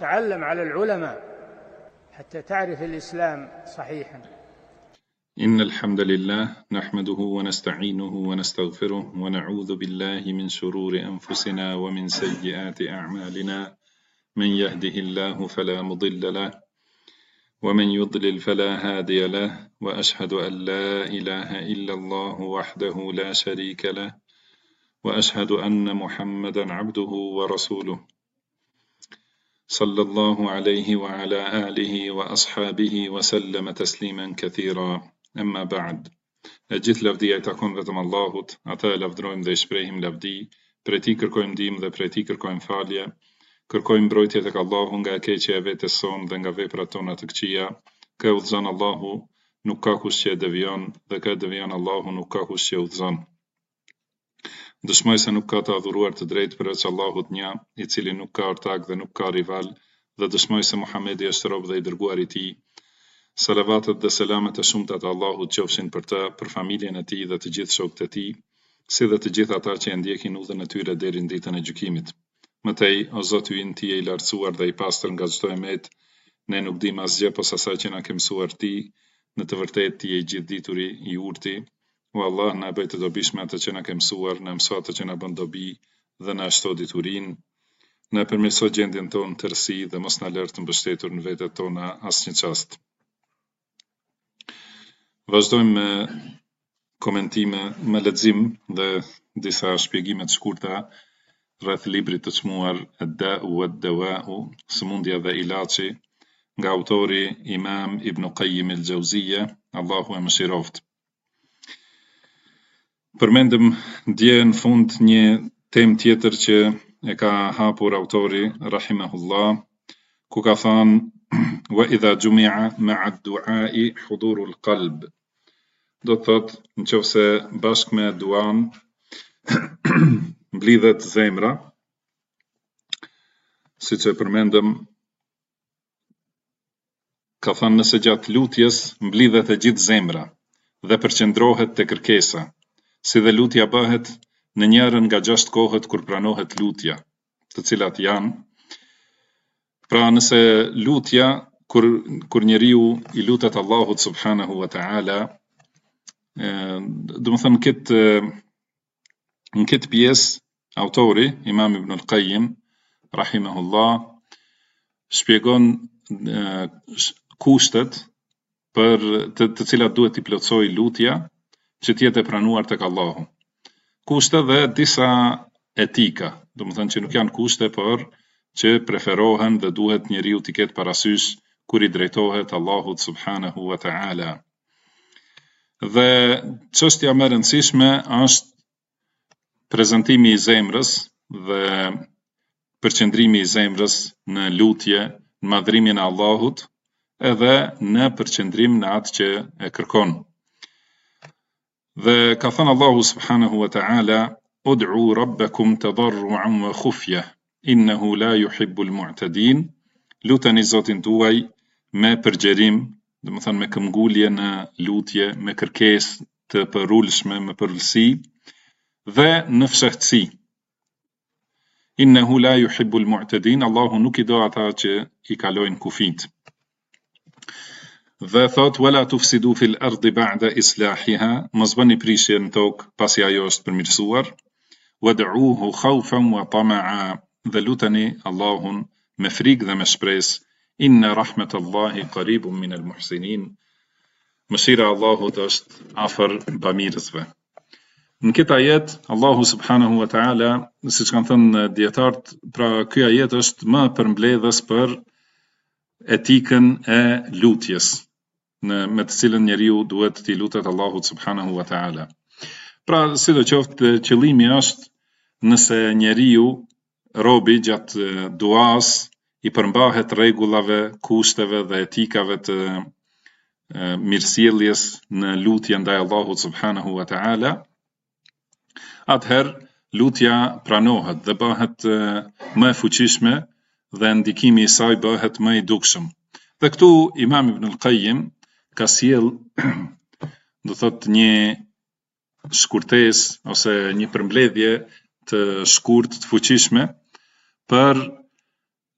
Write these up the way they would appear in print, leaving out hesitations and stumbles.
تعلم على العلماء حتى تعرف الإسلام صحيحا. إن الحمد لله نحمده ونستعينه ونستغفره ونعوذ بالله من شرور أنفسنا ومن سيئات أعمالنا. من يهده الله فلا مضل له ومن يضلل فلا هادي له، وأشهد أن لا إله إلا الله وحده لا شريك له، وأشهد أن محمدا عبده ورسوله صلى الله عليه وعلى آله وأصحابه وسلم تسليما كثيرا. أما بعد، gjithë lavdia I takon vetëm Allahut, ata e lavdrojmë dhe I shprehim lavdi, prej Tij kërkojmë ndihmë dhe prej Tij kërkojmë falje, kërkojmë mbrojtje tek Allahu nga e keqja e vetes son dhe nga veprat tona të këqija. Kë udhëzon Allahu, nuk ka kush që e devion, dhe kë devion Allahu, nuk ka kush që e udhëzon. Dëshmoj se nuk ka të adhuruar të drejtë përveç Allahut një, I cili nuk ka ortak dhe nuk ka rival, dhe dëshmoj se Muhamedi është rob dhe I dërguar I Tij. Salavatet dhe selamet e shumta të Allahut qofshin për të, për familjen e tij dhe të gjithë shokët e tij, si dhe të gjithë ata që e ndjekin udhën e tyre deri në ditën e gjykimit. Mëtej, o Zoti ynë, Ti je I lartësuar dhe I pastër nga çdo emet, ne nuk dim asgjë posa asaj që na ke mësuar Ti, në të vërtetë Ti je I gjithdituri, I urti. O Allah, na bëj të dobishme atë që na ke mësuar, na mëso atë që na bën dobi dhe na shto diturinë. Na përmirëso gjendjen tonë të rësi dhe mos na lër të mbështetur në vetet tona asnjë çast. Vazhdojmë me komentime, me lexim dhe disa shpjegime të shkurtra rreth librit të çmuar Ad-Da'u wad-Dawa'u, sëmundja dhe ilaçi, nga autori Imam Ibn Qayyim al-Jauziyja, Allahu e mëshiroft. Përmendëm dje në fund një temë tjetër që e ka hapur autori rahimahullah, ku ka thënë wa idha jumi'a ma'a ad-du'a'i hudurul qalb. Do të thotë, nëse bashkë me duan mblidhet zemra, siç e përmendëm, ka thënë nëse gjatë lutjes mblidhet e gjithë zemra dhe përqendrohet te kërkesa, si dhe lutja bëhet në njërin nga 6 kohët kur pranohet lutja, të cilat janë. Pra nëse lutja, kur njeriu I lutet Allahut subhanahu wa ta'ala, do të thënë në këtë pjesë, autori, Imam Ibn al-Qayyim, rahimahullah, shpjegon kushtet për të cilat duhet I plotësoj lutja që t'jetë e pranuar tek Allahu. Kushte dhe disa etika, do të thënë që nuk janë kushte, por që preferohen dhe duhet njeriu t'i ketë parasysh kur I drejtohet Allahut subhanahu wa ta'ala. Dhe çështja më e rëndësishme është prezantimi I zemrës dhe përqendrimi I zemrës në lutje, në madhrimin e Allahut, edhe në përqendrim në atë që e kërkon. Dhe ka thënë Allahu subhanahu wa ta'ala, ud'u rabbakum tadarruan wa khufya, innahu la yuhibbul mu'tadin. Luteni Zotin tuaj me përgjerim, do të thënë me këmbgulje në lutje, me kërkesë të përulshme, me përvëlsi dhe në fshehtësi. Innahu la yuhibbul mu'tadin, Allahu nuk I do ata që I kalojnë kufit. Dhe thot wala tufsidu fil ardi ba'da islahiha, mos bëni prishje në tokë pasi ajo është përmirësuar. Wad'uhu khawfan wa tama'a, dhe luteni Allahun me frikë dhe me shpresë. Inna rahmetallahi qaribun min al-muhsinin. Mëshira e Allahut është afër bamirësve. Në këtë ajet, Allahu subhanahu wa ta'ala, siç kanë thënë dietarët, pra ky ajet është më përmbledhës për etikën e lutjes, me të cilën njeriu duhet t'i lutet Allahut subhanahu wa ta'ala. Pra, sidoqoftë, qëllimi është nëse njeriu, robi gjatë duas, I përmbahet rregullave, kushteve dhe etikave të mirësjelljes në lutje ndaj Allahut subhanahu wa ta'ala, atëherë lutja pranohet dhe bëhet më e fuqishme dhe ndikimi I saj bëhet më I dukshëm. Dhe këtu Imam Ibn al-Qayyim ka sjell do thot një shkurtesë ose një përmbledhje të shkurt të fuqishme për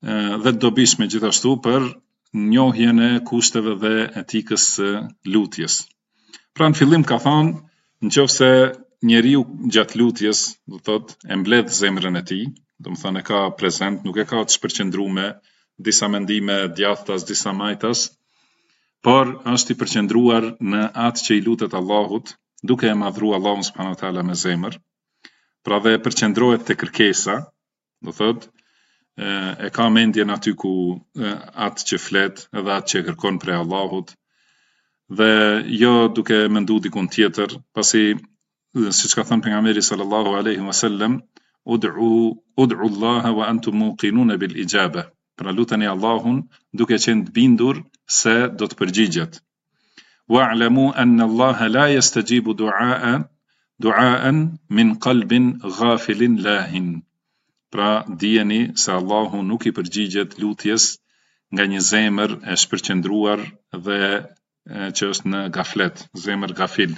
dhe të dobishme gjithashtu për njohjen e kushteve dhe etikës së lutjes. Pra në fillim ka thonë, nëse njeriu gjatë lutjes, do thotë, e mbledh zemrën e tij, do të thonë e ka prezent, nuk e ka të shpërqendruar disa mendime djathtas, disa majtas, por është i përqendruar në atë që i lutet Allahut, duke e madhruar Allahun subhanahu wa taala me zemër. Pra dhe përqendrohet te kërkesa, do thotë, e ka mendjen aty ku atë që flet, edhe atë që kërkon prej Allahut, dhe jo duke mendu dikun tjetër, pasi siç ka thënë pejgamberi sallallahu alaihi wasallam, ud'u Allah wa antum muqinun bil ijaba. Pra luteni Allahun duke qenë të bindur se do të përgjigjet. Wa'lamu anna Allah la yastajibu du'aan min qalbin ghafilin lahin. Pra dijeni se Allahu nuk i përgjigjet lutjes nga një zemër e shpërqendruar dhe që është në gaflet, zemër gafil.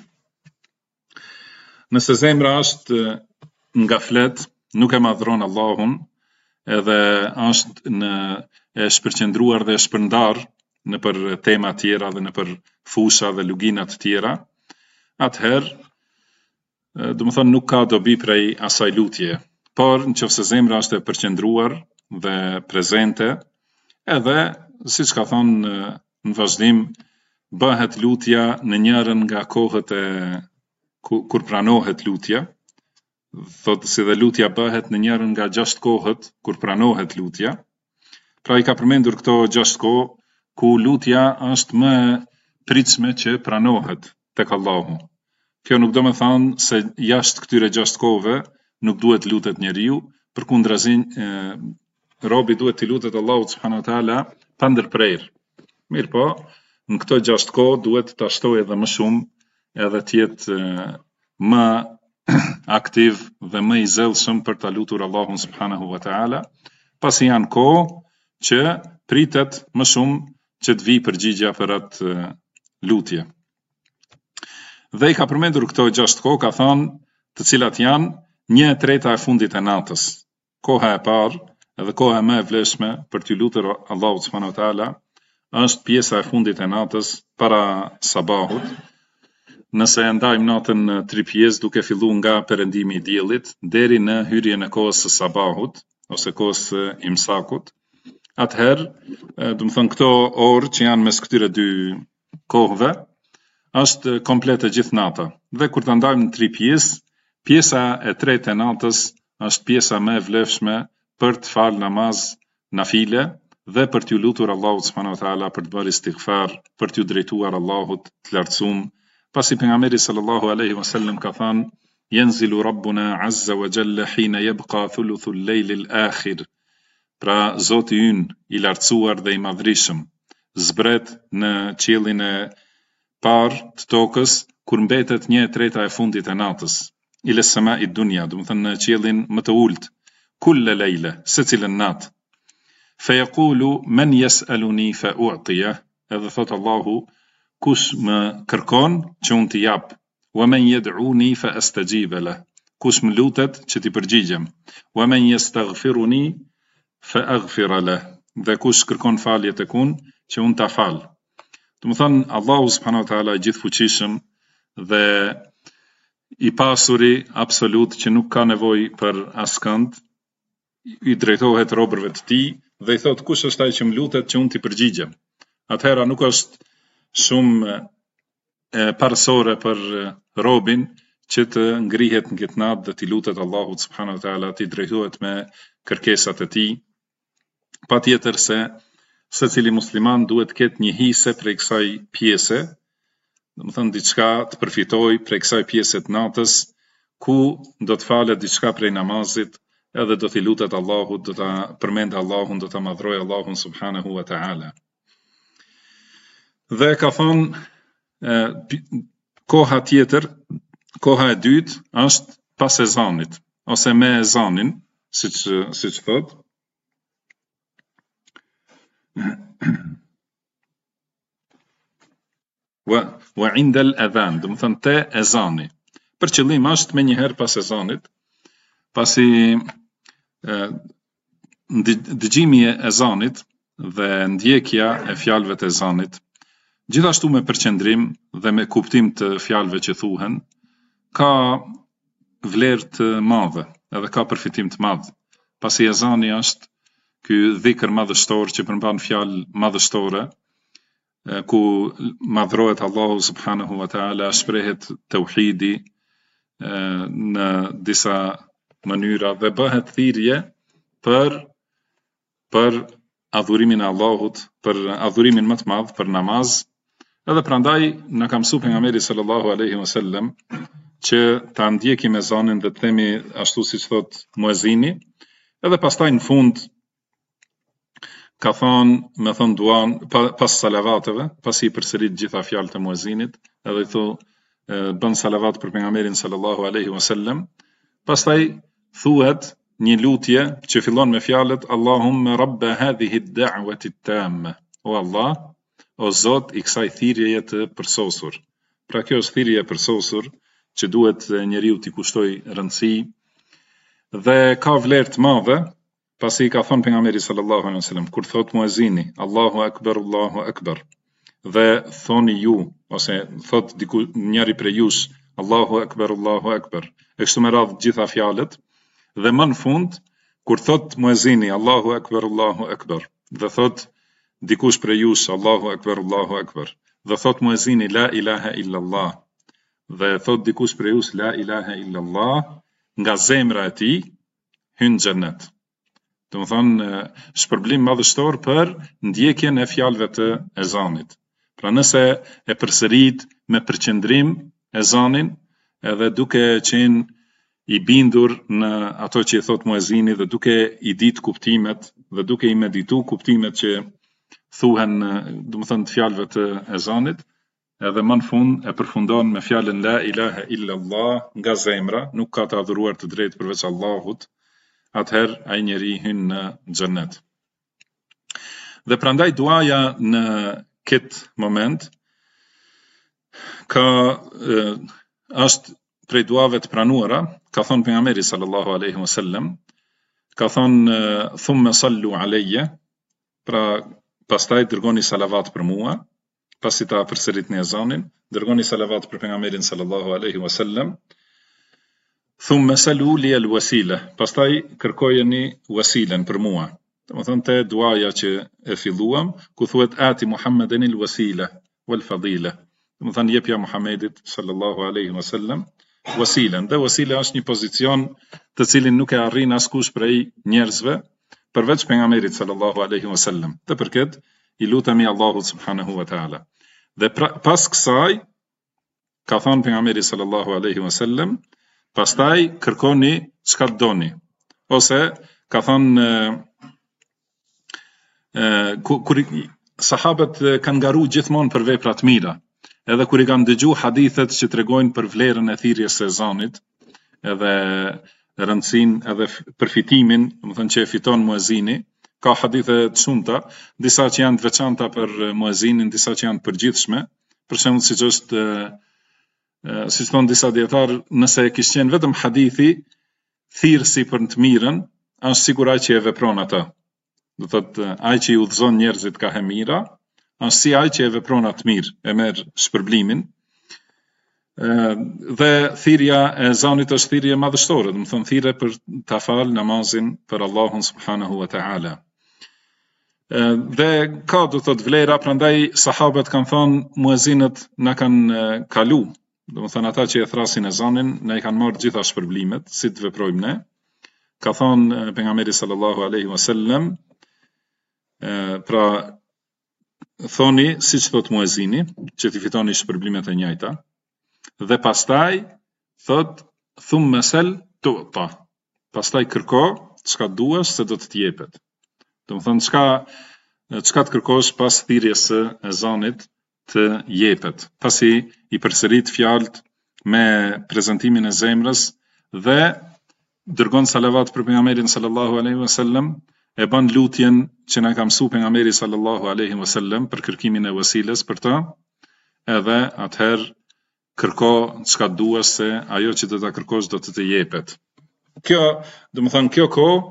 Nëse zemra është në gaflet, nuk e madhron Allahun, edhe është në e shpërqendruar dhe e shpërndar në për tema tjera dhe në për fusha dhe luginat tjera, atëherë, do të thonë nuk ka dobi prej asaj lutje. Por nëse zemra është e përqendruar dhe prezente, edhe siç ka thonë në vazhdim, bëhet lutja në njërën nga kohët e kur pranohet lutja, thotë si dhe lutja bëhet në njërën nga 6 kohët kur pranohet lutja. Pra i ka përmendur këto 6 kohë ku lutja është më pritshme që pranohet tek Allahu. Kjo nuk do me thonë se jashtë këtyre 6 kohëve nuk duhet lutet njeriu, përkundrazi robi duhet të lutet Allahu subhanahu wa taala pa ndërprerje. Mirë po, në këto 6 kohë duhet të ashtojë edhe më shumë, edhe të jetë më aktiv dhe më i zellshëm për ta lutur Allahun subhanahu wa taala, pasi janë kohë që pritet më shumë që të vijë përgjigja për atë lutje. Dhe i ka përmendur këto 6 kohë, ka thënë, të cilat janë 1/3 e fundit e natës. Koha e parë edhe koha më e vlefshme për të lutur Allahut subhanahu wa taala është pjesa e fundit e natës para sabahut. Nëse e ndajmë natën në 3 pjesë duke filluar nga perëndimi i diellit deri në hyrjen e kohës së sabahut ose kohës së imsakut, atëherë, do të thonë këto orë që janë mes këtyre 2 kohëve, është komplete gjithë nata. Dhe kur ta ndajmë në 3 pjesë, pjesa e 3 e natës është pjesa më e vlefshme për të falë namaz nafile dhe për t'ju lutur Allahut subhanahu wa taala, për të bërë istighfar, për t'ju drejtuar Allahut të lartësuar. Pasi pejgamberi sallallahu alaihi wasallam ka thënë, yanzilu rabbuna azza wa jalla hina yabqa thuluthu al-layl al-akhir. Pra Zoti ynë i lartësuar dhe i madhrishëm zbret në qiellin e parë të tokës kur mbetet 1/3 e fundit e natës. Ila samai dunya, do të thënë në qiellin më të ulët, kulla lejle, secilën natë. Fejaqulu men yes'aluni fa u'tiya, edhe thot Allahu, kush më kërkon që unë t'i jap, wa men yad'uni fa astajib lahu, kush më lutet që t'i përgjigjem, wa men yastaghfiruni fa aghfir lahu, dhe kush kërkon falje tek unë që unë t'a fal. Do të thonë Allahu subhanahu wa taala i gjithfuqishëm dhe i pasuri absolut që nuk ka nevojë për askënd, i drejtohet robërve të tij dhe i thot kush është ai që më lutet që unë t'i përgjigjem. Atëhera nuk është shumë parësore për robin që të ngrihet në këtë natë dhe t'i lutet Allahut subhanahu wa taala, t'i drejtohet me kërkesat e tij. Patjetër se secili musliman duhet të ketë një hise prej kësaj pjese, do të thënë diçka të përfitoj prej kësaj pjese të natës, ku do të falet diçka prej namazit, edhe do t'i lutet Allahut, do ta përmendë Allahun, do ta madhrojë Allahun subhanahu wa taala. Dhe ka thonë koha tjetër, koha e dytë është pas ezanit ose me ezanin, siç thot. Wa inda al-adhan, do të thënë te ezani. Për qëllim është me njëherë pas ezanit, pasi dëgjimi e ezanit dhe ndjekja e fjalëve të ezanit, gjithashtu me përqendrim dhe me kuptim të fjalëve që thuhen, ka vlerë të madhe edhe ka përfitim të madh. Pasi ezani është ky dhikr madhështor që përmban fjalë madhështore, ku madhrohet Allahu subhanahu wa taala, shprehet tauhidi në disa mënyra dhe bëhet thirrje për adhurimin e Allahut, për adhurimin më të madh, për namaz. Edhe prandaj na ka mësuar pejgamberi sallallahu alaihi wasallam që ta ndjekim ezanin dhe të themi ashtu siç thot muezini, edhe pastaj në fund ka thonë, me thonë duan, pas salavateve, pasi I përsërit gjitha fjalët e muezinit, edhe I thu, bën salavat për pejgamberin sallallahu alaihi wasallam, pastaj thuhet një lutje që fillon me fjalët Allahumma rabba hadhihi ad-da'wati at-tamma. O Allah, o Zot I kësaj thirrjeje të përsosur. Pra kjo është thirrje e përsosur që duhet njeriu t'i kushtoj rëndësi dhe ka vlerë të madhe. Pasi ka thonë pejgamberi sallallahu alaihi wasallam, kur thot muezini Allahu akbar, dhe thoni ju ose thot diku njëri prej jush Allahu akbar, e kështu me radhë gjitha fjalët, dhe më në fund kur thot muezini Allahu akbar, dhe thot dikush prej jush Allahu akbar, dhe thot muezini la ilaha illa Allah, dhe thot dikush prej jush la ilaha illa Allah, nga zemra e tij hyn xhennet. Do të thonë shpërblim madhështor për ndjekjen e fjalëve të ezanit. Pra nëse e përsërit me përqendrim ezanin, edhe duke qenë I bindur në ato që I thot muezini dhe duke I ditë kuptimet dhe duke I meditu kuptimet që thuhen, do të thënë të fjalëve të ezanit, edhe më në fund e përfundon me fjalën la ilaha illa Allah nga zemra, nuk ka të adhuruar të drejtë përveç Allahut, atëherë ai njeri hyn në xhennet. Dhe prandaj duaja në këtë moment është prej duave të pranuara, ka thonë pejgamberi sallallahu alaihi wasallam, ka thonë thumma sallu alayya, pra pastaj dërgoni salavat për mua, pasi ta përsëritni ezanin, dërgoni salavat për pejgamberin sallallahu alaihi wasallam. Thumma salu li al-wasila, pastaj kërkojeni wasilen për mua. Do të thonë te duaja që e filluam, ku thuhet ati Muhammeden il-wasila wal fadila. Do të thonë jepja Muhamedit sallallahu alaihi wasallam wasilen. Dhe wasila është një pozicion të cilin nuk e arrin askush prej njerëzve përveç pejgamberit sallallahu alaihi wasallam. Dhe për këtë I lutemi Allahut subhanahu wa taala. Dhe pas kësaj ka thënë pejgamberi sallallahu alaihi wasallam, pastaj kërkoni çka doni. Ose ka thënë kur sahabët kanë garu gjithmonë për vepra të mira, edhe kur I kanë dëgjuar hadithet që tregojnë për vlerën e thirrjes së ezanit, edhe rëndësinë edhe përfitimin, do të thënë që e fiton muezini, ka hadithe të shumta, disa që janë të veçanta për muezinin, disa që janë të përgjithshme, për shembull siç është siç thon disa dietar, nëse kishte qenë vetëm hadithi thirrsi për të mirën, është sigur ai që e vepron atë. Do thotë ai që I udhëzon njerëzit ka mira, është si ai që e vepron atë mirë, e merr shpërblimin. Dhe thirrja e ezanit është thirrje madhështore, do të thonë thirrje për ta fal namazin për Allahun subhanahu wa taala. Dhe ka do thotë vlera, prandaj sahabët kanë thonë muezinët na kanë kalu. Do të thënë ata që e thrasin ezanin, ne I kanë marrë gjitha shpërblimet, si të veprojmë ne. Ka thonë pejgamberi sallallahu alaihi wasallam, pra thoni siç thot muezini, që t'i fitoni shpërblimet e njëjta. Dhe pastaj thot thumma sal tu'ta. Pastaj kërko çka duash se do të jepet. Do të thënë çka të kërkosh pas thirrjes së ezanit të jepet, pasi I përsërit fjalët me prezantimin e zemrës dhe dërgon salavat për pejgamberin sallallahu alaihi wasallam, e bën lutjen që na ka mësuar pejgamberi sallallahu alaihi wasallam për kërkimin e wasiles për ta, edhe atëherë kërko çka duash se ajo që do ta kërkosh do të jepet. Kjo, do të thënë kjo kohë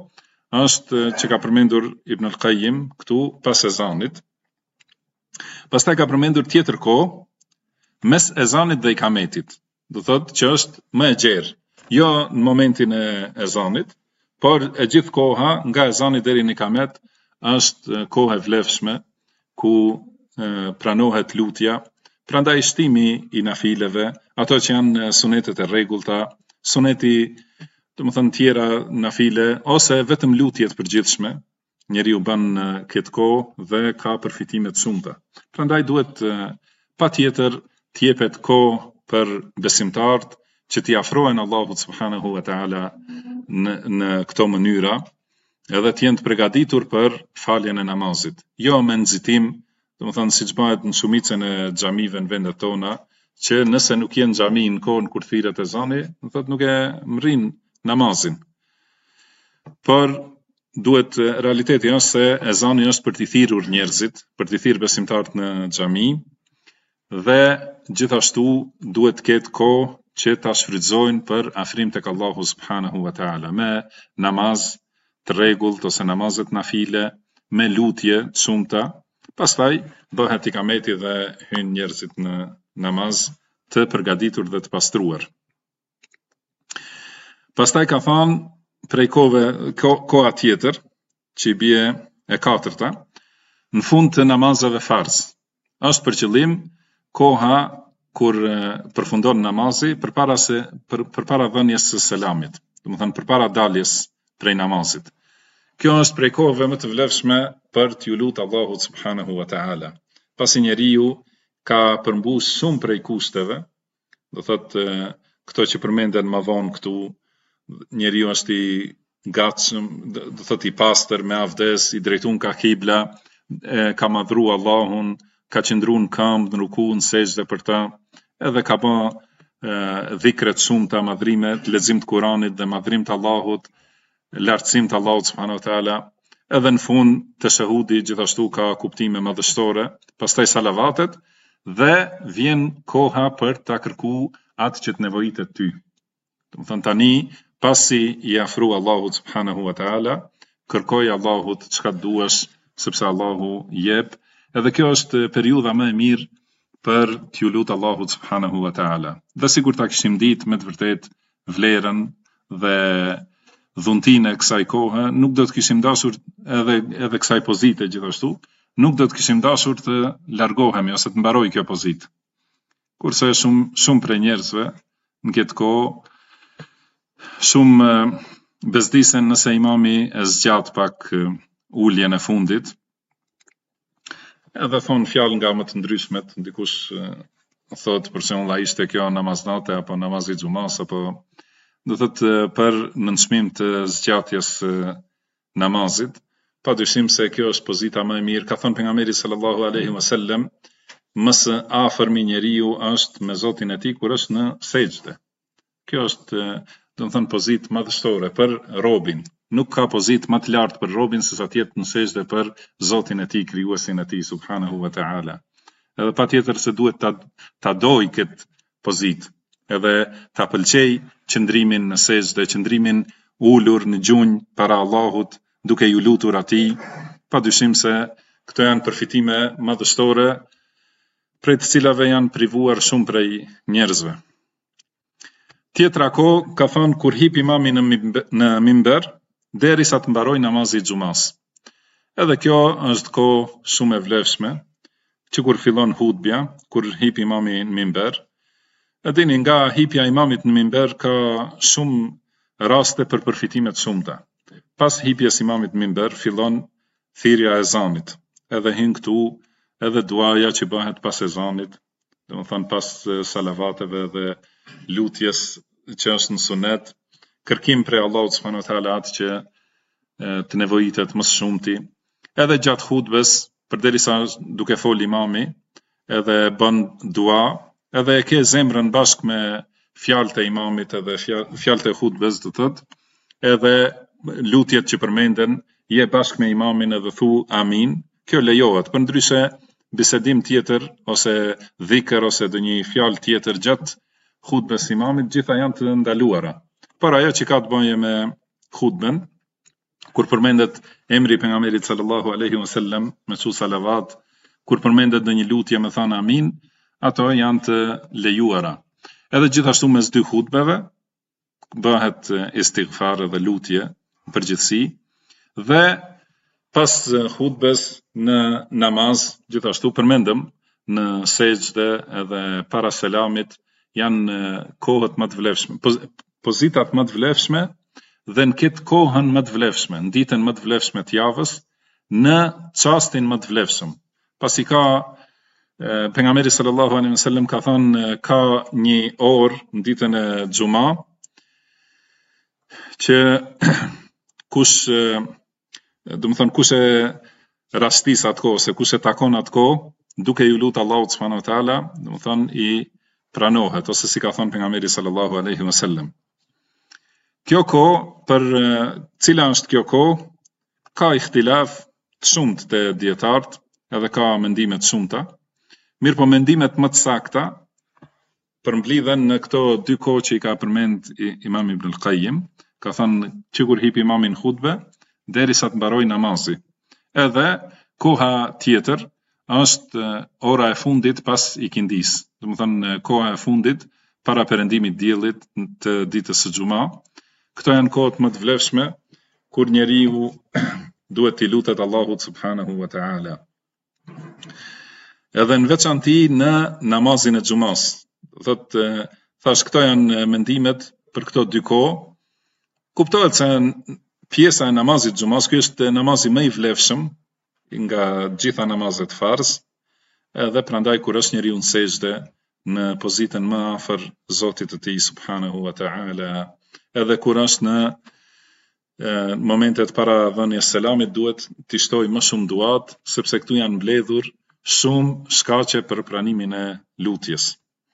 është që ka përmendur Ibn al-Qayyim këtu pas ezanit. Pastaj ka përmendur tjetër kohë mes ezanit dhe ikametit. Do thotë që është më e gjerë, jo në momentin e ezanit, por e gjithë koha nga ezani deri në ikamet është kohë e vlefshme ku pranohet lutja. Prandaj shtimi i nafileve, ato që janë sunetet e rregullta, suneti domethënë tjera nafile ose vetëm lutjet përgjithshme, njeriu bën këtë kohë dhe ka përfitime të shumta. Prandaj duhet patjetër të jepet kohë për besimtarët që t'i afrohen Allahut subhanahu wa taala në këto mënyra, edhe të jenë të përgatitur për faljen e namazit. Jo me nxitim, domethënë siç bëhet në shumicën e xhamive në vendet tona, që nëse nuk je në xhami në kohën kur thirret ezani, do thotë nuk e mrin namazin. Por duhet realiteti është se ezani është për t'i thirrur njerëzit, për t'i thirrur besimtarët në xhami, dhe gjithashtu duhet të ketë kohë që ta shfrytëzojnë për afrim tek Allahu subhanahu wa taala, me namaz të rregullt ose namazet nafile, me lutje të shumta. Pastaj bëhet ikameti dhe hyn njerëzit në namaz të përgatitur dhe të pastruar. Pastaj ka thënë prej koha tjetër, që i bie e katërta, në fund të namazeve farz. Është për qëllim koha kur përfundon namazi përpara dhënies së selamit, domethënë përpara daljes prej namazit. Kjo është prej kohëve më të vlefshme për t'ju lutur Allahut subhanahu wa taala. Pasi njeriu ka përmbus shumë prej kushteve, do thotë këto që përmenden më vonë këtu, njeriu është i gatshëm, do thotë i pastër me avdes, i drejtuar ka kibla, ka madhru Allahun, ka qëndruar në këmbë, në ruku, në sejdë për ta, edhe ka bë dhikre të shumta, madhrime, lexim të Kuranit dhe madhrim të Allahut, lartësim të Allahut subhanahu wa taala. Edhe në fund të shahudi gjithashtu ka kuptime madhështore, pastaj salavatet dhe vjen koha për ta kërkuar atë që të nevojitet ty. Domethënë tani pasi i afru Allahut subhanahu wa taala, kërkoj Allahut çka duash, sepse Allahu jep, edhe kjo është periudha më e mirë për t'ju lutur Allahut subhanahu wa taala. Dhe sikur ta kishim ditë me të vërtet vlerën dhe dhuntinë e kësaj kohe, nuk do të kishim dashur edhe kësaj pozite gjithashtu, nuk do të kishim dashur të largohemi ose të mbaroj kjo pozitë. Kurse shumë prej njerëzve në këtë kohë shumë bezdisen nëse imami e zgjat pak uljen e fundit, edhe thonë fjalë nga më të ndryshmet, dikush thotë për shembull ishte kjo namaznate apo namazi xumas apo do thotë për nënçmim të zgjatjes namazit. Padyshim se kjo është pozita më e mirë. Ka thënë pejgamberi sallallahu alaihi wasallam, më së afërmi njeriu është me Zotin e tij kur është në sejdë. Kjo është, do të thënë, pozitë madhështore për robin. Nuk ka pozitë më të lartë për robin se sa të jetë në sejdë për Zotin e tij, krijuesin e tij subhanahu wa taala. Edhe patjetër se duhet ta doj këtë pozitë, edhe ta pëlqej qëndrimin në sejdë, qëndrimin ulur në gjunjë para Allahut, duke ju lutur atij. Padyshim se këto janë përfitime madhështore prej të cilave janë privuar shumë prej njerëzve. Tjetra kohë ka thënë kur hip imami në mimber, derisa të mbaroj namazi xumas. Edhe kjo është kohë shumë e vlefshme, që kur fillon hutbja, kur hip imami në mimber, e dini nga hipja imamit në mimber ka shumë raste për përfitime të shumta. Pas hipjes imamit në mimber fillon thirrja e ezanit. Edhe hyn këtu edhe duaja që bëhet pas ezanit, domethënë pas salavateve dhe lutjes që është në sunet, kërkim prej Allahut subhanahu wa taala atë që të nevojitet më së shumti. Edhe gjatë hutbes, përderisa duke fol imami, edhe bën dua, edhe e ke zemrën bashkë me fjalët e imamit edhe fjalët e hutbes, do thotë, edhe lutjet që përmenden, je bashkë me imamin edhe thu amin, kjo lejohet. Për ndryshe bisedim tjetër ose dhikër ose ndonjë fjalë tjetër gjatë hutbes imamit, gjitha janë të ndaluara. Por ajo që ka të bëjë me hutben kur përmendet emri pejgamberit sallallahu alaihi wasallam me thu salavat, kur përmendet në një lutje me thënë amin, ato janë të lejuara. Edhe gjithashtu mes dy hutbeve bëhet istighfar dhe lutje në përgjithësi, dhe pas hutbes në namaz gjithashtu përmendëm në sejdë edhe para selamit janë kohët më të vlefshme, pozitat më të vlefshme, dhe në këtë kohën më të vlefshme, në ditën më të vlefshme të javës, në çastin më të vlefshëm. Pasi ka pejgamberi sallallahu alaihi wasallam ka thënë ka një orë në ditën e xuma që kush kush e rastis atë kohë, se kush e takon atë kohë, duke ju lutur Allahut subhanahu wa taala, i pranohet, ose si ka thënë pejgamberi sallallahu alaihi wasallam. Kjo kohë, për cila është kjo kohë, ka ihtilaf të shumt të dietarët, edhe ka mendime të shumta. Mirë po mendimet më të sakta përmblidhen në këto dy kohë që i ka përmend Imam Ibn al-Qayyim, ka thënë që kur hip imamin hutbe, derisa të mbaroj namazi. Edhe koha tjetër është ora e fundit pas ikindis. Domethënë koha e fundit para perëndimit diellit të ditës së xuma. Këto janë kohët më të vlefshme kur njeriu duhet t'i lutet Allahut subhanahu wa ta'ala. Edhe në veçanti në namazin e xumas. Thash këto janë mendimet për këto dy kohë. Kuptohet se pjesa e namazit xumas, ky është namazi më i vlefshëm nga gjitha namazet farz, edhe prandaj kur është njeriu në sejdë në pozitën më afër Zotit të tij subhanahu wa ta'ala, edhe kur është në momentet para dhënies selamit, duhet t'i shtoj më shumë duat, sepse këtu janë mbledhur shumë shkaqe për pranimin e lutjes.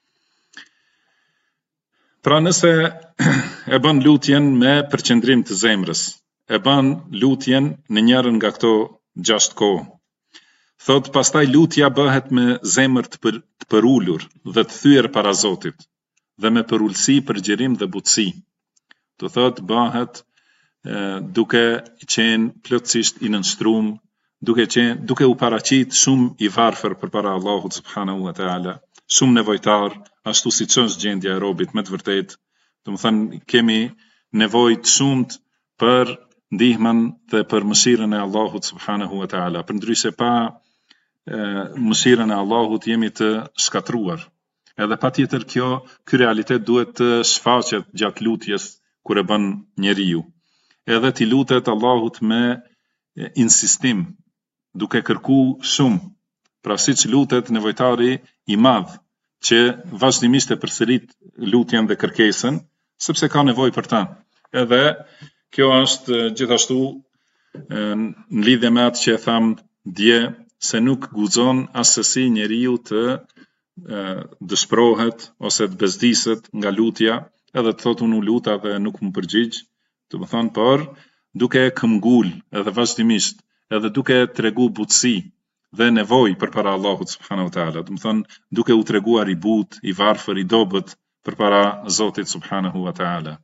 Pra nëse e bën lutjen me përqendrim të zemrës, e bën lutjen në njërën nga këto 6 kohë, thot pastaj lutja bëhet me zemër të përulur dhe të thyer para Zotit, dhe me përulësi, përgjerim dhe butësi. Do thot bëhet duke qenë plotësisht i nënshtruar, duke u paraqit shumë i varfër përpara Allahut subhanahu wa taala, shumë nevojtar, ashtu siç është gjendja e robit me të vërtetë. Domethënë kemi nevojë të shumt për ndihmën dhe për mëshirën e Allahut subhanahu wa taala. Përndryshe pa mëshirën e Allahut jemi të shkatruar. Edhe patjetër ky realitet duhet të shfaqet gjatë lutjes kur e bën njeriu. Edhe t'i lutet Allahut me insistim, duke kërku shumë, pra siç lutet nevojtari i madh, që vazhdimisht e përsërit lutjen dhe kërkesën, sepse ka nevojë për ta. Edhe kjo është gjithashtu në lidhje me atë që e tham dje, se nuk guxon asesi njeriu të dëshpërohet ose të bezdiset nga lutja, edhe të thotë unë luta dhe nuk më përgjigj, domethënë por duke këmbgul edhe vazhdimisht, edhe duke tregu butësi dhe nevojë përpara Allahut subhanahu wa taala, domethënë duke u treguar i butë, i varfër, i dobët përpara Zotit subhanahu wa taala.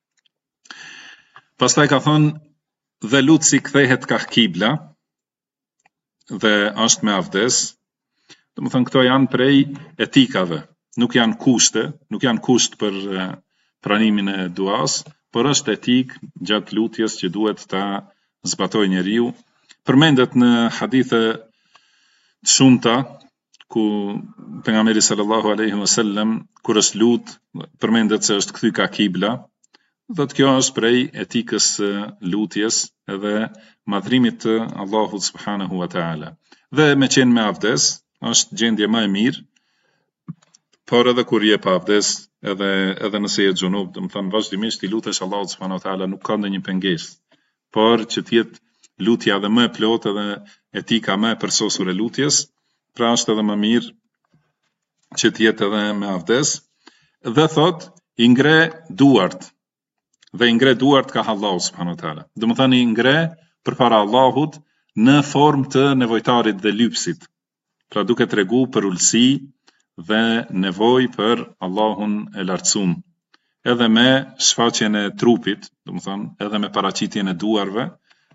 Pastaj ka thonë dhe lutësi kthehet ka kibla dhe është me avdes. Domethënë këto janë prej etikave, nuk janë kushte, nuk janë kusht për pranimin e duas, por është etik gjatë lutjes që duhet ta zbatoj njeriu. Përmendet në hadithe të shumta ku pejgamberi sallallahu alaihi wasallam kur është lut përmendet se është kthy ka kibla. Dhe kjo është prej etikës lutjes edhe madhrimit të Allahut subhanahu wa taala. Dhe me qenë me avdes është gjendje më e mirë, por edhe kur je pa avdes, edhe nëse je xhunub, domethënë vazhdimisht i lutesh Allahut subhanahu wa taala, nuk ka ndonjë pengesë, por që të jetë lutja edhe më e plotë edhe etika më e përsosur e lutjes, pra është edhe më mirë që të jetë edhe me avdes. Dhe thot i ngre duart, dhe i ngre duart ka Allahu subhanahu wa taala. Domethënë i ngre përpara Allahut në formë të nevojtarit dhe lypsit, pra duke tregu për ulësi dhe nevojë për Allahun e lartësuar, edhe me shfaqjen e trupit, domethënë edhe me paraqitjen e duarve,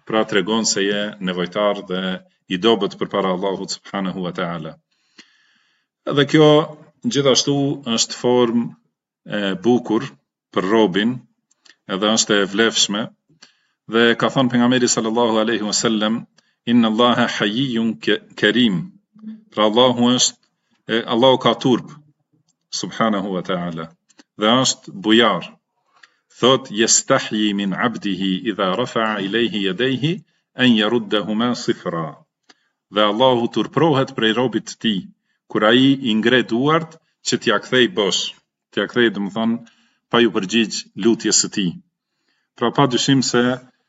pra tregon se je nevojtar dhe i dobët përpara Allahut subhanahu wa ta'ala. Edhe kjo gjithashtu është formë e bukur për robin, edhe është e vlefshme, dhe ka thënë pejgamberi sallallahu alaihi wasallam, inna Allaha hayyun karim. Pra Allahu ka turp subhanahu wa ta'ala dhe është bujar. Thot yastahyi min 'abdihi idha rafa'a ilayhi yadayhi an yaruddahuma sifra. Dhe Allahu turprohet prej robit të tij kur ai i ngre duart që t'ia kthej bosh, t'ia kthej domethën pa ju përgjigj lutjes së tij. Pra pa dyshim se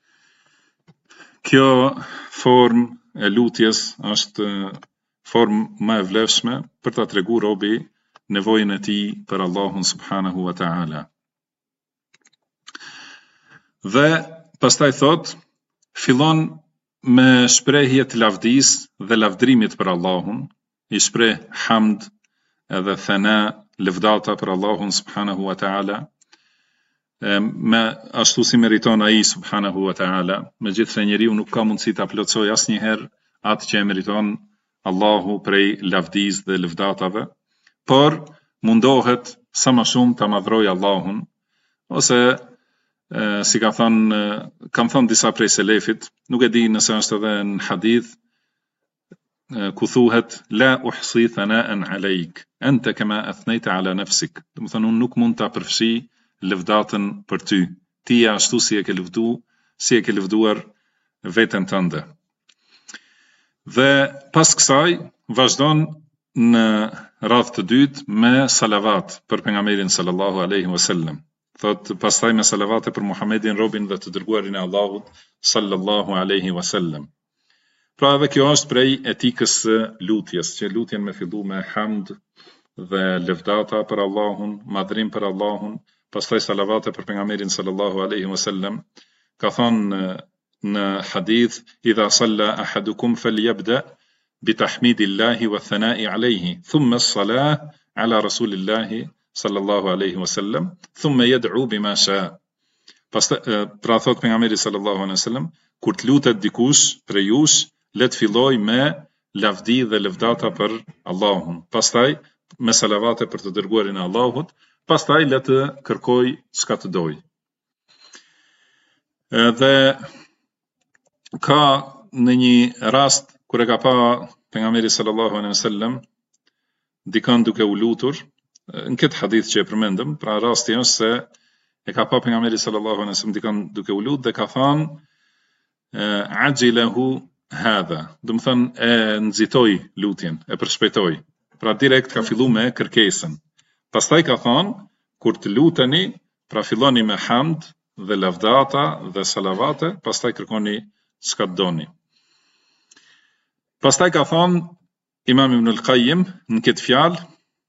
kjo formë e lutjes është formë më e vlefshme për ta treguar robi nevojën e tij për Allahun subhanahu wa ta'ala. Dhe pastaj thot, fillon me shprehje të lavdis dhe lavdrimit për Allahun, i shpreh hamd edhe thana, lëvdata për Allahun subhanahu wa ta'ala, me ashtu si meriton ai subhanahu wa ta'ala, megjithse njeriu nuk ka mundësi ta plotësojë asnjëherë atë që e meriton Allahu prej lavdis dhe lëvdatave, por mundohet sa më shumë ta madhrojë Allahun, ose si kam thënë disa prej selefit, nuk e di nëse është edhe në hadith, ku thuhet la uhsi thana'an alayk anta kama athnayta ala nafsik. Do të thonë unë nuk mund ta përfshi lëvdatën për ty. Ti ashtu si e ke lëvduar veten tënde. Dhe pas kësaj vazhdon në radhë të dytë me salavat për pejgamberin sallallahu alaihi wasallam. Thot pastaj me salavate për Muhamedin, robin dhe të dërguarin e Allahut sallallahu alaihi wasallam. Pra edhe kjo është prej etikës së lutjes, që lutjen me fillu me hamd dhe lëvdata për Allahun, madhrim për Allahun, pastaj salavate për pejgamberin sallallahu alaihi wasallam. Ka thënë në hadith, idha salla ahadukum falyabda bitahmidillahi wa thana'i alayhi, thumma as-salah ala rasulillahi sallallahu alaihi wasallam, thumma yad'u bima sha. Pra thot pejgamberi sallallahu alaihi wasallam, kur të lutet dikush prej jush, le të filloj me lavdi dhe lëvdata për Allahun, pastaj me salavate për të dërguarin e Allahut, pastaj le të kërkoj çka të doj. Dhe ka në një rast kur e ka pa pejgamberi sallallahu alaihi wasallam dikën duke u lutur, në këtë hadith që e përmendëm, pra rasti është se e ka pa pejgamberi sallallahu alaihi wasallam dikën duke u lutur dhe ka thënë ajilahu hadha, do të thënë e nxitoi lutjen, e përshpejtoi. Pra direkt ka filluar me kërkesën. Pastaj ka thënë, kur të luteni, pra filloni me hamd dhe lavdata dhe salavate, pastaj kërkoni çka doni. Pastaj ka thënë Imam Ibn al-Qayyim në këtë fjalë,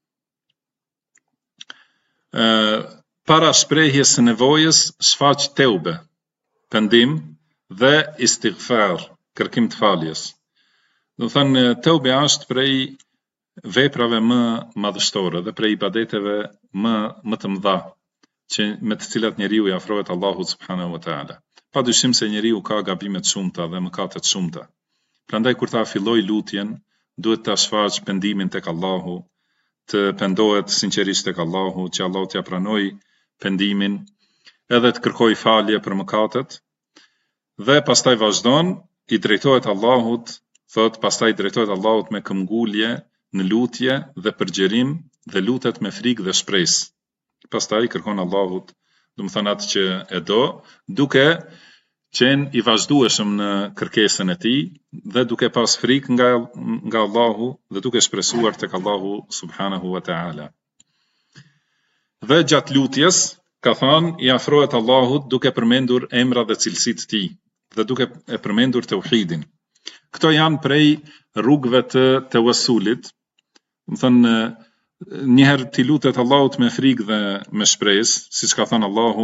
para shprehjes së nevojës shfaq teube, pendim dhe istighfar, kërkim të faljes. Do të thënë teube është prej veprave më madhështore dhe prej ibadeteve më të mëdha që me të cilat njeriu i afrohet Allahut subhanahu wa ta'ala. Padyshim se njeriu ka gabime të shumta dhe mëkate të shumta. Prandaj kur ta filloj lutjen, duhet ta shfaq pendimin tek Allahu, të pendohet sinqerisht tek Allahu, që Allahu t'ia pranoj pendimin, edhe të kërkoj falje për mëkatet, dhe pastaj vazhdon, i drejtohet Allahut, thot pastaj drejtohet Allahut me këmbgulje në lutje dhe përgjerim dhe lutet me frikë dhe shpresë. Pastaj kërkon Allahut, do të thënë atë që e do, duke qenë i vazhdueshëm në kërkesën e tij dhe duke pas frikë nga Allahu dhe duke shpresuar tek Allahu subhanahu wa ta'ala. Dhe gjatë lutjes, ka thënë, i afrohet Allahut duke përmendur emra dhe cilësitë e tij dhe duke e përmendur tauhidin. Këto janë prej rrugëve të tawassulit. Do të thënë njëherë ti lutet Allahut me frikë dhe me shpresë, siç ka thënë Allahu,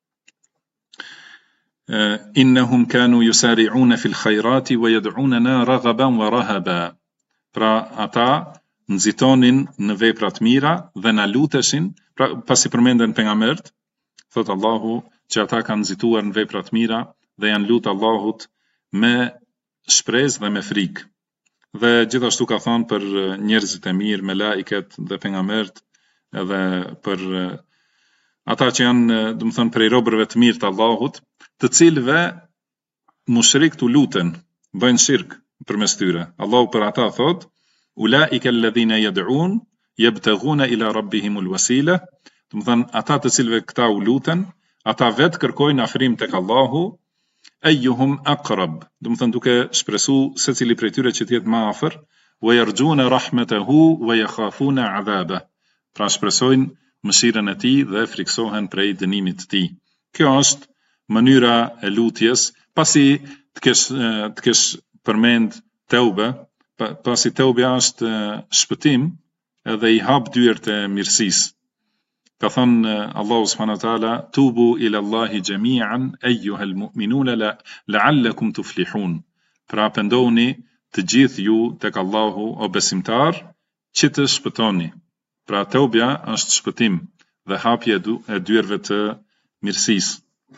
innahum kanu yusari'una fil khairati wa yad'unana raghaban wa rahaba. Pra ata nxitonin në vepra të mira dhe na luteshin, pra pasi përmenden pejgambert, thot Allahu që ata kanë nxituar në vepra të mira dhe janë lutur Allahut me shpresë dhe me frikë. Dhe gjithashtu ka thënë për njerëzit e mirë, me laiket dhe pejgamberët, edhe për ata që janë, do të thënë, prej robërve të mirë të Allahut, të cilëve mushrikët u luten, bëjnë shirk përmes tyre. Allahu për ata thot: ulaika alladhina yad'un yabtaghuna ila rabbihimul wasila, do të thënë ata të cilëve këta u luten, ata vetë kërkojnë afrim tek Allahu, ayyuhum aqrab, do të thënë duke shpresu secili prej tyre që të jetë më afër, wa yarjuna rahmatahu wa yakhafuna 'adhabah, pra shpresojnë mëshirën e tij dhe friksohen prej dënimit të tij. Kjo është mënyra e lutjes, pasi të kesh përmend teube, pasi teubja është shpëtim edhe i hap dyert e mirësisë. Ka thënë Allahu subhanahu wa taala: tubu ila Allahi jami'an ayyuhal mu'minuna la'allakum tuflihun. Pra pendohuni të gjithë ju tek Allahu o besimtar, që të shpëtoni. Pra teubja është shpëtim dhe hapje e dyerve të mirësisë.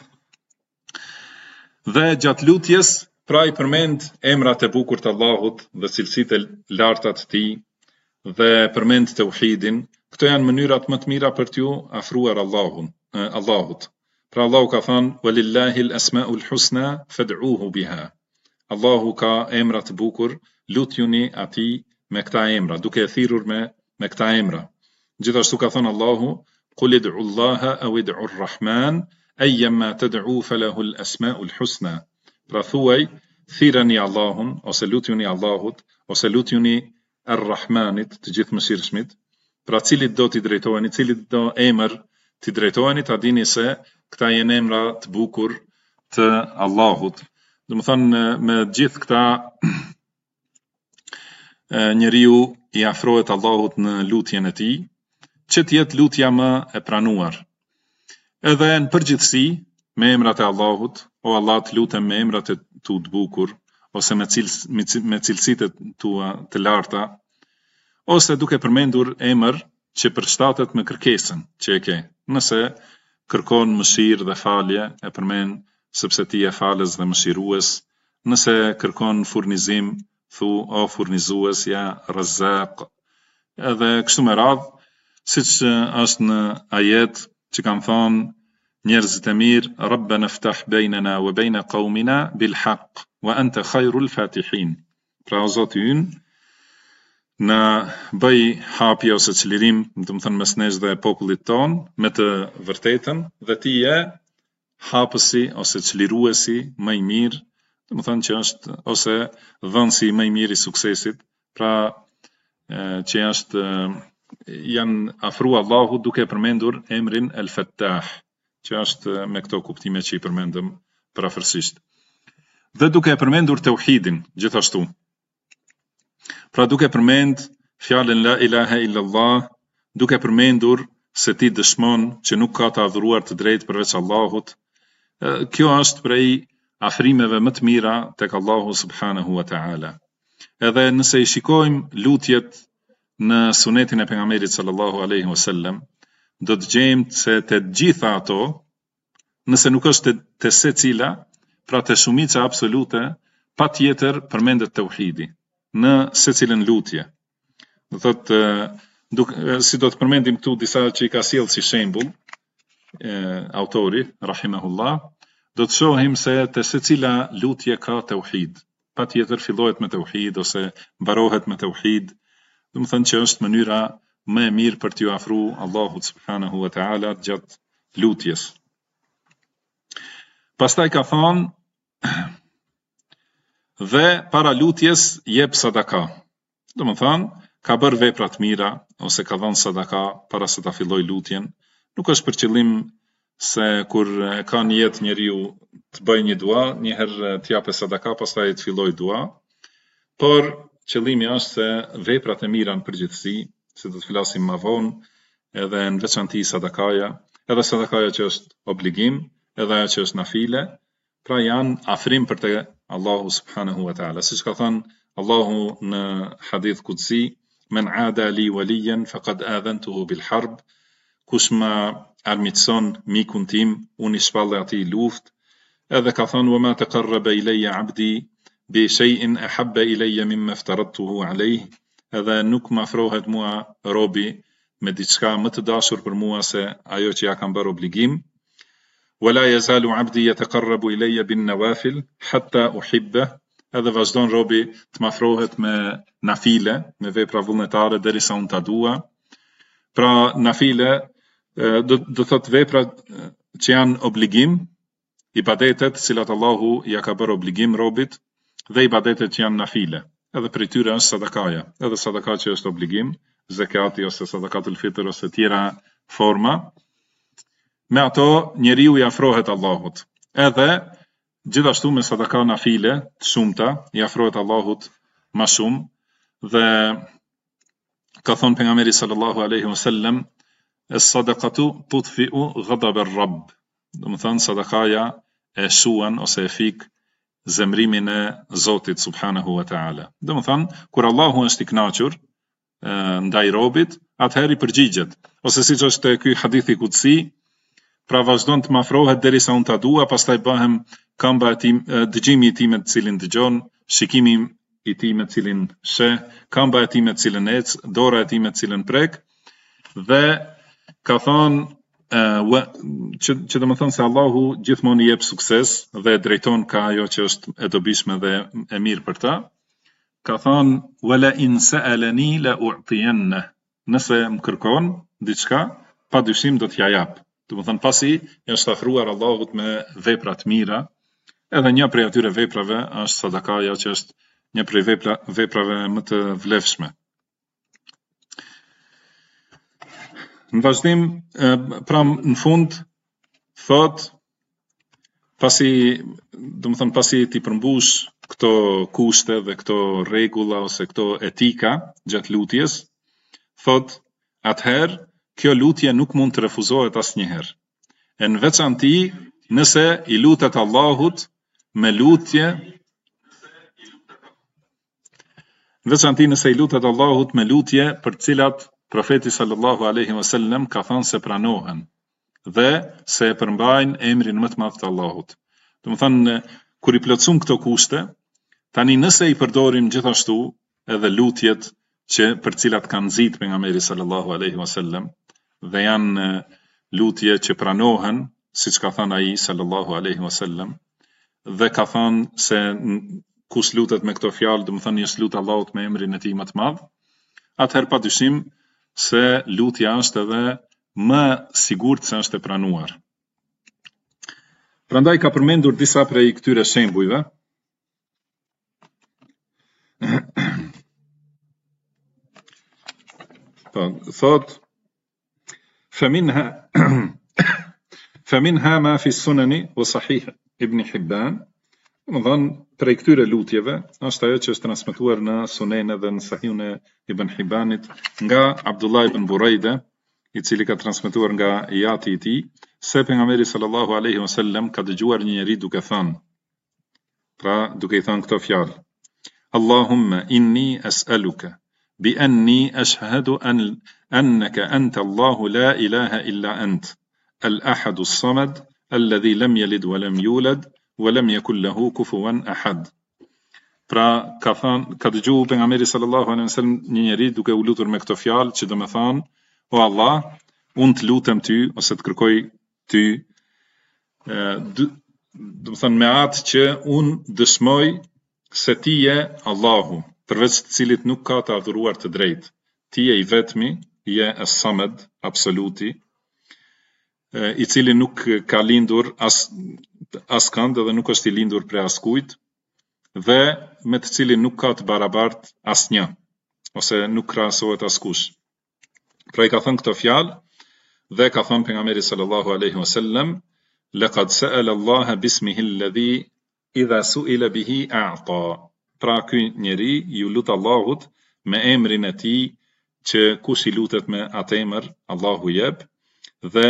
Dhe gjatë lutjes, pra i përmend emrat e bukur të Allahut dhe cilësitë e larta të tij dhe përmend tauhidin. Këto janë mënyrat më të mira për t'ju afruar Allahut. Pra Allahu ka thënë: "Walillahi al-asma'ul husna fad'uhu biha." Allahu ka emra të bukur, lutjuni atij me këta emra, duke e thirrur me këta emra. Gjithashtu ka thënë Allahu: "Qul id'u Allaha aw id'u ar-Rahman, ayyama tad'u falahu al-asma'ul husna." Pra thuaj, thirrani Allahun ose lutjuni Allahut ose lutjuni Ar-Rahmanit, të gjithë mëshirshmit. Pra cilit do t'i drejtoheni, cilit do emër t'i drejtoheni, ta dini se këta janë emra të bukur të Allahut. Do të thënë me gjithë këta njeriu i afrohet Allahut në lutjen e tij, që të jetë lutja më e pranuar. Edhe në përgjithësi me emrat e Allahut, o Allah të lutem me emrat e tu të bukur, ose me cilësitë tua të larta, ose duke përmendur emër që përshtatet me kërkesën që e ke. Nëse kërkon mëshirë dhe falje, e përmend sepse ti je falës dhe mëshirues. Nëse kërkon furnizim, thu o furnizues, ja Razzaq. Edhe kështu me radhë, siç është në ajet që kanë thonë njerëzit e mirë: Rabbana iftah bainana wa baina qaumina bil haqq wa anta khairul fatihin. Pra o Zoti ynë, na bëj hapje ose çlirim, do të thënë mes nesh dhe popullit ton, me të vërtetën, dhe ti je hapësi ose çliruesi më i mirë, do të thënë që është ose dhënësi më i mirë i suksesit, pra që janë afru Allahut duke përmendur emrin El Fattah, që është me këto kuptime që i përmendëm parafërsisht. Dhe duke përmendur tauhidin gjithashtu. Pra duke përmend fjalën la ilaha illallah, duke përmendur se ti dëshmon që nuk ka të adhuruar të drejtë përveç Allahut, kjo është prej afrimeve më të mira tek Allahu subhanahu wa ta'ala. Edhe nëse i shikojmë lutjet në sunetin e pejgamberit sallallahu alaihi wasallam, do të gjejmë se të gjitha ato, nëse nuk është të secila, pra të shumica absolute, patjetër përmendet tauhidi në secilën lutje. Do thotë, si do të përmendim këtu disa që i ka sjellë si shembull autori rahimahullah, do të shohim se të secila lutje ka tauhid. Patjetër fillohet me tauhid ose mbarohet me tauhid. Do të thënë që është mënyra më e mirë për t'ju afru Allahut subhanahu wa ta'ala gjatë lutjes. Pastaj ka thonë, dhe para lutjes jep sadaka. Do të thënë, ka bërë vepra të mira ose ka dhënë sadaka para se ta filloj lutjen. Nuk është për qëllim se kur ka një jetë njeriu të bëj një dua, njëherë t'jape sadaka, pastaj të filloj dua, por qëllimi është se veprat e mira në përgjithësi, se do të flasim më vonë, edhe në veçanti sadakaja, edhe sadakaja që është obligim, edhe ajo që është nafile, pra janë afrim për te Allahu subhanahu wa ta'ala. Siç ka thënë Allahu në hadith kudsi: "Men aada li waliyan faqad adhantuhu bil harb." Kush më armiqson mikun tim, unë i shpallë atij luftë. edhe ka thënë وما تقرب إلي عبدي بشيء أحب إلي مما افترضته عليه, edhe nuk më afrohet mua robi me diçka më të dashur për mua se ajo që ja kam bërë obligim. ولا يزال عبدي يتقرب إلي بالنوافل حتى أحبه, edhe vazhdon robi të më afrohet me nafile, me vepra vullnetare derisa unë ta dua. Pra nafile do thot vepra që janë obligim, ibadetet cilat Allahu ja ka bërë obligim robit, dhe ibadetet që janë nafile. Edhe për tyre është sadakaja, edhe sadaka që është obligim, zekati ose sadakatul fitr ose tjera forma. Me ato njeriu i afrohet Allahut. Edhe gjithashtu me sadaka nafile të shumta i afrohet Allahut më shumë, dhe ka thonë pejgamberi sallallahu alaihi wasallam, as-sadaqatu tudfi'u ghadab ar-rabb. Do të thonë sadakaja e shuan ose e fik zemrimin e Zotit subhanahu wa taala. Do të thonë kur Allahu është i kënaqur ndaj robit, atëherë i përgjigjet. Ose siç është ky hadithi kutsi, pra vazhdon të më afrohet derisa unë ta dua, pastaj bëhem këmba e tij, dëgjimi i tij me të cilin dëgjon, shikimi i tij me të cilin sheh, këmba e tij me të cilën ec, dora e tij me të cilën prek. Dhe ka thonë që do të thonë se Allahu gjithmonë i jep sukses dhe e drejton ka ajo që është e dobishme dhe e mirë për ta. Ka thonë wala in sa'alani la u'tiyanna, nëse më kërkon diçka, padyshim do t'ja jap. Do të thonë pasi është afruar Allahut me vepra të mira, edhe një prej atyre veprave është sadakaja, që është një prej veprave më të vlefshme. Në vazhdim, pra në fund, thot, pasi ti përmbush këto kushte dhe këto rregulla ose këto etika gjatë lutjes, thot, atëherë kjo lutje nuk mund të refuzohet asnjëherë. E në veçanti nëse i lutet Allahut me lutje, për cilat profeti sallallahu alaihi wasallam ka thënë se pranohen dhe se e përmbajnë emrin më të madh të Allahut. Do të thonë kur i plotësojmë këto kushte, tani nëse i përdorim gjithashtu edhe lutjet që për cilat kanë nxit pejgamberi sallallahu alaihi wasallam dhe janë lutje që pranohen, siç ka thënë ai sallallahu alaihi wasallam, dhe ka thënë se kush lutet me këto fjalë, do të thonë jes lut Allahut me emrin e tij më të madh, atëherë padyshim se lutja është edhe më sigurt se është e pranuar. Prandaj ka përmendur disa prej këtyre shembujve. Thot فمنها ما في السنن وصحيح ابن حبان. Më dhanë, prej këtyre lutjeve, është ajo që është transmetuar në Sunen dhe në Sahihun e Ibn Hibbanit nga Abdullah ibn Burejde, i cili ka transmetuar nga jati i tij, se pejgamberi sallallahu alaihi wasallam ka dëgjuar një njeri duke thënë, pra duke i thënë këto fjalë: Allahumma inni as'aluka bi anni ashhadu annaka anta Allahu la ilaha illa ant, al-ahadu as-samad, alladhi lam yalid wa lam yulad ولم يكن له كفوا أحد. Pra ka dëgjuar pejgamberi sallallahu alaihi wasallam një njeri duke u lutur me këto fjalë, që do të thonë: O Allah, unë të lutem ty ose të kërkoj ty, do të thonë me atë që unë dëshmoj se ti je Allahu, përveç të cilit nuk ka të adhuruar të drejtë. Ti je i vetmi, je as-Samad, absoluti, i cili nuk ka lindur askënd dhe nuk është i lindur prej askujt, dhe me të cilin nuk ka të barabart asnjë, ose nuk krahasohet askush. Pra i ka thënë këto fjalë dhe ka thënë pejgamberi sallallahu alaihi wasallam: laqad sa'ala Allah bismihi alladhi idha su'ila bihi a'ta. Pra ky njeri ju lut Allahut me emrin e tij që kush i lutet me atë emër, Allahu jep, dhe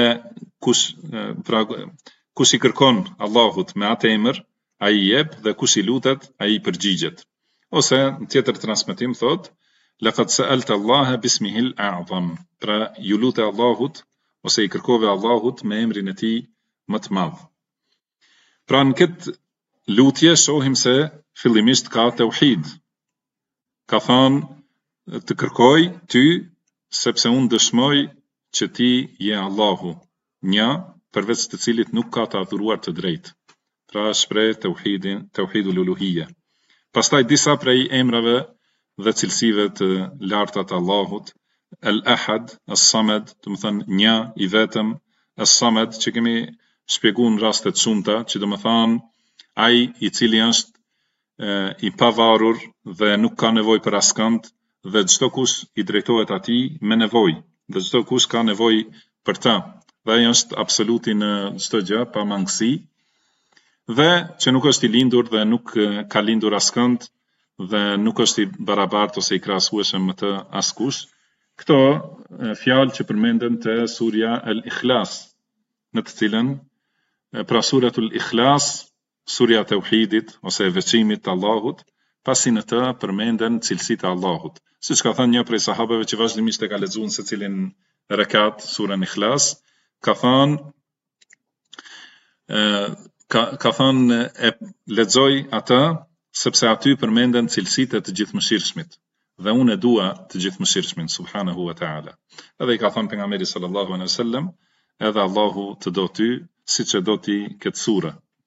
kush i kërkon Allahut me atë emër, ai jep, dhe kush i lutet, ai përgjigjet. Ose në tjetër transmetim thot: laqad sa'alta Allah bismihi al-a'zam. Pra ju lutet Allahut ose i kërkove Allahut me emrin e tij më të madh. Pra në këtë lutje shohim se fillimisht ka tauhid. Ka thënë të kërkoj ty sepse unë dëshmoj që ti je Allahu, një përveç të cilit nuk ka të adhuruar të drejtë. Pra shpreh tauhidul uluhiyya. Pastaj disa prej emrave dhe cilësive të larta të Allahut, Al-Ahad, As-Samad, do të thënë një i vetëm, As-Samad që kemi shpjeguar në raste të shumta, që do të thënë ai i cili është i pavarur dhe nuk ka nevojë për askënd dhe çdo kush i drejtohet atij me nevojë dhe çdo kush ka nevojë për ta. Dhe ai është absoluti në çdo gjë pa mangësi dhe që nuk është i lindur dhe nuk ka lindur askënd dhe nuk është i barabartë ose i krahasueshëm me të askush. Këto fjalë që përmenden te surja Al-Ikhlas, në të cilën pra suratul Ikhlas, surja e tauhidit ose e veçimit të Allahut, pasi në të përmenden cilësitë e Allahut. Siç ka thënë një prej sahabeve që vazhdimisht e ka lexuar secilin rekat surën Ikhlas, ka thënë e lexoj atë sepse aty përmenden cilësitë e të gjithëmëshirshmit dhe unë e dua të gjithëmëshirshmin subhanahu wa taala. Edhe i ka thënë pejgamberi sallallahu alaihi wasallam, edhe Allahu të do ty siç e do ti këtë sure.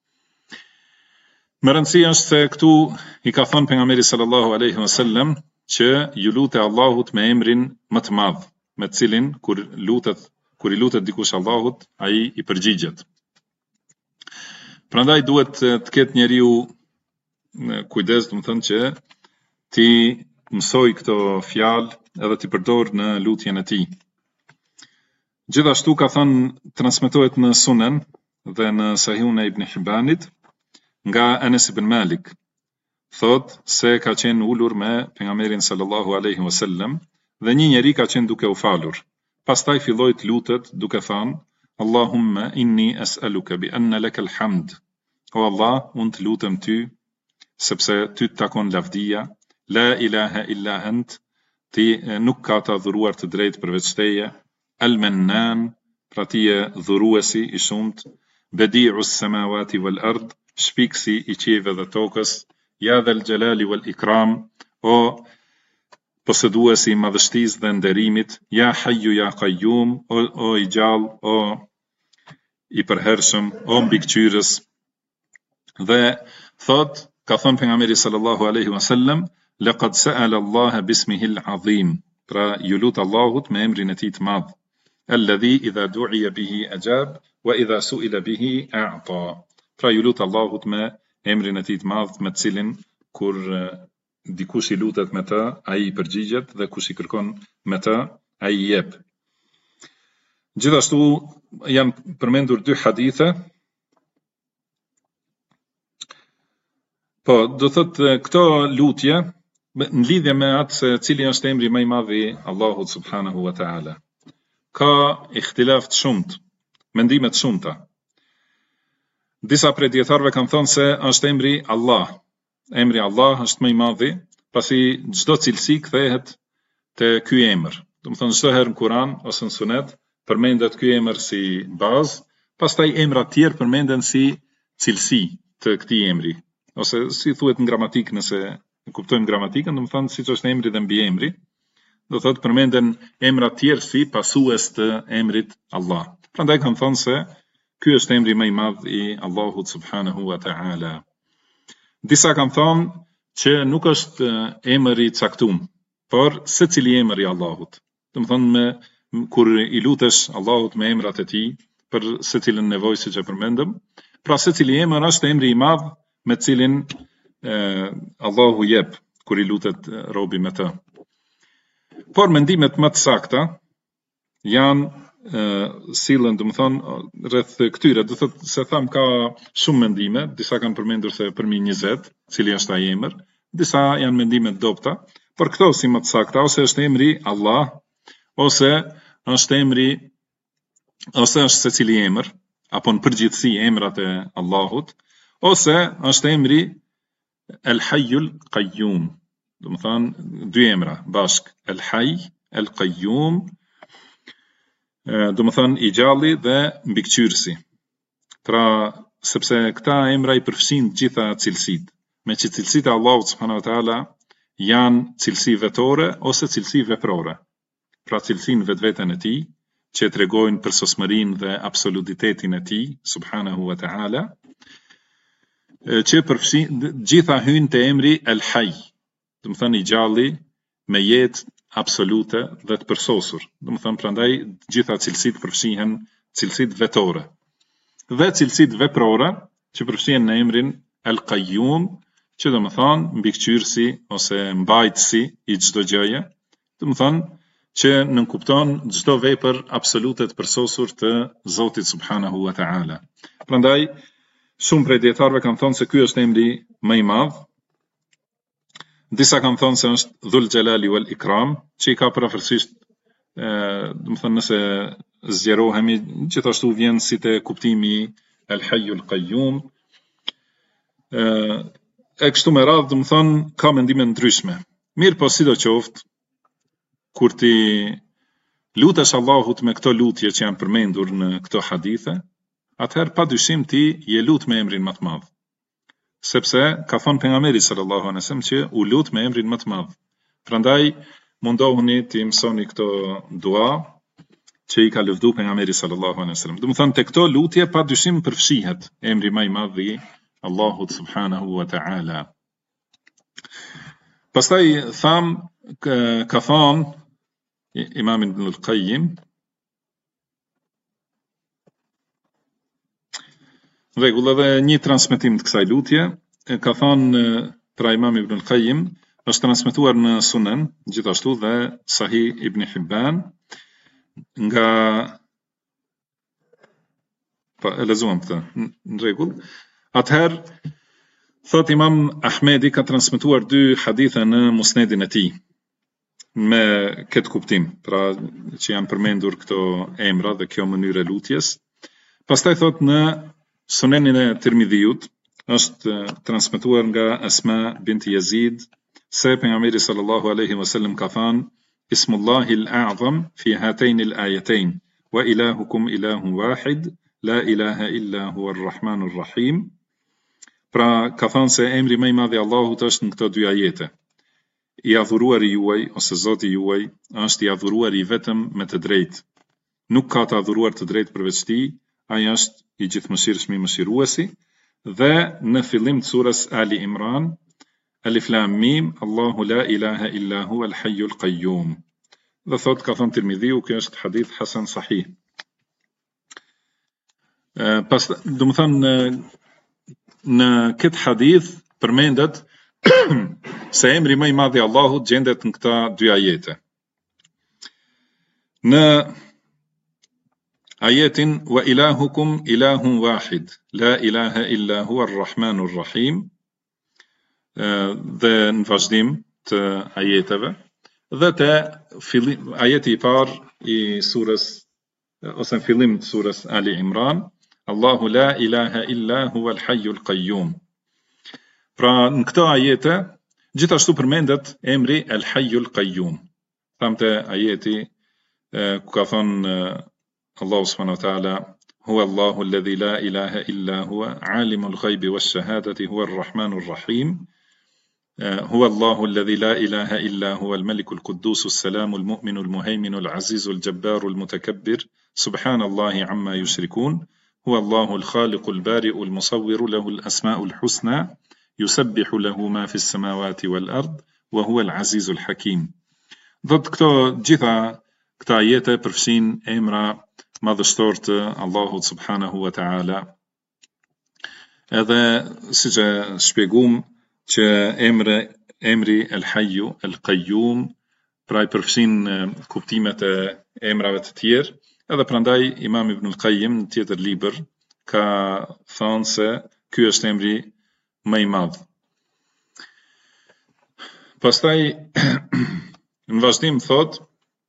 Më rëndësi është se këtu i ka thënë pejgamberi sallallahu alaihi wasallam që ju lutet Allahut me emrin më të madh, me cilin kur i lutet dikush Allahut, ai i përgjigjet. Prandaj duhet të ketë njeriu kujdes, do të thënë që ti mësoj këto fjalë edhe ti përdor në lutjen e tij. Gjithashtu ka thënë transmetohet në Sunen dhe në Sahihun e Ibn Hibbanit nga Anas ibn Malik, thot se ka qenë ulur me pejgamberin sallallahu alaihi wasallam dhe një njeri ka qenë duke u falur. Pastaj filloi të lutet duke thënë: Allahumma inni as'aluka bi anna laka al-hamd. O Allah, unë të lutem ty sepse ty të takon lavdia, la ilaha illa ant, ti nuk ka të adhuruar të drejtë përveç teje, al-Mannan, pra ti je dhuruesi i shumt, badi'us samawati wal ard, shpikësi i qiejve dhe tokës, ja dhal jalali wal ikram, o posëduesi i madhështisë dhe nderimit, ja hayyu ya qayyum, o i gjallë, o i përhershëm, o mbikëqyrës. Dhe thot, ka thënë pejgamberi sallallahu alaihi wasallam, laqad sa'ala Allah bismihi al-azim, pra ju lut Allahut me emrin e tij të madh, alladhi idha du'iya bihi ajab wa idha su'ila bihi a'ta. Pra ju lut Allahut me emrin e tij të madh, me të cilin kur dikush i lutet me të, ai i përgjigjet dhe kush i kërkon me të, ai i jep. Gjithashtu janë përmendur dy hadithe. Po, do thot këto lutje në lidhje me atë se cili është emri më i madh i Allahut subhanahu wa taala. Ka ikhtilaf të shumt, mendime të shumta. Disa prej dietarëve kanë thënë se është emri Allah. Emri Allah është më i madhi, pasi çdo cilësi kthehet te ky emër. Do të thonë çdo herë në Kur'an ose në Sunet përmendet ky emër si bazë, pastaj emra të tjerë përmenden si cilësi të këtij emri. Ose si thuhet në gramatik, nëse kuptojmë gramatikën, do të thonë siç është emri dhe mbiemri, do thotë përmenden emra të tjerë si pasues të emrit Allah. Prandaj kanë thënë se ky është emri më i madh i Allahut subhanahu wa taala. Disa kanë thënë që nuk është emër i caktuar, por secili emër i Allahut. Do të thonë kur i lutesh Allahut me emrat e tij për secilën nevojë siç e përmendëm, pra secili emër është emri i madh me cilin Allahu jep kur i lutet robi me të. Por mendimet më të sakta janë sillen, do të thonë rreth këtyre, do thotë se tham ka shumë mendime, disa kanë përmendur se përmi 20, cili është ai emër, disa janë mendime të dobta, por këto si më të sakta, ose është emri Allah, ose është secili emër, apo në përgjithësi emrat e Allahut, ose është emri El-Hayyul Qayyum, do të thonë dy emra bashk, El-Hayy, El-Qayyum, do të thonë i gjalli dhe mbikëqyrësi. Pra sepse këta emra I përfshin gjitha cilësitë, me që cilësitë e Allahut subhanahu wa taala janë cilësi vetore ose cilësi veprore. Pra cilësinë vetveten e tij, që tregojnë për sosmërinë dhe absolutitetin e tij subhanahu wa taala, që përfshin gjitha hyn te emri El Hayy, do të thënë I gjalli me jetë absolute dhe të përsosur. Do të thënë prandaj gjitha cilësitë përfshihen cilësitë vetore. Dhe cilësitë veprore që përfshihen në emrin El Qayyum, që do të thënë mbikëqyrësi ose mbajtësi I çdo gjëje, do të thënë që nënkupton çdo vepër absolute të përsosur të Zotit subhanahu wa taala. Prandaj shumë prej dietarëve kanë thënë se ky është emri më I madh. Disa kanë thënë se është Dhul Jalali wal Ikram, që I ka përafërsisht, do të thënë nëse zgjerohemi, gjithashtu vjen si te kuptimi El Hayyul Qayyum. E kështu me radhë, do të thënë ka mendime ndryshme. Mirë po sidoqoftë, kur ti lutesh Allahut me këto lutje që janë përmendur në këto hadithe, atëherë padyshim ti je lut me emrin më të madh. Sepse ka thënë pejgamberi sallallahu alaihi wasallam që u lut me emrin më të madh. Prandaj mundohuni ti mësoni këto dua që I ka lëvdu pejgamberi sallallahu alaihi wasallam. Do të thënë te këto lutje padyshim përfshihet emri më I madh I Allahut subhanahu wa taala. Pastaj tham ka thënë Imam Ibn al-Qayyim, rregull, edhe një transmetim të kësaj lutje, ka thënë pra Imam Ibn al-Qayyim, është transmetuar në Sunan, gjithashtu dhe Sahih Ibn Hibban, nga e lexuam këtë, në rregull. Atëherë thot Imam Ahmedi ka transmetuar dy hadithe në Musnedin e tij me këtë kuptim, pra që janë përmendur këto emra dhe kjo mënyrë e lutjes. Pastaj thot në Sunenin e Tirmidhiut është transmetuar nga Asma binti Yazid se pejgamberi sallallahu alaihi wasallam ka thënë Ismullahi al-a'zam fi hatayn al-ayatayn wa ilahukum ilahun wahid la ilaha illa huwa ar-rahmanur rahim. Pra ka thënë se emri më I madh I Allahut është në këto dy ajete. I adhuruari juaj ose Zoti juaj është I adhuruari vetëm me të drejtë. Nuk ka të adhuruar të drejtë përveç Tij, ai është I gjithëmëshirshëm I mëshiruesi. Dhe në fillim të surës Ali Imran, Alif Lam Mim, Allahu la ilaha illa huwa al-hayyul qayyum. Dhe thot ka thënë Tirmidhiu, kjo është hadith hasan sahih. Pas, do të thënë në këtë hadith përmendet se emri më I madh I Allahut gjendet në këta dy ajete. Në ajetin wa ilahukum ilahun wahid la ilaha illa huwa ar-rahmanur rahim, dhe në vazhdim të ajeteve, dhe te ajeti I parë I surës ose në fillim të surës Ali Imran, Allahu la ilaha illa huwa al-hayyul qayyum. Pra në këto ajete gjithashtu përmendet emri El-Hayyul Qayyum. Thamte ajeti ku ka thënë Allahu subhanahu wa taala huwa Allahu alladhi la ilaha illa huwa alimul ghaibi wash-shahadati huwa ar-rahmanur rahim. huwa Allahu alladhi la ilaha illa huwa al-malikul quddus as-salamul mu'minul muhayminul azizul jabbarul mutakabbir subhanallahi amma yushrikun. huwa Allahu al-khaliqul bari'ul musawwir lahu al-asma'ul husna يسبح له ما في السماوات والأرض وهو العزيز الحكيم. Dhëtë këto gjitha këta ajete përfshin emra madhështor të Allahut subhanahu wa ta'ala. Edhe si që shpjegum që emri El Hayyu, El Qayyum, pra I përfshin kuptimet e emrave të tjerë, edhe prandaj Imam Ibn al-Qayyim në tjetër libër ka thënë se ky është emri më I madh. Pastaj në vazhdim thot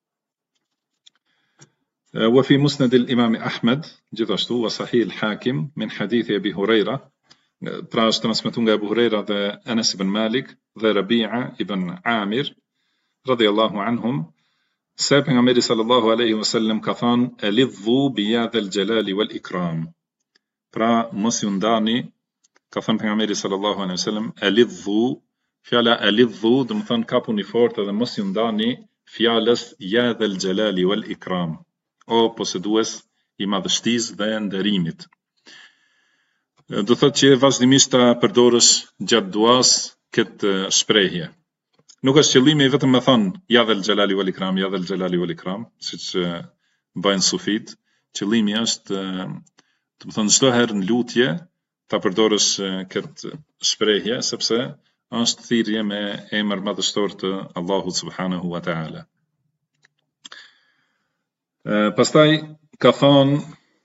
wa fi musnad al-Imam Ahmad gjithashtu wa sahih al-Hakim min hadith Abi Huraira, pra është transmetuar nga Abu Huraira dhe Anas ibn Malik dhe Rabi'a ibn Amir radhiyallahu anhum se pejgamberi sallallahu alaihi wasallam ka thënë elidhu bi yadhal jalali wal ikram. pra mos ju ndani. Ka thënë pejgamberi sallallahu alaihi wasallam, alidhu, fjala alidhu do të thonë kapuni fort edhe mos ju ndani fjalës ja dhal jalali wal ikram, o posedues i madhështisë dhe nderimit. Do thotë që vazhdimisht ta përdorësh gjatë duas këtë shprehje. Nuk është qëllimi vetëm me thonë ja dhal jalali wal ikram, ja dhal jalali wal ikram, siç bëjnë sufit. Qëllimi është, do të thonë çdo herë në lutje ta përdorësh këtë shprehje, sepse është thirrje me emër madhështor të Allahut subhanahu wa taala. Pastaj ka thonë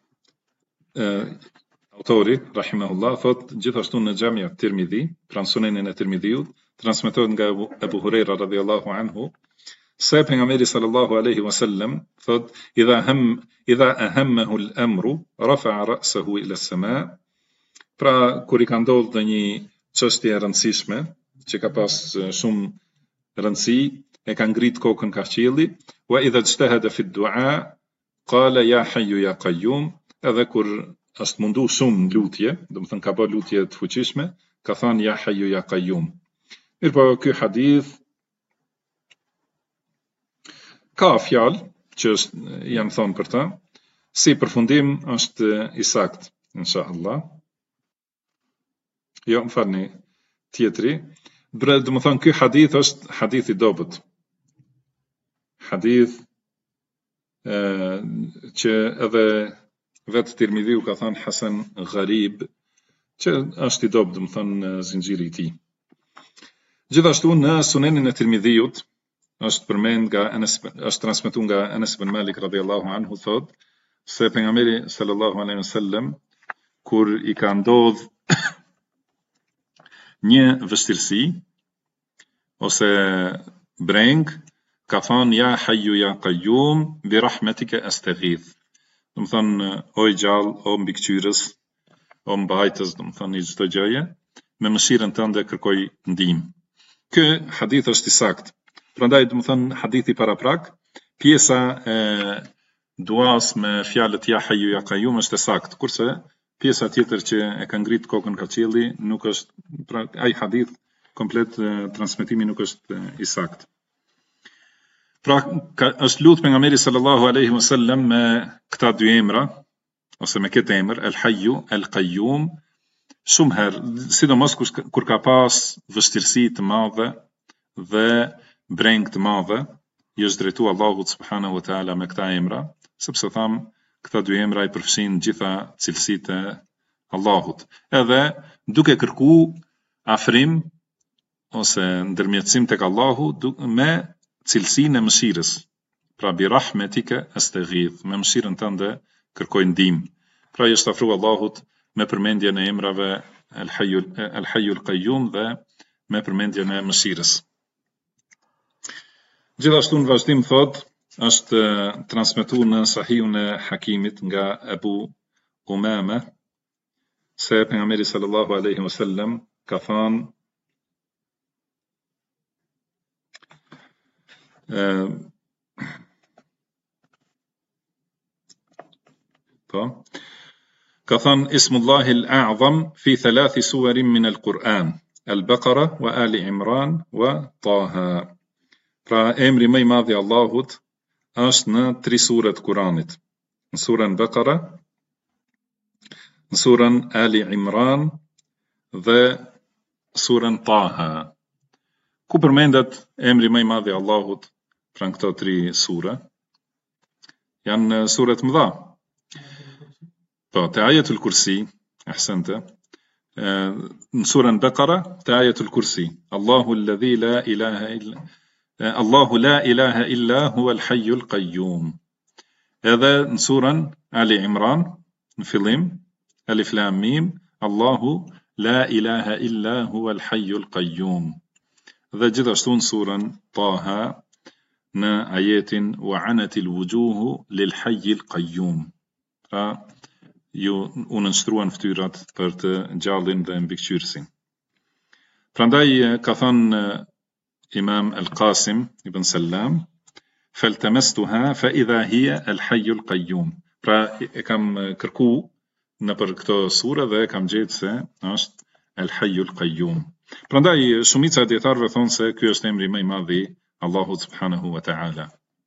autori rahimahullah, thot gjithashtu në Xhamia Tirmidhi, pra Sunenin e Tirmidhiut, transmetohet nga Abu Huraira radhiyallahu anhu, se pejgamberi sallallahu alaihi wasallam thot idha ahammahu al-amru rafa'a ra'sahu ila as-sama'. Pra kur i ka ndodhur një çështje e rëndësishme që ka pas shumë rëndësi, e ka ngrit kokën ka qielli, wa idha ijtahada fi ad-du'a qala ya hayyu ya qayyum. Edhe kur është mundu shumë në lutje, do të thënë ka bërë lutje të fuqishme, ka thënë ya hayyu ya qayyum. Mirpo ky hadith ka fjalë që janë thonë për ta, si përfundim është i saktë, inshallah. Jo, më falni, tjetri. Do të thonë ky hadith është hadith i dobët. Hadith që edhe vetë Tirmidhiu ka thënë Hasan Gharib, që është i dobët, do të thonë zinxhiri i tij. Gjithashtu në Sunenin e Tirmidhiut është përmend nga është transmetuar nga Anas ibn Malik radhiyallahu anhu, thot se pejgamberi sallallahu alaihi wasallam kur i ka ndodh një vështirësi ose breng, ka thonë ja hayyu ya qayyum bi rahmatika astaghith. Do të thonë o i gjallë, o mbikëqyrës, o mbajtës, do të thonë i çdo gjëje, me mëshirën tënde kërkoj ndihmë. Ky hadith është i saktë. Prandaj do të thonë hadithi paraprak, pjesa e duas me fjalët ja hayyu ya qayyum është e saktë, kurse pjesa tjetër që e ka ngrit kokën ka qielli nuk është, pra ai hadith komplet transmetimi nuk është i saktë. Pra është lut pejgamberi sallallahu alaihi wasallam me këta dy emra ose me këtë emër El Hayyu El Qayyum shumë herë, sidomos kur ka pas vështirësi të mëdha dhe breng të mëdha, i është drejtuar Allahut subhanahu wa taala me këta emra, sepse tham këta dy emra i përfshin gjitha cilësitë e Allahut. Edhe duke kërku afrim ose ndërmjetësim tek Allahu me cilësinë e mëshirës. Pra bi rahmetika astaghith, me mëshirën tënde kërkoj ndihmë. Pra i është afru Allahut me përmendjen e emrave El Hayyu El Qayyum dhe me përmendjen e mëshirës. Gjithashtu në vazhdim thot, është transmetuar në Sahihun e Hakimit nga Abu Umama se pejgamberi sallallahu alaihi wasallam ka thënë ka thënë Ismullahi al-A'zam fi 3 suwarin min al-Quran, Al-Baqara wa Ali Imran wa Taha. Pra emri më i madh i Allahut është në 3 sura të Kuranit. Në surën Baqara, në surën Ali Imran dhe surën Taha. Ku përmendet emri më i madh i Allahut pra në këto 3 sura? Janë surat mëdha. Po, te Ayatul Kursi, ahsante. Në surën Baqara, te Ayatul Kursi. Allahu la ilaha illa huwa al-Hayyu al-Qayyum. Edhe në surën Ali Imran, në fillim, Alif Lam Mim, Allahu la ilaha illa huwa al-Hayyu al-Qayyum. Dhe gjithashtu në surën Taha, në ajetin wa anatil wujuhu lil Hayyi al-Qayyum. Pra ju nënshtruan fytyrat për të gjallin dhe mbikëqyrësin. Prandaj ka thënë Imam Al-Qasim ibn Sallam, faltamastuha fa idha hiya al-Hayyu al-Qayyum. Pra e kam kërku në për këto sura dhe kam gjetë se është El Hayyul Qayyum. Prandaj shumica e dietarëve thonë se ky është emri më i madh i Allahut subhanahu wa ta'ala.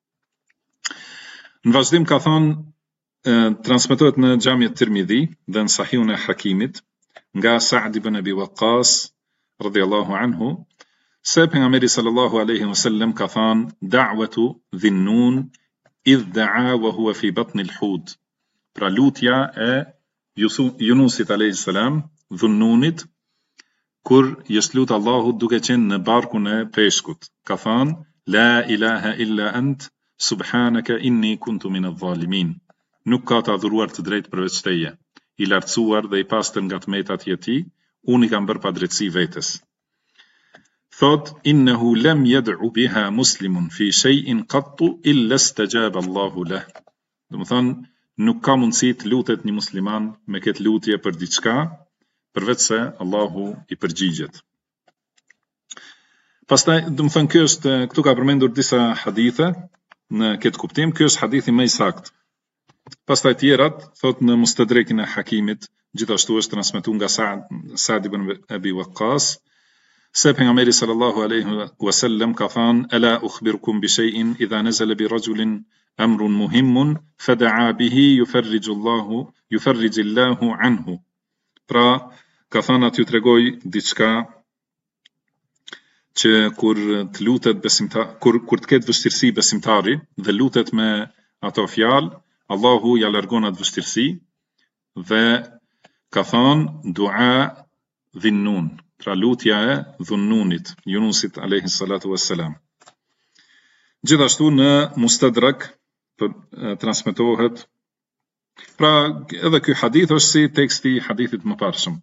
Në vazhdim ka thonë, transmetohet në Xhamiat Tirmidhi dhe në Sahihun e Hakimit nga Sa'd ibn Abi Waqqas radhiyallahu anhu se pejgamberi sallallahu alaihi wasallam ka thënë da'watu dhinnun idh da'a wa huwa fi batn al-hud. Pra lutja e Yunusit alayhis salam, Dhunnunit, kur jeslut Allahut duke qenë në barkun e peshkut. Ka thënë la ilaha illa ant subhanaka inni kuntu min adh-dhalimin. Nuk ka të adhuruar të drejtë përveç teje, i lartësuar dhe i pastër nga tmetat e tij, unë i kam bërë padrejtësi vetes. Thot innahu lam yad'u biha muslimun fi shay'in qattu illa istajaba Allahu lah. Do të thonë nuk ka mundësi të lutet një musliman me këtë lutje për diçka përveç se Allahu i përgjigjet. Pastaj, do të thonë këtu ka përmendur disa hadithe në këtë kuptim, ky është hadithi më i saktë. Pastaj tjerat, thot në Mustadrekin e Hakimit, gjithashtu është transmetuar nga Sa'd ibn Abi Waqqas, se pejgamberi sallallahu alaihi wasallam ka thënë ala ukhbirukum bi shay'in idha nazala bi rajulin amrun muhimun fada'a bihi yufarrijullahu anhu. Pra ka thënë aty tregoj diçka që kur të lutet besimtar, kur të ketë vështirësi besimtari dhe lutet me ato fjalë, Allahu ja largon atë vështirësi dhe ka thënë dua dhinnun, pra lutja e Dhunnunit, Yunusit alayhi salatu wassalam. Gjithashtu në Mustadrak transmetohet, pra edhe ky hadith është si teksti i hadithit më parshëm.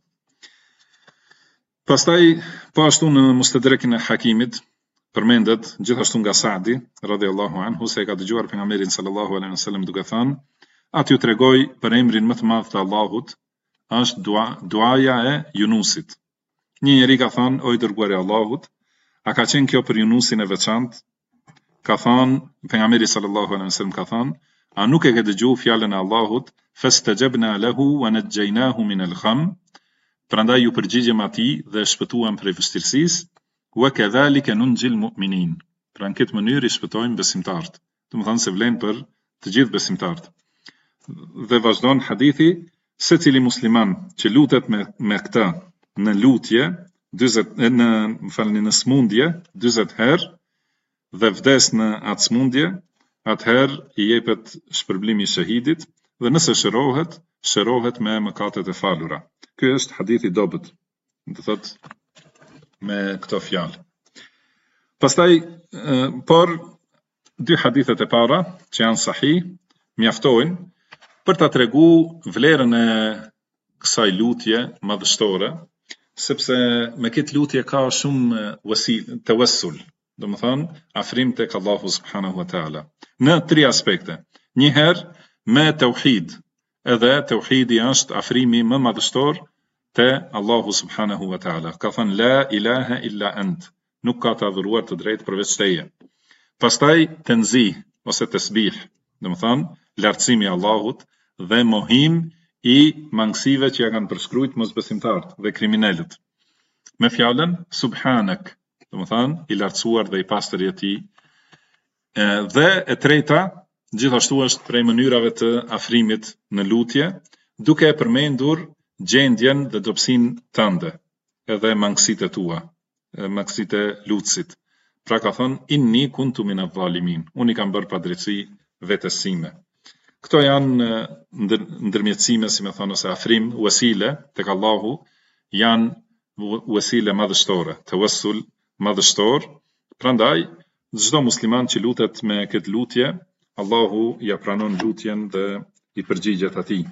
Pastaj po ashtu në Mustadrekin e Hakimit përmendet gjithashtu nga Sa'di radhiyallahu anhu se ka dëgjuar pejgamberin sallallahu alaihi wasallam duke thënë aty tregoj për emrin më të madh të Allahut, është duaja e Yunusit. Një njeri ka thënë o i dërguari i Allahut, a ka qenë kjo për Yunusin e veçantë? Ka thënë pejgamberi sallallahu alaihi wasallam ka thënë a nuk e ke dëgjuar fjalën e Allahut fastajabna lahu wa najjaynahu min al-gham? Prandaj ju përgjigjem atij dhe shpëtuam prej vështirësisë. Wa kadhalika nunjil mu'minin. Pra në këtë mënyrë i shpëtojmë besimtarët. Do të thonë se vlen për të gjithë besimtarët. Dhe vazhdon hadithi, secili musliman që lutet me këtë në lutje 40 në smundje 40 herë dhe vdes në atë smundje, atëherë i jepet shpërblimi i shahidit dhe nëse shërohet me mëkatet e falura. Ky është hadithi i dobët. Do thotë me këto fjalë. Pastaj, por dy hadithet e para që janë sahih mjaftojnë për ta treguar vlerën e kësaj lutje madhështore, sepse me këtë lutje ka shumë tawassul, do të thonë afrim tek Allahu subhanahu wa taala, në 3 aspekte. Një herë me tauhid, edhe tauhidi është afrimi më madhështor te Allahu subhanahu wa taala. Ka thënë la ilaha illa ant, nuk ka të adhuruar të drejtë përveç teje. Pastaj tanzih ose tasbih, do të thonë lartësimi i Allahut dhe mohim i mangësive që ja kanë përshkruajtur mosbesimtarët dhe kriminalët. Me fjalën subhanak, do të thonë i lartësuar dhe i pastër i tij. Dhe e treta, gjithashtu është prej mënyrave të afrimit në lutje, duke e përmendur gjendjen dhe dobësinë tënde, edhe mangësitë tua, mangësitë e lutësit. Pra ka thënë inni kuntu min adh-dhalimin, unë i kam bërë padrejtësi vetes sime. Këto janë ndërmjetësime, si më thonë, ose afrim, wasile tek Allahu, janë wasile madhështore, tawassul madhështor. Prandaj çdo musliman që lutet me këtë lutje, Allahu ja pranon lutjen dhe i përgjigjet atij.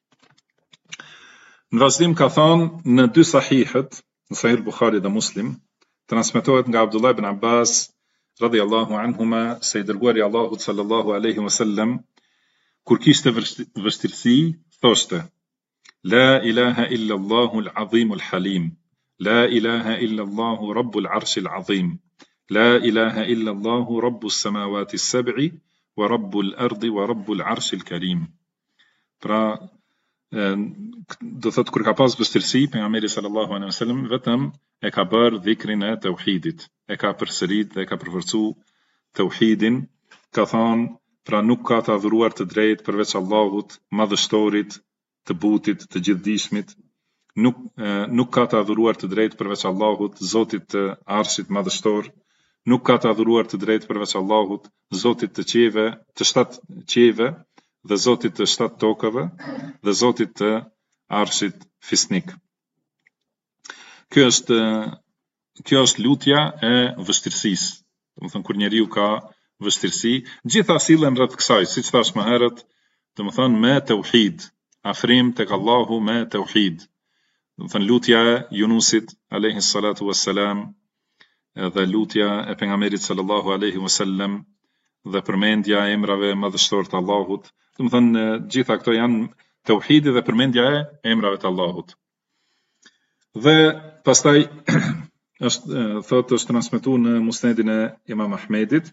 Në vazhdim ka thënë në 2 sahihet, në Sahih Buhari dhe Muslim, transmetohet nga Abdullah ibn Abbas radhiyallahu anhuma se i dërguari i Allahut sallallahu alaihi wasallam kur kishte vështirësi thoshte la ilaha illa Allahu al-azim al-halim, la ilaha illa Allahu rabbul arshil azim, la ilaha illa Allahu rabbus samawati as-sab'i wa rabbul ardi wa rabbul arshil karim. Pra do thot kur ka pas vështirësi pejgamberi sallallahu alaihi wasallam vetëm e ka bërë dhikrin e tauhidit, e ka përsërit dhe e ka përforcu tauhidin, ka thonë pra nuk ka të adhuruar të drejt përveç Allahut, madhështorit, të butit, të gjithdijshmit, nuk ka të adhuruar të drejt përveç Allahut, Zotit të Arshit madhështor, nuk ka të adhuruar të drejt përveç Allahut, Zotit të qiejve, të 7 qiejve dhe Zotit të 7 tokëve dhe Zotit të Arshit fisnik. Kjo është lutja e vështirësisë. Do të thënë kur njeriu ka vështirësi, gjitha sillen rreth kësaj, siç thash më herët, do të thënë me tauhid, afrim tek Allahu me tauhid. Do të thënë lutja e Yunusit alayhi salatu wassalam dhe lutja e pejgamberit sallallahu alaihi wasallam dhe përmendja e emrave madhështor të Allahut. Do të thënë gjitha këto janë tauhidi dhe përmendja e emrave të Allahut. Dhe pastaj është transmetuar në Musnedin e Imam Ahmedit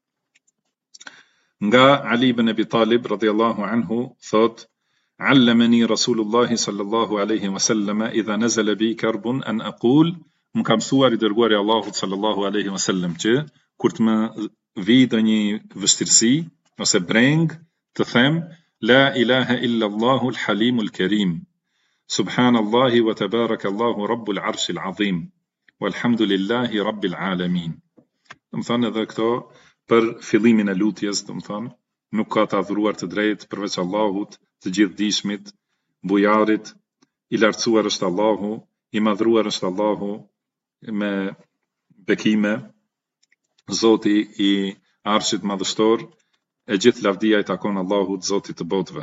nga Ali ibn Abi Talib radhiyallahu anhu thot allamani Rasulullah sallallahu alaihi wasallam idha nazala bi karbun an aqul më ka mësuar I dërguari Allahut sallallahu alaihi wasallam që kur të më vi ndonjë vështirësi ose breng të them la ilaha illa Allahu al-Halim al-Karim subhanallahi wa tabarakallahu rabbul arshil azim walhamdulillahi rabbil alamin. Do të thonë edhe këto për fillimin e lutjes, do të thonë nuk ka të adhuruar të drejtë përveç Allahut, të gjithdijshmit, bujarit, I lartësuar është Allahu, I madhruar është Allahu me bekime, Zoti I Arshit madhështor, e gjithë lavdia I takon Allahut, Zotit të botëve.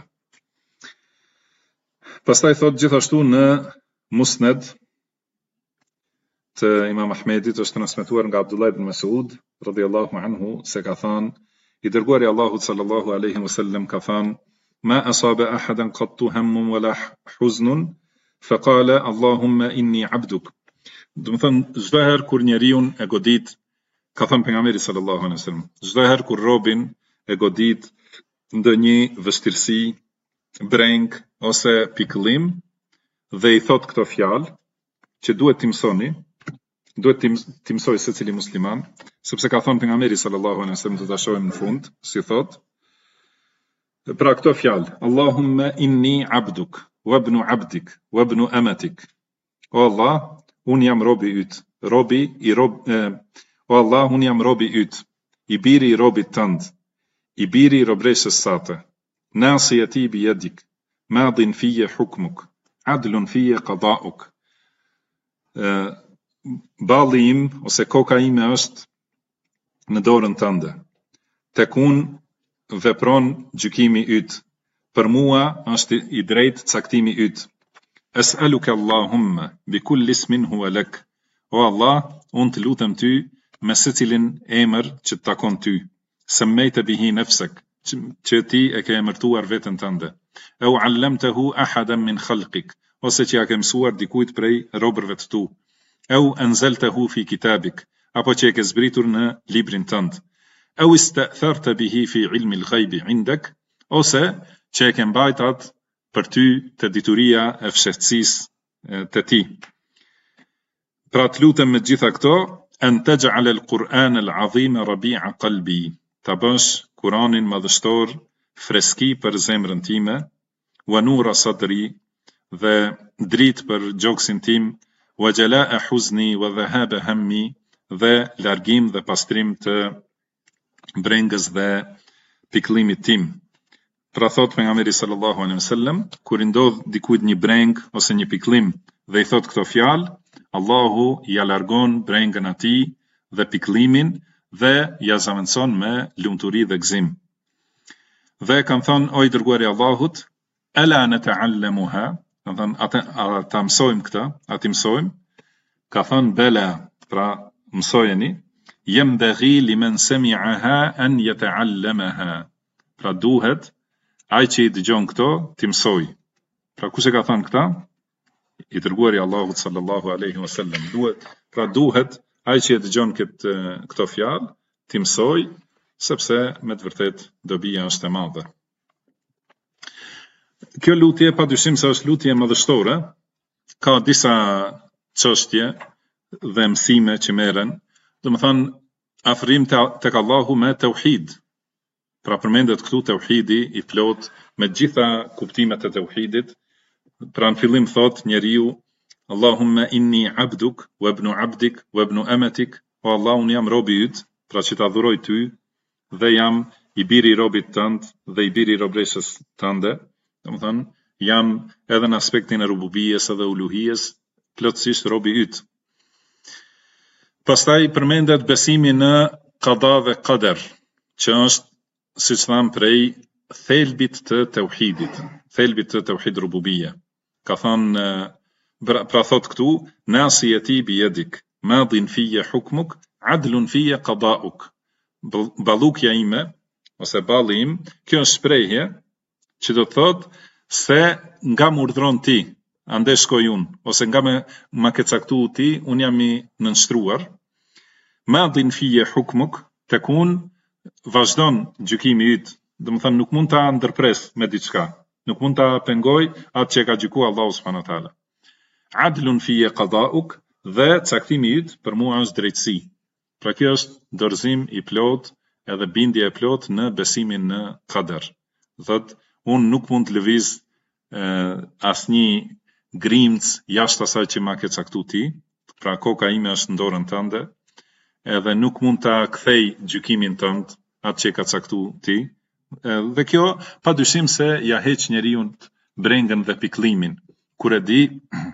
Pastaj thot gjithashtu në Musned të Imam Ahmedit është transmetuar nga Abdullah ibn Mas'ud radhiyallahu anhu se ka thënë I dërguari Allahut sallallahu alaihi wasallam ka thënë ma asaba ahadan qattu hammun wala huznun faqala Allahumma inni abduk. Do të thënë çdo herë kur njeriu e godit, ka thënë pejgamberi sallallahu alaihi wasallam, çdo herë kur robin e godit ndonjë vështirësi, breng ose pikëllim dhe I thot këto fjalë që duhet t'i mësoni, duhet t'i mësoj secili musliman, sepse ka thënë pejgamberi sallallahu alaihi wasallam do ta shohim në fund, si thot. Pra këto fjalë, Allahumma inni abduk, wa ibnu abdik, wa ibnu amatik. O Allah, unë jam robi yt, o Allah, unë jam robi yt, I biri I robit tënd, I biri I robresës sate, nasiyati bi yadik, madin fije hukmuk, adlun fije qada'uk. Balli im ose koka ime është në dorën tënde. Tek unë vepron gjykimi yt. Për mua është I drejt caktimi yt. Es'aluka Allahumma bi kulli ismin huwa lak. O Allah, unë të lutem ty me secilin emër që të takon ty. Semmejte bihi nafsak, që ti e ke emërtuar veten tënde. Au allamtahu ahadan min khalqik, ose që ja ke mësuar dikujt prej robërve të tu. Au anzaltahu fi kitabik, apo që e ke zbritur në librin tënd. Au ista'tharta bihi fi ilmi al-ghaibi indak, ose që e ke mbajtur për ty të dituria e fshehtësisë të ti. Pra të lutem me gjitha këto, an taj'al al-Qur'an al-azim rabi'a qalbi, ta bësh Kur'anin madhështor freski për zemrën time, wa nura sadri dhe dritë për gjoksin tim, wa jala'a huzni wa dhahaba hammi dhe largim dhe pastrim të brengës dhe pikëllimit tim. Pra thot pejgamberi sallallahu alaihi wasallam, kur I ndodh dikujt një breng ose një pikëllim dhe I thot këto fjalë, Allahu ja largon brengën atij dhe pikëllimin dhe ja zaventson me lumturi dhe gëzim. Dhe kanë thonë o I dërguari Allahut, ala nata'allamuha, kanë thonë ata mësojmë këtë, ati mësojmë, ka thonë bela, pra mësojeni, yambaghi liman sami'aha an yata'allamaha. Pra duhet ai që I dëgjon këto ti mësoj. Pra kush e ka thënë këta? I dërguari Allahut sallallahu alaihi wasallam. Duhet ai që e dëgjon këto fjalë ti mësoj, sepse me të vërtet dobia është e madhe. Kjo lutje padyshim se është lutje madhështore, ka disa çështje dhe mësime që merren, domethënë afrim tek Allahu me tauhid. Pra përmendet këtu tauhidi i plot me gjitha kuptimet e tauhidit. Pra në fillim thot njeriu Allahumma inni abduk wa ibnu abdik wa ibnu amatik, o Allah unë jam robi yt, pra që ta adhuroj ty dhe jam i biri i robit tënd dhe i biri i robreshës tënde. Domethënë jam edhe në aspektin e rububijes edhe uluhijes plotësisht robi yt. Pastaj përmendet besimi në qada dhe qadar, që është, siç tham, prej thelbit të tauhidit, thelbit të tauhid rububia. Ka thënë, pra thot këtu, nasiyati bi yadik, madin fiyya hukmuk, adlun fiyya qada'uk. Ballukja ime ose balli im, kjo është shprehje që do të thot se nga më urdhron ti, ande shkoj unë, ose nga ma ke caktuar ti, unë jam i nënshtruar. Madin fiyya hukmuk, tekun vazhdon gjykimi yt, domethënë nuk mund ta ndërpres me diçka, nuk mund ta pengoj atë që ka gjykuar Allahu subhanahu wa taala. Adlun fiyya qada'uk, dhe caktimi yt për mua është drejtësi. Pra kjo është dorëzim i plot edhe bindje e plot në besimin në qadar. Thot, unë nuk mund të lëviz asnjë grimc jashtë asaj që ma ke caktuar ti, pra koka ime është në dorën tënde, edhe nuk mund ta kthej gjykimin tënd atë që ka caktuar ti. Dhe kjo padyshim se ja heq njeriu brengën dhe pikëllimin, kur e di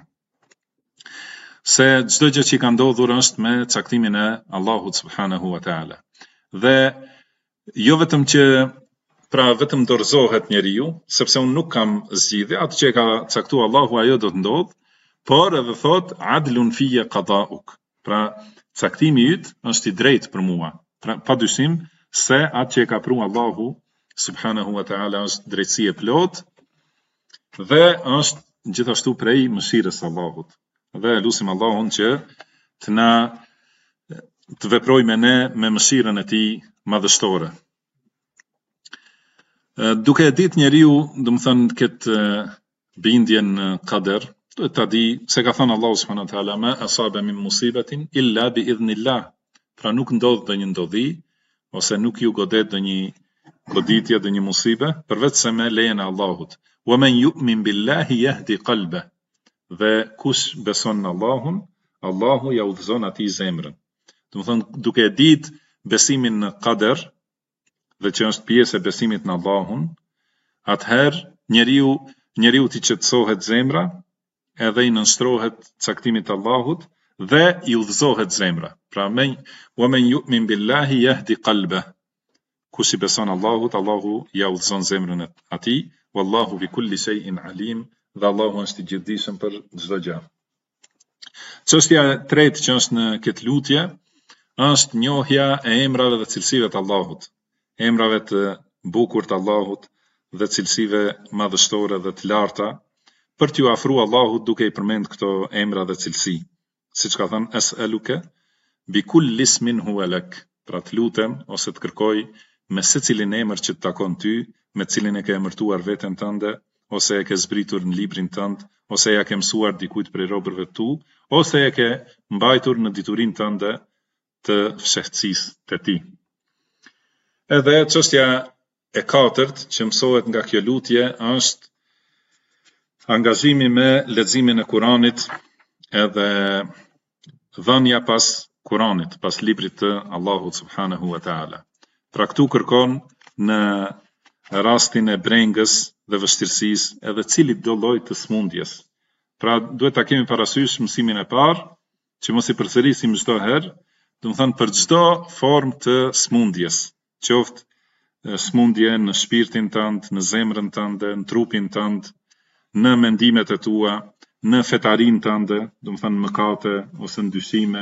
se çdo gjë që ka ndodhur është me caktimin e Allahut subhanahu wa taala. Dhe jo vetëm që pra vetëm dorëzohet njeriu, sepse unë nuk kam zgjidhje, atë që ka caktuar Allahu ajo do të ndodh, por edhe thot adlun fiyya qada'uk. Pra caktimi yt është i drejtë për mua. Pra padyshim se atë që ka pru Allahu subhanahu wa taala është drejtësi e plot dhe është gjithashtu prej mëshirës së Allahut. Dhe lutim Allahun që të veproj me ne me mëshirën e tij madhështore. Duke e ditë njeriu, domethënë këtë bindjen në qadar, duhet ta di se ka thënë Allahu subhanahu wa taala ma asaba min musibatin illa bi idhnillah. Pra nuk ndodh ndonjë ndodhi ose nuk ju godet ndonjë goditje, ndonjë musibe përveç se me lejen e Allahut. Wa man yu'min billahi yahdi qalbah. Dhe kush beson në Allahun, Allahu ja udhëzon atij zemrën. Domethënë duke e ditë besimin në qadar dhe që është pjesë e besimit në Allahun, atëherë njeriu t'i qetësohet zemra, edhe i nënshtrohet caktimit të Allahut dhe i udhëzohet zemra. Pra wa man yu'min billahi yahdi qalbah. Kush i beson Allahut, Allahu ja udhëzon zemrën e atij, wallahu bi kulli shay'in alim. Dhe Allahu është i gjithdijshëm për çdo gjë. Çështja e tretë që është në këtë lutje është njohja e emrave dhe cilësive të Allahut, emrave të bukur të Allahut dhe cilësive madhështore dhe të larta, për t'ju afruar Allahut duke i përmend këto emra dhe cilësi. Siç ka thënë es'aluka bi kulli ismin huwa lak, pra të lutem ose të kërkoj me secilin emër që të takon ty, me cilin e ke emërtuar veten tënde, ose e ke zbritur në librin tënd, ose ja ke mësuar dikujt prej robërve tu, ose e ke mbajtur në diturinë tënde të fshehtësisë të tij. Edhe çështja e katërt që mësohet nga kjo lutje është angazhimi me leximin e Kuranit edhe dhënia pas Kuranit, pas librit të Allahut subhanahu wa taala. Pra këtu kërkon në rastin e brengës dhe vështirësisë edhe cilit do lloj të smundjes. Pra duhet ta kemi parasysh mësimin e parë, që mos i përsërisim çdo herë, domethënë për çdo formë të smundjes, qoftë smundje në shpirtin tënd, në zemrën tënde, në trupin tënd, në mendimet e tua, në fetarinë tënde, domethënë mëkate ose ndryshime,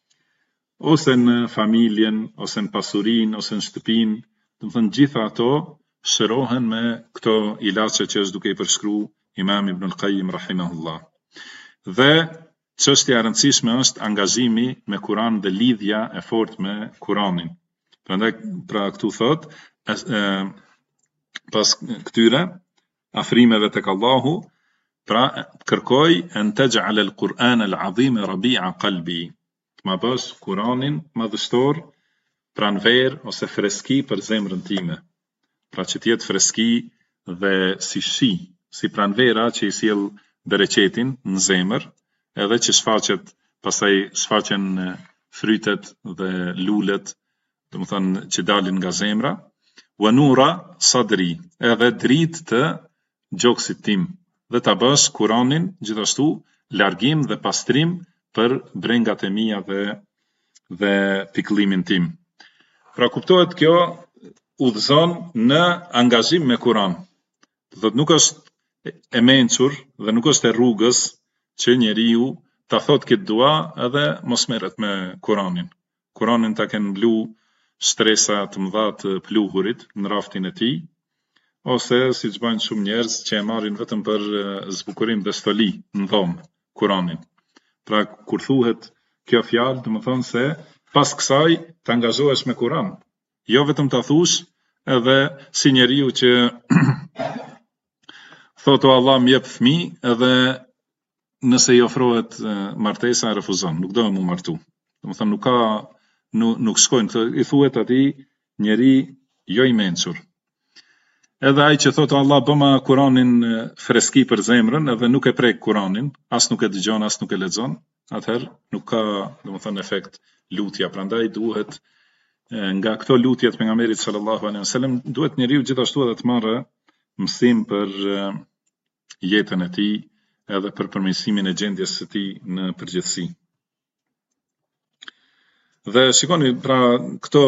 ose në familjen, ose në pasurinë, ose në shtëpinë, domethënë gjitha ato shërohen me këto ilaçe që është duke i përshkruar Imam Ibn al-Qayyim rahimahullah. Dhe çështja e rëndësishme është angazhimi me Kur'an dhe lidhja e fortë me Kur'anin. Prandaj pra këtu thot pas këtyre afrimeve tek Allahu, pra kërkoj an taj'al al-Qur'an al-azim rabi'a qalbi. Ma bash Kur'anin madhështor pranver ose freski për zemrën time. Pra që t'jetë freski dhe si shi, si pranvera që i sjell bereqetin në zemër, edhe që pastaj shfaqen frytet dhe lulet, domethënë që dalin nga zemra, wa nura sadri, edhe dritë të gjoksit tim, dhe ta bësh Kur'anin gjithashtu largim dhe pastrim për brengat e mia dhe pikëllimin tim. Pra kuptohet kjo udhëzon në angazhim me Kur'an. Do të nuk është e mençur dhe nuk është e rrugës që njeriu ta thot këtë dua edhe mos merret me Kur'anin. Kur'anin ta kenë mblu shtresa të mëdha të pluhurit në raftin e tij, ose siç bëjnë shumë njerëz që e marrin vetëm për zbukurim dhe stoli në dhomë Kur'anin. Pra kur thuhet kjo fjalë, domethënë se pas kësaj të angazhohesh me Kur'an. Jo vetëm ta thush edhe si njeriu që thotë Allah më jep fëmijë edhe nëse i ofrohet martesa refuzon, nuk do mu martu. Domethënë nuk shkojnë, i thuhet atij njeri jo i mençur. Edhe ai që thotë Allah bëma Kur'anin freski për zemrën edhe nuk e prek Kur'anin, as nuk e dëgjon, as nuk e lexon, atëherë nuk ka domethënë efekt lutja. Prandaj duhet nga këto lutjet pejgamberit sallallahu alaihi wasallam duhet njeriu gjithashtu edhe të marrë mësim për jetën e tij edhe për përmirësimin e gjendjes së tij në përgjithësi. Dhe shikoni pra këto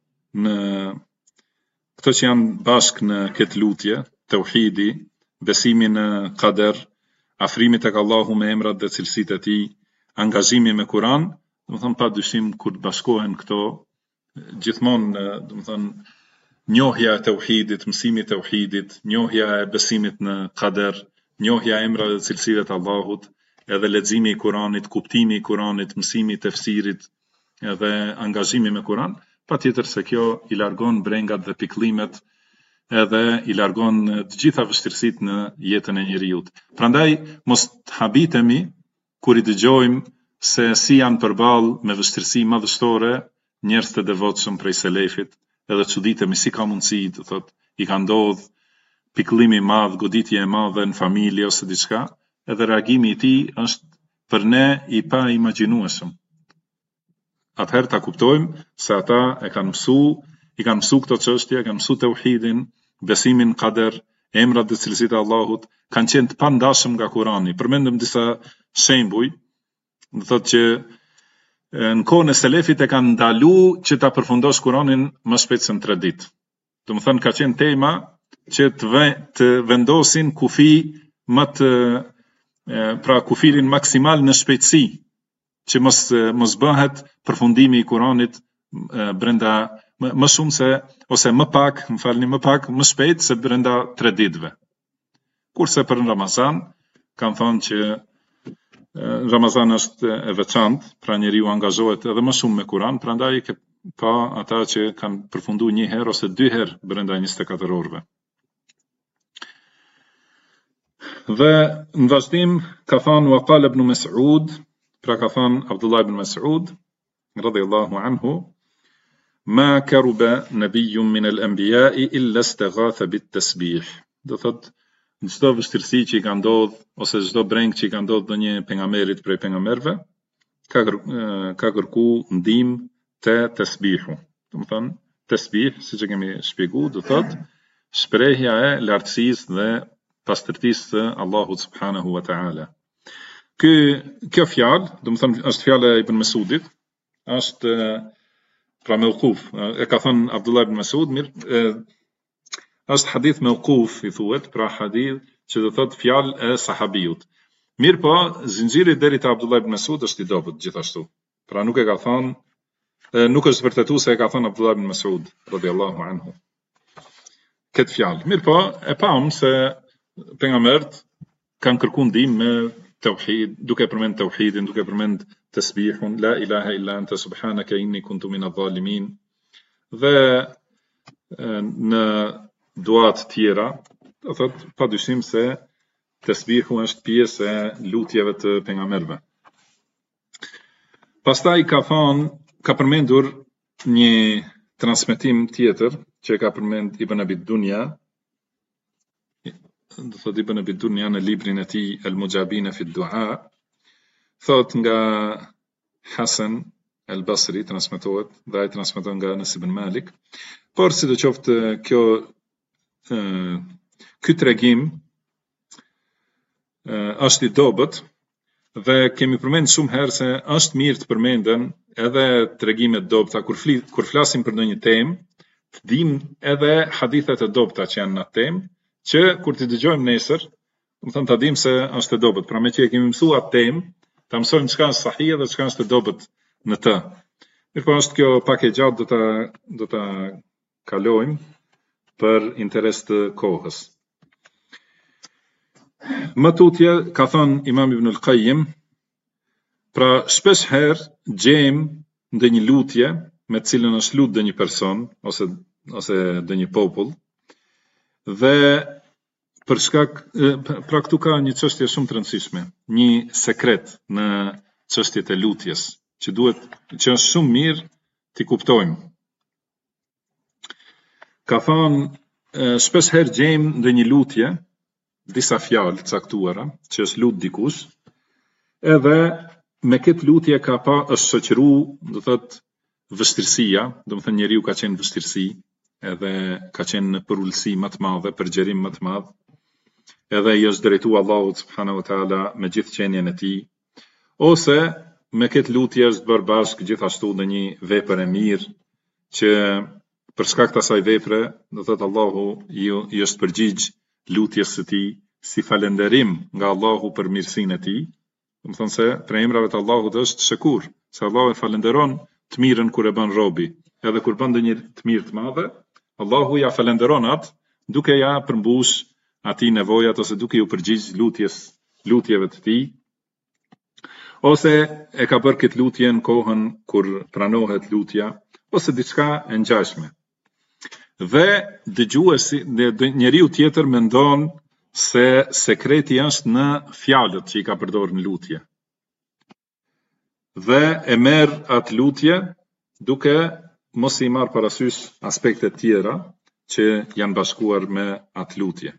që janë bashkë në këtë lutje, tauhidi, besimi në qader, afrimi tek Allahu me emrat dhe cilësitë e tij, angazhimi me Kur'an, domethënë pa dyshim kur bashkohen këto, gjithmonë domethënë njohja e tauhidit, mësimi i tauhidit, njohja e besimit në qader, njohja e emrave dhe cilësive të Allahut, edhe leximi i Kur'anit, kuptimi i Kur'anit, mësimi i tefsirit, edhe angazhimi me Kur'an, patjetër se kjo i largon brengat dhe pikëllimet, edhe i largon të gjitha vështirësitë në jetën e njeriut. Prandaj mos të habitemi kur i dëgjojmë se si janë përballë me vështirësi madhështore njerëz të devotshëm prej selefit, edhe çuditemi si ka mundësi, të thotë, i ka ndodhur pikëllimi i madh, goditje e madhe në familje ose diçka, edhe reagimi i tij është për ne i pa imagjinueshëm. Atëherë ta kuptojmë se ata i kanë mësu këto çështje, kanë mësu tauhidin, besimin qader, emrat dhe cilësitë e Allahut, kanë qenë të pandashëm nga Kurani. Përmendëm disa shembuj, do thotë që në kohën e selefit e kanë ndalu që ta përfundosh Kuranin më shpejt se në 3 ditë. Domethënë ka qenë tema që të vendosin kufi pra kufirin maksimal në shpejtësi, që mos bëhet përfundimi i Kuranit brenda më shumë se ose më pak më shpejt se brenda 3 ditëve. Kurse për në Ramazan kanë thënë që Ramazan është e veçantë, pra njeriu angazhohet edhe më shumë me Kur'an, prandaj ka ata që kanë përfunduar 1 herë ose 2 herë brenda 24 orëve. Dhe në vazhdim ka thënë wa qala ibn Mas'ud, pra ka thënë Abdullah ibn Mas'ud radhiyallahu anhu, ma karuba nabiyyun min al-anbiya'i illa istaghatha bit-tasbih. Do thotë çdo vështirësi që i ka ndodhur ose çdo breng që i ka ndodhur ndonjë pejgamberit prej pejgamberëve, ka kërku ndihmë te tasbihu. Domethënë tasbih, siç e kemi shpjeguar, do thotë shprehja e lartësisë dhe pastërtisë së Allahut subhanahu wa ta'ala. Kjo fjalë, domethënë është fjala e Ibn Mesudit, është pra mawquf, e ka thënë Abdullah ibn Mas'ud, është hadith mawquf i thuhet, pra hadith që do thotë fjalë e sahabiut. Mirë po, zinxhiri deri te Abdullah ibn Mas'ud është i dobët gjithashtu. Pra nuk e ka thënë, nuk është vërtetuar se e ka thënë Abdullah ibn Mas'ud radhiyallahu anhu. Këtë fjalë. Mirë po, e pam se pejgamberët kanë kërkuar ndihmë me tauhid, duke përmend tauhidin, duke përmend tasbihun, la ilaha illa anta subhanaka inni kuntu minadh-dhalimin. Dhe në duat tjera Do thot padyshim se tasbihu është pjesë e lutjeve të pejgamberëve. Pastaj ka përmendur një transmetim tjetër që ka përmend Ibn Abi Dunya, do thot Ibn Abi Dunya në librin e tij Al-Mujabina fi ad-Du'a, thot nga Hasan al-Basri transmetohet, dhe ai transmeton nga Anas ibn Malik, por sidoqoftë ky tregim është i dobët dhe kemi përmendur shumë herë se është mirë të përmenden edhe tregimet dobta kur flasim për ndonjë temë, të dim edhe hadithet e dobta që janë në atë temë, që kur t'i dëgjojmë nesër, do të thonë ta dim se është e dobët. Pra me që e kemi mësuar atë temë, ta mësojmë çka është sahih dhe çka është e dobët në të. Mirpo është kjo pak e gjatë, do ta kalojmë për interes të kohës. Më tutje ka thënë Imam Ibn al-Qayyim, pra shpesh herë gjejmë ndonjë lutje me të cilën është lut ndonjë person ose ndonjë popull, dhe për shkak pra këtu ka një çështje shumë të rëndësishme, një sekret në çështjet e lutjes, që është shumë mirë t'i kuptojmë. Ka thënë shpesh herë gjejmë ndonjë lutje, disa fjalë caktuara që është lut dikush, edhe me këtë lutje është shoqëru, do thot vështirësia, do të thënë njeriu ka qenë vështirësi, edhe ka qenë në përullësi më të madhe, përgjerim më të madh, edhe i është drejtu Allahut subhanahu wa taala me gjithë qenien e tij, ose me këtë lutje është bërë bashkë gjithashtu në një vepër e mirë, që për shkak të asaj vepre, do thot Allahu i është përgjigj lutjes së tij si falënderim nga Allahu për mirësinë e tij. Do të thonë se për emrave të Allahut është Shakur, se Allahu e falënderon të mirën kur e bën robi, edhe kur bën ndonjë të mirë të madhe, Allahu ja falënderon atë duke ja përmbush atij nevojat ose duke ju përgjigj lutjeve të tij, ose e ka bërë këtë lutje në kohën kur pranohet lutja, ose diçka e ngjashme. Dhe dëgjuesi, njeriu tjetër mendon se sekreti është në fjalët që i ka përdorur në lutje. Dhe e merr atë lutje duke mos i marr parasysh aspektet tjera që janë bashkuar me atë lutje.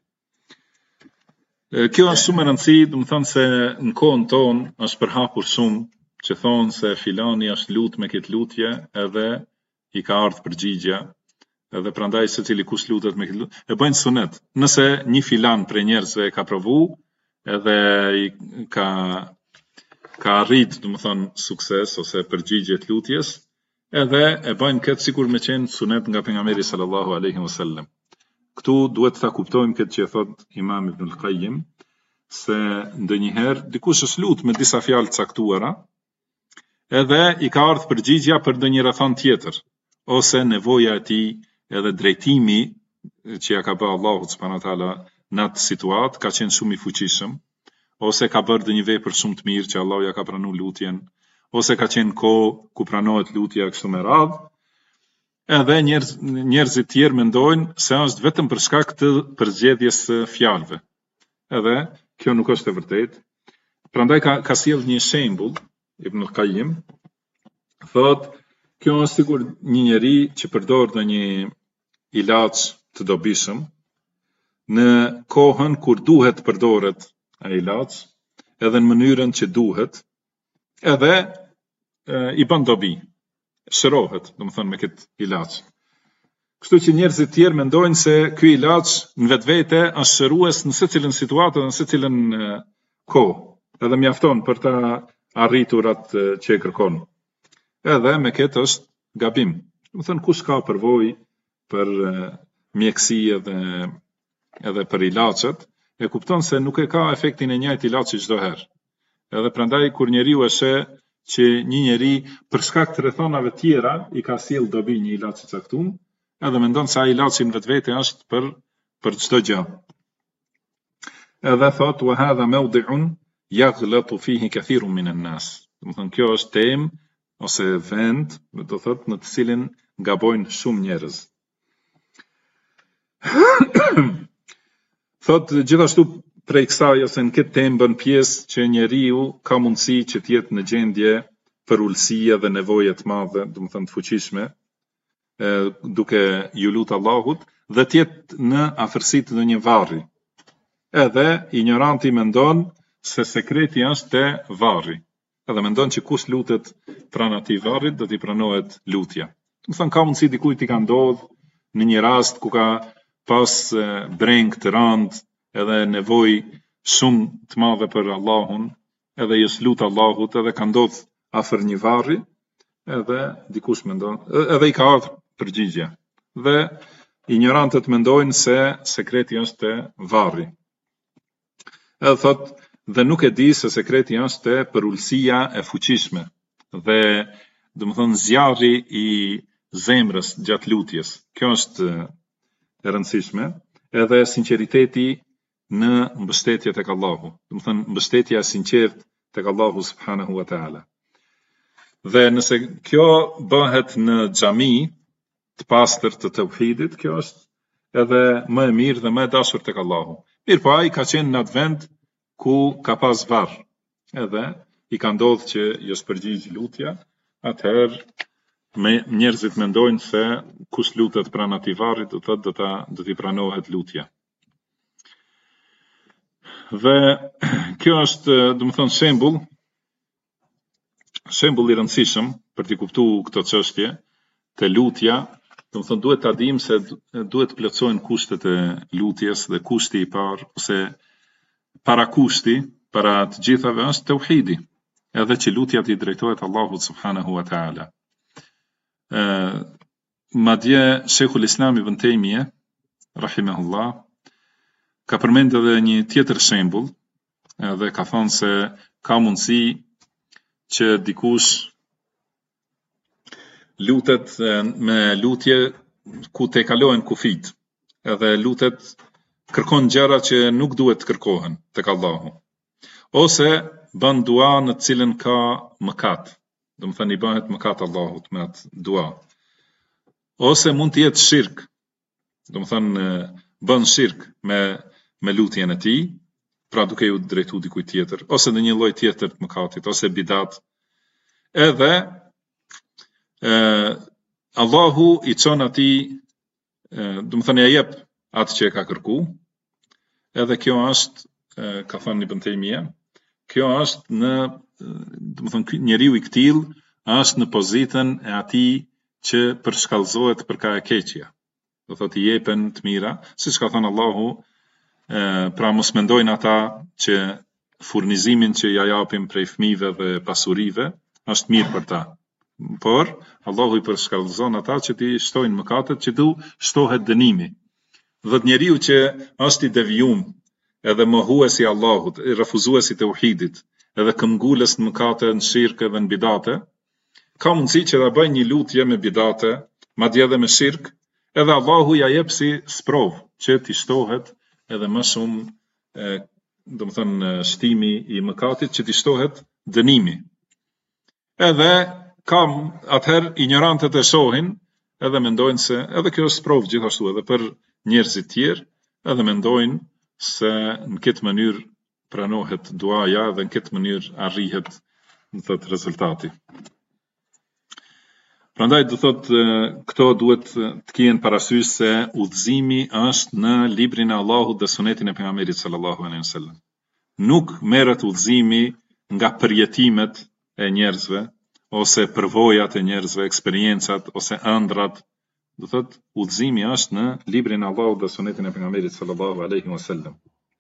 Kjo është shumë e rëndësishme, do të thonë se në kohën tonë është përhapur shumë që thonë se filani është lut me këtë lutje edhe i ka ardhur përgjigja, edhe prandaj secili kush lutet me këtë lutje, e bëjnë sunet. Nëse një filan prej njerëzve ka provu edhe i ka arrit, do të thonë, sukses ose përgjigje të lutjes, edhe e bëjnë këtë sikur me qenë sunet nga pejgamberi sallallahu alaihi wasallam. Këtu duhet ta kuptojmë këtë që thot Imam Ibn al-Qayyim, se ndonjëherë dikush është lut me disa fjalë caktuara, edhe i ka ardhur përgjigja për ndonjë rrethon tjetër, ose nevoja e tij edhe drejtimi që ja ka bërë Allahu subhanahu wa taala në atë situatë ka qenë shumë i fuqishëm, ose ka bërë ndonjë vepër shumë të mirë që Allahu ja ka pranuar lutjen, ose ka qenë kohë ku pranohet lutja kështu me radhë. Edhe njerëzit tjerë mendojnë se është vetëm për shkak të përzgjedhjes së fjalëve. Edhe kjo nuk është e vërtetë. Prandaj ka sjell një shembull Ibn al-Qayyim, thotë kjo është sikur një njeri që përdor ndonjë ilaç të dobishëm në kohën kur duhet të përdoret ai ilaç, edhe në mënyrën që duhet, edhe i bën dobi. Shërohet, do të thonë, me këtë ilaç. Kështu që njerëzit tjerë mendojnë se ky ilaç në vetvete është shërues në secilën situatë, në secilën kohë, edhe mjafton për ta arritur atë që e kërkon. Edhe me këtë është gabim. Do të thonë, kush ka përvojë për mjekësi edhe për ilaçet, e kupton se nuk e ka efektin e njëjtë ilaçi çdo herë. Edhe prandaj kur njeriu e sheh që një njeri për shkak të rrethonave tjera i ka sjell dobi një ilaç i caktuar, edhe mendon se ai ilaçi në vetvete është për çdo gjë. Edhe thot wa hadha mawdi'un yaghlatu fihi kathirun min an-nas. Do të thonë kjo është temë ose vend, do thot, në të cilin gabojnë shumë njerëz. Thot gjithashtu prej kësaj ose në këtë temë bën pjesë që njeriu ka mundësi që të jetë në gjendje për ulësie dhe nevoje të mëdha, domethënë të fuqishme, duke ju lutur Allahut dhe të jetë në afërsi të një varri. Edhe ignoranti mendon se sekreti është te varri. Edhe mendon që kush lutet pranë atij varrit do t'i pranohet lutja. Domethënë ka mundësi dikujt t'i ka ndodhur në një rast ku ka pas breng të rënd edhe nevojë shumë të madhe për Allahun, edhe i lut Allahut edhe ka ndodhur afër një varri, edhe dikush mendon, edhe i ka ardhur përgjigje. Dhe ignorantët mendojnë se sekreti është te varri. Edhe thot, dhe nuk e di se sekreti është te përulësia e fuqishme dhe domethënë zjarri i zemrës gjatë lutjes. Kjo është e rëndësishme, edhe sinqeriteti në mbështetje tek Allahu. Domethënë mbështetja e sinqertë tek Allahu subhanahu wa taala. Dhe nëse kjo bëhet në xhami të pastër të tauhidit, kjo është edhe më e mirë dhe më e dashur tek Allahu. Mirë po ai ka qenë në atë vend ku ka pas varr, edhe i ka ndodhur që jo s'përgjigj lutja, atëherë njerëzit mendojnë se kush lutet pranë atij varrit, do thotë do t'i pranohet lutja. Dhe kjo është, domethënë shembull i rëndësishëm për t'i kuptuar këtë çështje te lutja. Domethënë duhet ta dimë se duhet të plotësohen kushtet e lutjes dhe kushti i parë ose parakushti para të gjithave është tauhidi, edhe që lutja t'i drejtohet Allahut subhanahu wa taala. Madje Sheikhul Islam Ibn Taymiyah rahimahullah ka përmendë edhe një tjetër shembull, edhe ka thënë se ka mundësi që dikush lutet me lutje ku te kalohen kufit, edhe lutet kërkon gjëra që nuk duhet të kërkohen tek Allahu, ose bën dua në të cilën ka mëkat, domethënë i bëhet mëkat Allahut me atë dua, ose mund të jetë shirk, domethënë bën shirk me lutjen e tij, pra duke ju drejtu dikujt tjetër, ose në një lloj tjetër të mëkatit, ose bidat. Edhe Allahu i çon atij, domethënë ja jep atë që e ka kërku, edhe kjo është, ka thënë Ibn Taymiyah, kjo është në, domethënë njeriu i ktill është në pozitën e atij që përshkallëzohet për ka e keqja. Do thotë i jepen të mira, siç ka thënë Allahu, pra mos mendojnë ata që furnizimin që ja japim prej fëmijëve dhe pasurive është mirë për ta. Por Allahu i përshkallëzon ata që t'i shtojnë mëkatet, që t'u shtohet dënimi. Dhe njeriu që është i devijum, edhe mohuesi i Allahut, i refuzuesi të tauhidit, edhe këmbgulës në mëkate, në shirk dhe në bidate, ka mundësi që ta bëjë një lutje me bidate, madje edhe me shirk, edhe Allahu ja jep si sprov që t'i shtohet edhe më shumë, domethënë shtimi i mëkatit, që t'i shtohet dënimi. Edhe atëherë ignorantët e shohin, edhe mendojnë se edhe kjo është sprov gjithashtu edhe për njerëzit tjerë, edhe mendojnë se në këtë mënyrë pranohet duaja dhe në këtë mënyrë arrihet në thot rezultati. Prandaj do thot këto duhet të kenë parasysh se udhëzimi është në librin e Allahut dhe sunetin e pejgamberit sallallahu alaihi wasallam. Nuk merret udhëzimi nga përjetimet e njerëzve ose përvojat e njerëzve, eksperiencat ose ëndrat. Do thot udhëzimi është në librin e Allahut dhe sunetin e pejgamberit sallallahu alaihi wasallam.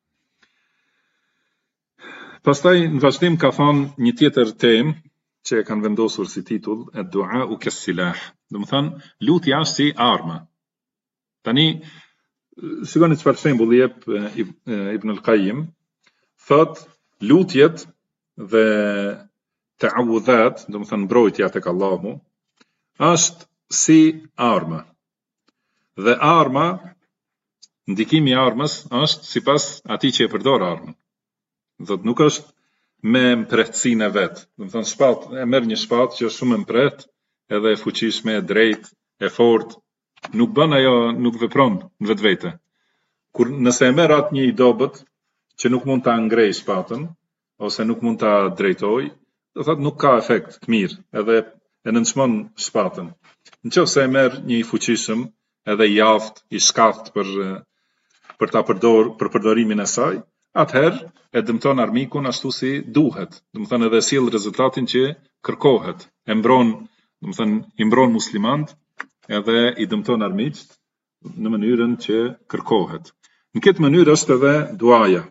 Pastaj në vazhdim ka thënë një tjetër temë që e kanë vendosur si titull ad-du'a kas-silah. Domethënë lutja është si armë. Tani shikoni çfarë shembulli jep Ibn al-Qayyim, thot lutjet dhe ta'awudhat, domethënë mbrojtja tek Allahu, është si armë. Dhe arma, ndikimi i armës është sipas atij që e përdor armën. Thot nuk është me mprehtësinë e vet. Domethënë shpatë, e merr një shpatë që është shumë e mprehtë, edhe e fuqishme, e drejtë, e fortë, nuk bën ajo, nuk vepron në vetvete. nëse e merr atë një i dobët që nuk mund ta ngrej shpatën ose nuk mund ta drejtoj, do thotë nuk ka efekt të mirë, edhe e nënçmon shpatën. Nëse e merr një i fuqishëm, edhe i aftë, i shkaft për përdorimin e saj, atëherë e dëmton armikun ashtu si duhet. Domethënë edhe sjell rezultatin që kërkohet. I mbron muslimant edhe i dëmton armiqt në mënyrën që kërkohet. Në këtë mënyrë është edhe duaja.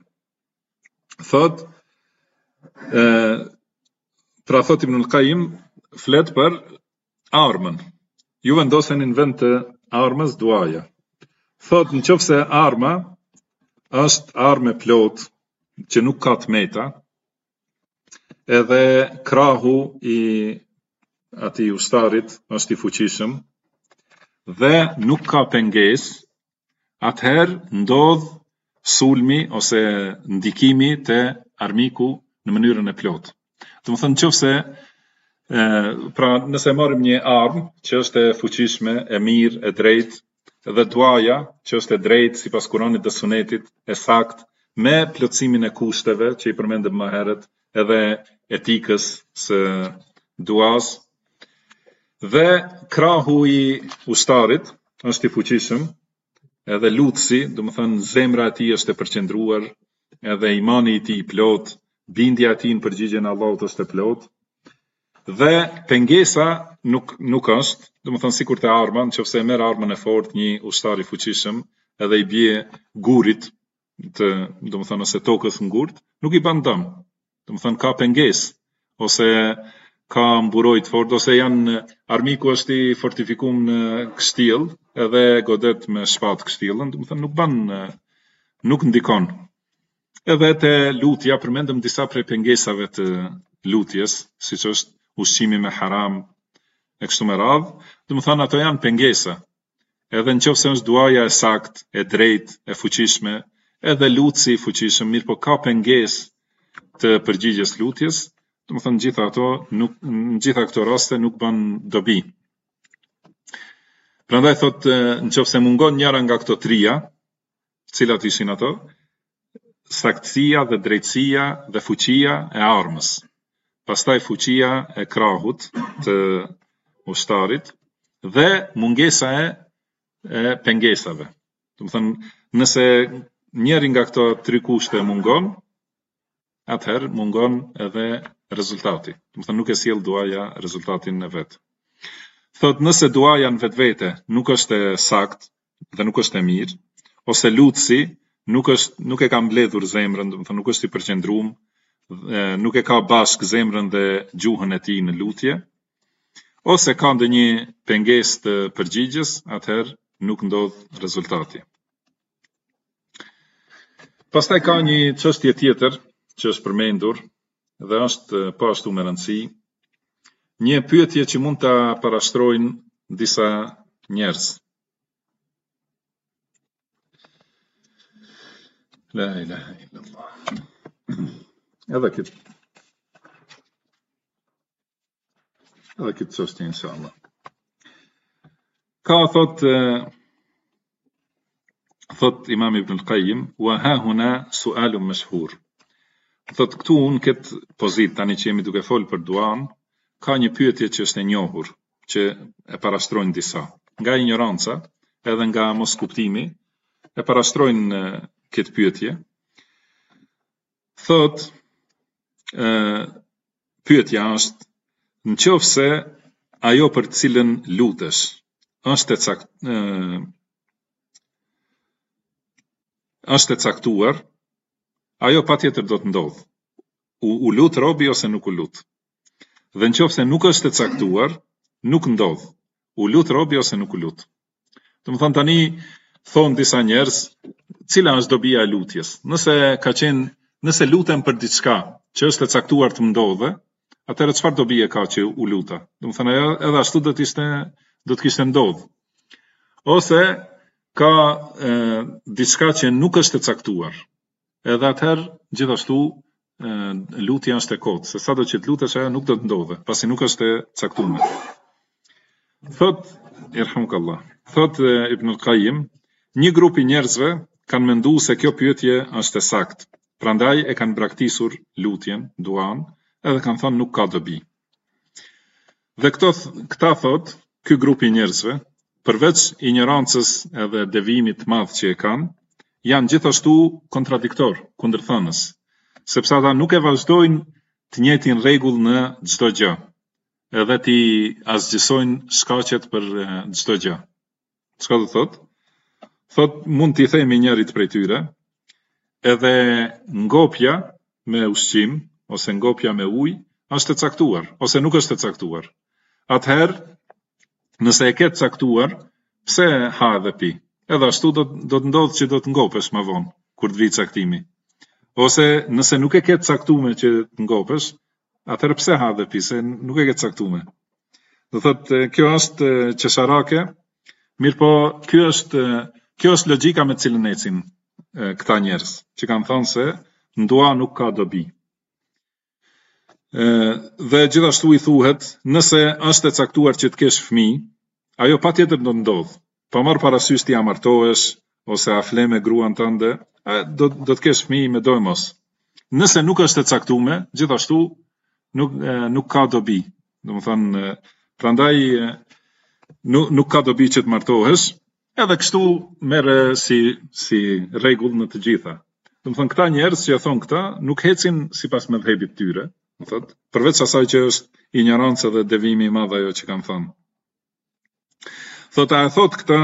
Thot Ibn al-Qayyim flet për armën. Ju vendoseni në vend të armës duaja. Thot nëse arma është armë plot që nuk ka tmeta, edhe krahu i atij ushtarit është i fuqishëm dhe nuk ka pengesë, atëherë ndodh sulmi ose ndikimi te armiku në mënyrën e plotë. Domethënë nëse marrim një armë që është e fuqishme, e mirë, e drejtë, dhe duaja që është e drejtë sipas Kuranit dhe Sunetit, e saktë, me plotësimin e kushteve që i përmendëm më herët, edhe etikës së duas, dhe krahu i ushtarit është i fuqishëm, edhe lutësi, domethënë zemra e tij është e përqendruar, edhe imani i tij i plot, bindja e tij në përgjigjen e Allahut është e plot, dhe pengesa nuk është, domethënë sikur te arma, nëse e merr armën e fortë një ushtar i fuqishëm edhe i bie gurit domethënë ose tokës ngurt, nuk i bën dëm. Domethënë ka pengesë ose ka mburojë të fortë ose armiku është i fortifikuar në kështjell edhe godet me shpatë kështjellën, domethënë nuk ndikon. Edhe te lutja përmendëm disa prej pengesave të lutjes, siç është ushqimi me haram e kështu me radhë, domethënë ato janë pengesa. Edhe nëse është duaja e saktë, e drejtë, e fuqishme, edhe lutësi i fuqishëm, mirë po ka pengesë të përgjigjes lutjes, domethënë në gjitha këto raste nuk bën dobi. Prandaj thotë, nëse mungon njëra nga këto trija, cilat ishin ato? Saktësia dhe drejtësia dhe fuqia e armës. Pastaj fuqia e krahut të ushtarit dhe mungesa e pengesave. Domethënë, nëse njëri nga këto tri kushte mungon, atëherë mungon edhe rezultati. Domethënë nuk e sjell duaja rezultatin e vet. Thot nëse duaja në vetvete nuk është e saktë dhe nuk është e mirë, ose lutësi nuk e ka mbledhur zemrën, domethënë nuk është i përqendruar, nuk e ka bashk zemrën dhe gjuhën e tij në lutje, ose ka ndonjë pengesë të përgjigjes, atëherë nuk ndodh rezultati. Pastaj ka një çështje tjetër që është përmendur dhe është po ashtu me rëndësi, një pyetje që mund ta parashtrojnë disa njerëz. La ilaha illallah. Edhe këtë çështje inshallah. Ka thot Imam Ibn al-Qayyim, wa ha huna su'alun mashhur. Thot këtu në këtë pozitë tani që jemi duke folë për duan, ka një pyetje që është e njohur, që e parashtrojnë disa. Nga ignoranca edhe nga mos kuptimi e parashtrojnë këtë pyetje. Thot pyetja është, nëse ajo për të cilën lutesh është e caktuar, ajo patjetër do të ndodh. U lut robi ose nuk u lut. Dhe nëse nuk është e caktuar, nuk ndodh. U lut robi ose nuk u lut. Domethënë tani thon disa njerëz, cila është dobia e lutjes? Nëse lutem për diçka që është e caktuar të ndodhe, atëherë çfarë dobie ka që u luta? Domethënë edhe ashtu do të kishte ndodh. Ose ka diçka që nuk është e caktuar. Edhe atëherë gjithashtu lutja është e kotë, se sado që të lutesh ajo nuk do të ndodhe, pasi nuk është e caktuar. Thot Irhamukallah, thot Ibn al-Qayyim, një grup i njerëzve kanë mendu se kjo pyetje është e saktë. Prandaj e kanë braktisur lutjen, duan, edhe kanë thënë nuk ka dobi. Dhe këta thot, ky grupi njerëzve, përveç ignorancës edhe devimit të madh që e kanë, janë gjithashtu kontradiktor, kundërthënës, sepse ata nuk e vazhdojnë të njëjtin rregull në çdo gjë, edhe ti asgjësojnë shkaqet për çdo gjë. Çka do thot? Thot mund t'i themi njërit prej tyre, edhe ngopja me ushqim, ose ngopja me ujë, është e caktuar, ose nuk është e caktuar. Atëherë, nëse e ke caktuar, pse ha dhe pi? Edhe ashtu do të ndodhë që do të ngopesh më vonë, kur të vijë caktimi. Ose nëse nuk e ke caktuar që të ngopesh, atëherë pse ha dhe pi, se nuk e ke caktuar. Do thotë, kjo është qesharake, mirë po kjo është logjika me cilën ecin këta njerëz, që kanë thënë se ndua nuk ka dobi. Dhe gjithashtu i thuhet, nëse është e caktuar që të kesh fëmijë, ajo patjetër do të ndodhë. Pa marr parasysh ti martohesh ose a fle me gruan tënde, do të kesh fëmijë me do e mos. Nëse nuk është e caktuar, gjithashtu nuk ka dobi. Domethënë, prandaj nuk ka dobi që të martohesh, edhe kështu merre si rregull në të gjitha. Domethënë, këta njerëz që thon këta nuk ecin sipas mëdhëbit tyre, thotë, përveç asaj që është ignorancë dhe devimi i madh ajo që kanë thënë. Thotë, a thot këta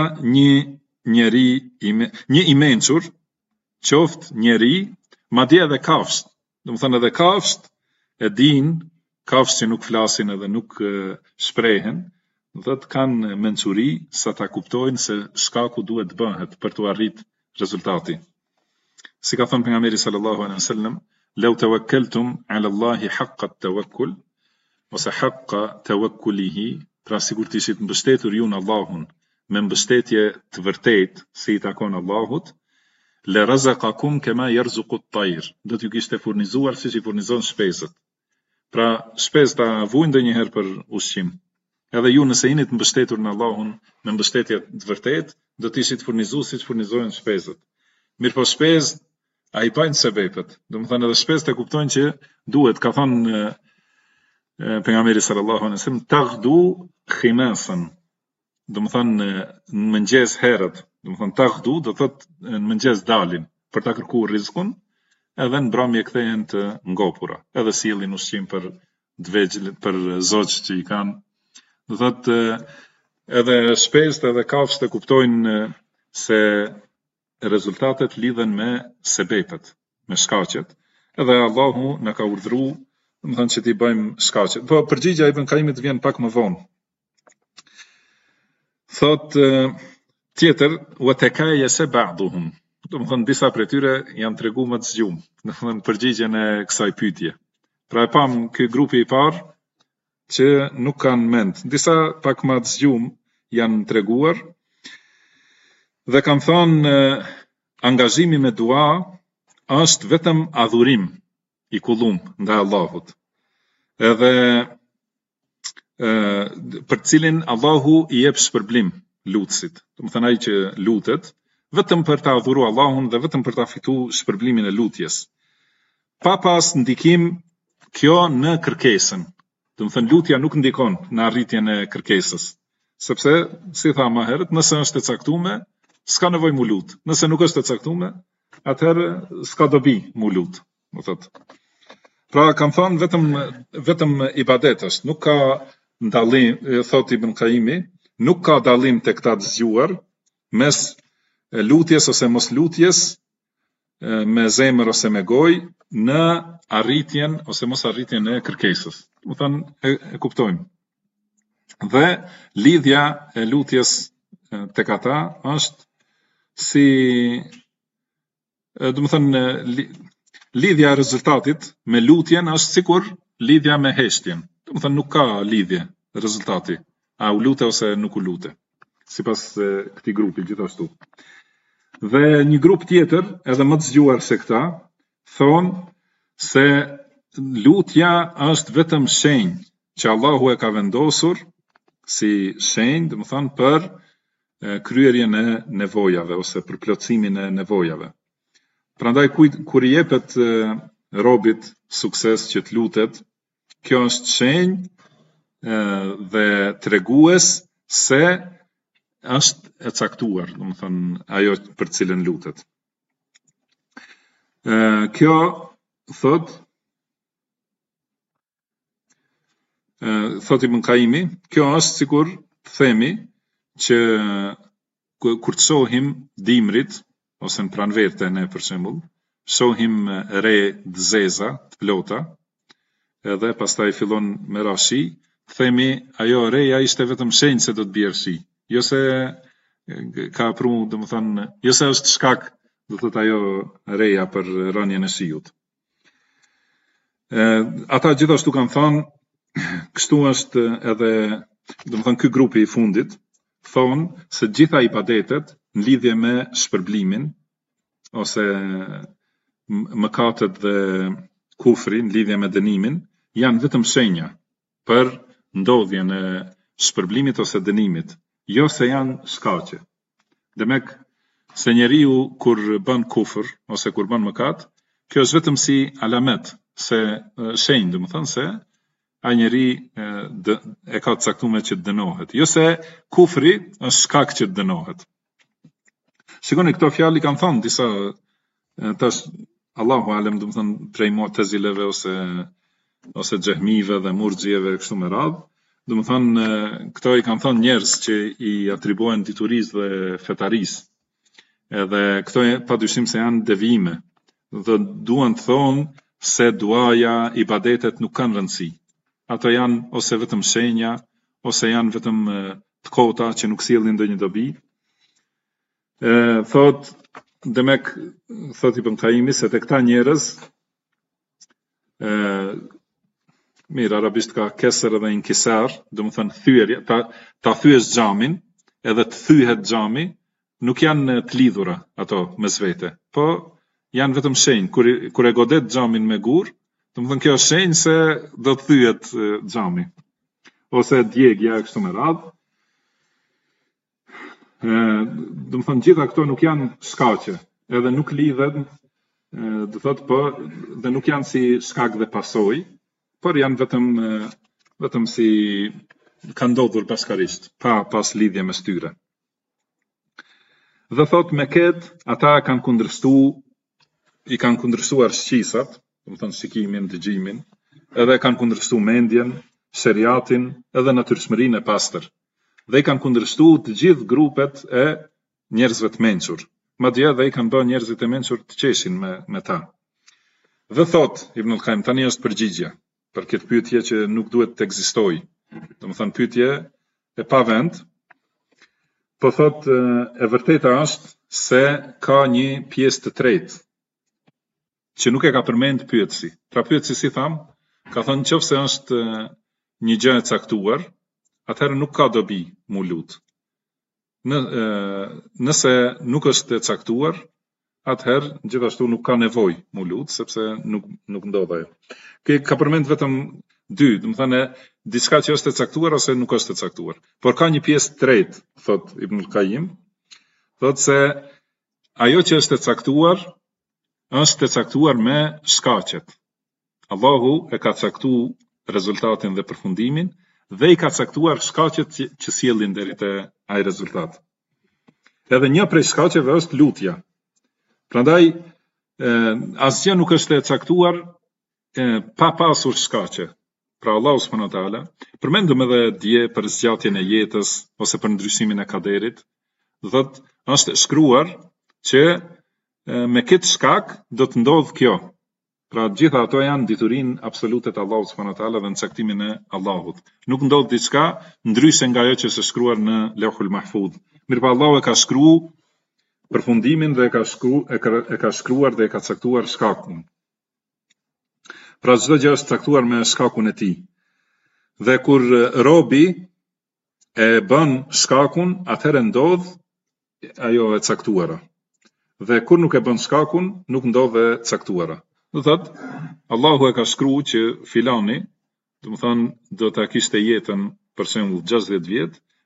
një i mençur, qoftë njeri, madje edhe kafsht. Domethënë edhe kafsht e din, kafsht që nuk flasin edhe nuk shprehen, thotë kanë mençuri sa ta kuptojnë se shkaku duhet të bëhet për të arritur rezultati. Si ka thënë pejgamberi sallallahu alaihi wasallam, "Law tawakkaltum 'ala Allahi haqqa at-tawakkul", ose haqqa tawakkulihi, pra sikur të ishit mbështetur ju në Allahun, me mbështetje të vërtetë si i takon Allahut, la razaqakum kama yarzuqu at-tayr, do t'ju kishte furnizuar siç i furnizon shpesët. Pra shpesët vujnë ndonjëherë për ushqim. Edhe ju nëse jeni të mbështetur në Allahun me mbështetje të vërtetë, do të ishit furnizuar siç furnizojnë shpesët. Mirë po shpesët ai bajnë sebepet. Domethënë edhe shpesët e kuptojnë që duhet, ka thënë pejgamberi sallallahu alaihi wasallam, taghdu khimasan. Domethënë në mëngjes herët, domethënë taghdu do thotë në mëngjes dalin për ta kërkuar rrezikun, edhe në mbrëmje kthehen të ngopura. Edhe sillin ushqim për dvegjël, për zogjt që i kanë. Do thotë edhe shpesët edhe kafshët e kuptojnë se rezultatet lidhen me sebepet, me shkaqet. Edhe Allahu na ka urdhëruar, domethënë që t'i bëjmë shkaqet. Po përgjigjja Ibn Qayyimit vjen pak më vonë. Thot tjetër, wa takayasa ba'dhum. Domethënë disa prej tyre janë treguar më të zgjuar, domethënë përgjigjen e kësaj pyetje. Pra e pam ky grupi i parë që nuk kanë mend. Disa pak më të zgjuar janë treguar dhe kanë thënë angazhimi me dua është vetëm adhurim i kullum ndaj Allahut. Edhe për cilin Allahu i jep shpërblim lutësit. Domethënë ai që lutet vetëm për ta adhuruar Allahun dhe vetëm për ta fituar shpërblimin e lutjes. Pa pas ndikim kjo në kërkesën. Domethënë lutja nuk ndikon në arritjen e kërkesës. Sepse si tha më herët, nëse është e caktuar, s'ka nevojë mu lut. Nëse nuk është e caktuar, atëherë s'ka dobi mu lut, do thotë. Pra kam thënë vetëm ibadet është, nuk ka dallim, thot Ibn Qayyimi, nuk ka dallim tek ta zgjuar mes lutjes ose mos lutjes me zemër ose me gojë në arritjen ose mos arritjen e kërkesës. Do thënë e kuptojmë. Dhe lidhja e lutjes tek ata është si do të thënë lidhja e rezultatit me lutjen është sikur lidhja me heshtjen. Do të thënë nuk ka lidhje rezultati. A u lute ose nuk u lute. Sipas këtij grupi gjithashtu. Dhe një grup tjetër, edhe më të zgjuar se këta, thonë se lutja është vetëm shenjë që Allahu e ka vendosur si shenjë, do të thënë për kryerjen e nevojave ose përplotësimin e nevojave. Prandaj kur I jepet robit sukses që të lutet, kjo është shenjë dhe tregues se është e caktuar, domethënë ajo për cilën lutet. Kjo thot Ibn Qayyimi, kjo është sikur të themi që kur të shohim dimrit ose në pranverë ne për shembull, shohim re të zeza, të plota, edhe pastaj fillon me ra shi, themi ajo reja ishte vetëm shenjë se do të bjerë shi, jo se ka pru, domethënë, jo se është shkak, do thot ajo reja për rënien e shiut. Ata gjithashtu kanë thënë, kështu është edhe, domethënë ky grupi I fundit, thonë se gjitha ibadetet në lidhje me shpërblimin ose mëkatet dhe kufri në lidhje me dënimin janë vetëm shenja për ndodhjen e shpërblimit ose dënimit, jo se janë shkaqe. Demek se njeriu kur bën kufër ose kur bën mëkat, kjo është vetëm si alamet, se shenjë, domethënë se ai njeri e ka të caktuar që të dënohet, jo se kufri është shkak që të dënohet. Shikoni këto fjalë kanë thënë disa tash Allahu alem, domethënë prej Mu'tazileve ose xehmive dhe murxhieve kështu me radhë, domethënë këto I kanë thënë njerëz që I atribuohen diturisë dhe fetarisë. Edhe këto padyshim se janë devijime. Dhe duan të thonë se duaja, ibadetet nuk kanë rëndësi. Ato janë ose vetëm shenja, ose janë vetëm të kota që nuk sjellin ndonjë dobi. Thot Ibn Qayyimi se te këta njerëz, mirë, arabisht ka kesër edhe inkisar, domethënë thyerje, ta thyes xhamin, edhe të thyhet xhami, nuk janë të lidhura ato mes vete, po janë vetëm shenjë. Kur e godet xhamin me gur, domethënë kjo është shenjë se do të thyet xhami. Ose djegja kështu me radhë. Domethënë gjitha këto nuk janë shkaqe, edhe nuk lidhen, do thotë po, dhe nuk janë si shkak dhe pasojë, por janë vetëm si kanë ndodhur bashkarisht, pa pas lidhje mes tyre. Dhe thot me këtë, ata kanë I kanë kundërshtuar shqisat, domethënë shikimin, dëgjimin, edhe kanë kundërshtuar mendjen, sheriatin, edhe natyrshmërinë e pastër. Dhe I kanë kundërshtuar të gjithë grupet e njerëzve të mençur. Madje edhe I kanë bërë njerëzit e mençur të qeshin me ta. Dhe thot Ibn al-Qayyim, tani është përgjigje për këtë pyetje që nuk duhet të ekzistojë. Domethënë pyetje e pa vend. Po thot e vërteta është se ka një pjesë të tretë që nuk e ka përmend pyetësi. Pra pyetësi si tham, ka thënë nëse është një gjë e caktuar, atëherë nuk ka dobi mu lut. Nëse nuk është e caktuar, atëherë gjithashtu nuk ka nevojë mu lut, sepse nuk ndodh ajo. Kjo ka përmend vetëm dy, domethënë diçka që është e caktuar ose nuk është e caktuar. Por ka një pjesë tretë, thot Ibn al-Qayyim, thot se ajo që është e caktuar me shkaqet. Allahu e ka caktuar rezultatin dhe përfundimin dhe I ka caktuar shkaqet që sjellin deri te ai rezultat. Edhe një prej shkaqeve është lutja. Prandaj asgjë nuk është e caktuar pa pasur shkaqe. Pra Allahu subhanahu wa taala, përmendëm edhe dje për zgjatjen e jetës ose për ndryshimin e kaderit, thotë është shkruar që me këtë shkak do të ndodh kjo. Pra gjitha ato janë diturinë absolute të Allahut subhanahu wa taala dhe në caktimin e Allahut. Nuk ndodh diçka ndryshe nga ajo që është shkruar në Lauhul Mahfuz. Mirëpo Allahu e ka shkruar përfundimin dhe e ka shkruar dhe e ka caktuar shkakun. Pra çdo gjë është caktuar me shkakun e tij. Dhe kur robi e bën shkakun, atëherë ndodh ajo e caktuara. Dhe kur nuk e bën shkakun, nuk ndodh e caktuara. Do thotë, Allahu e ka shkruar që filani, do të thonë, do ta kishte jetën për shembull 60 vjet,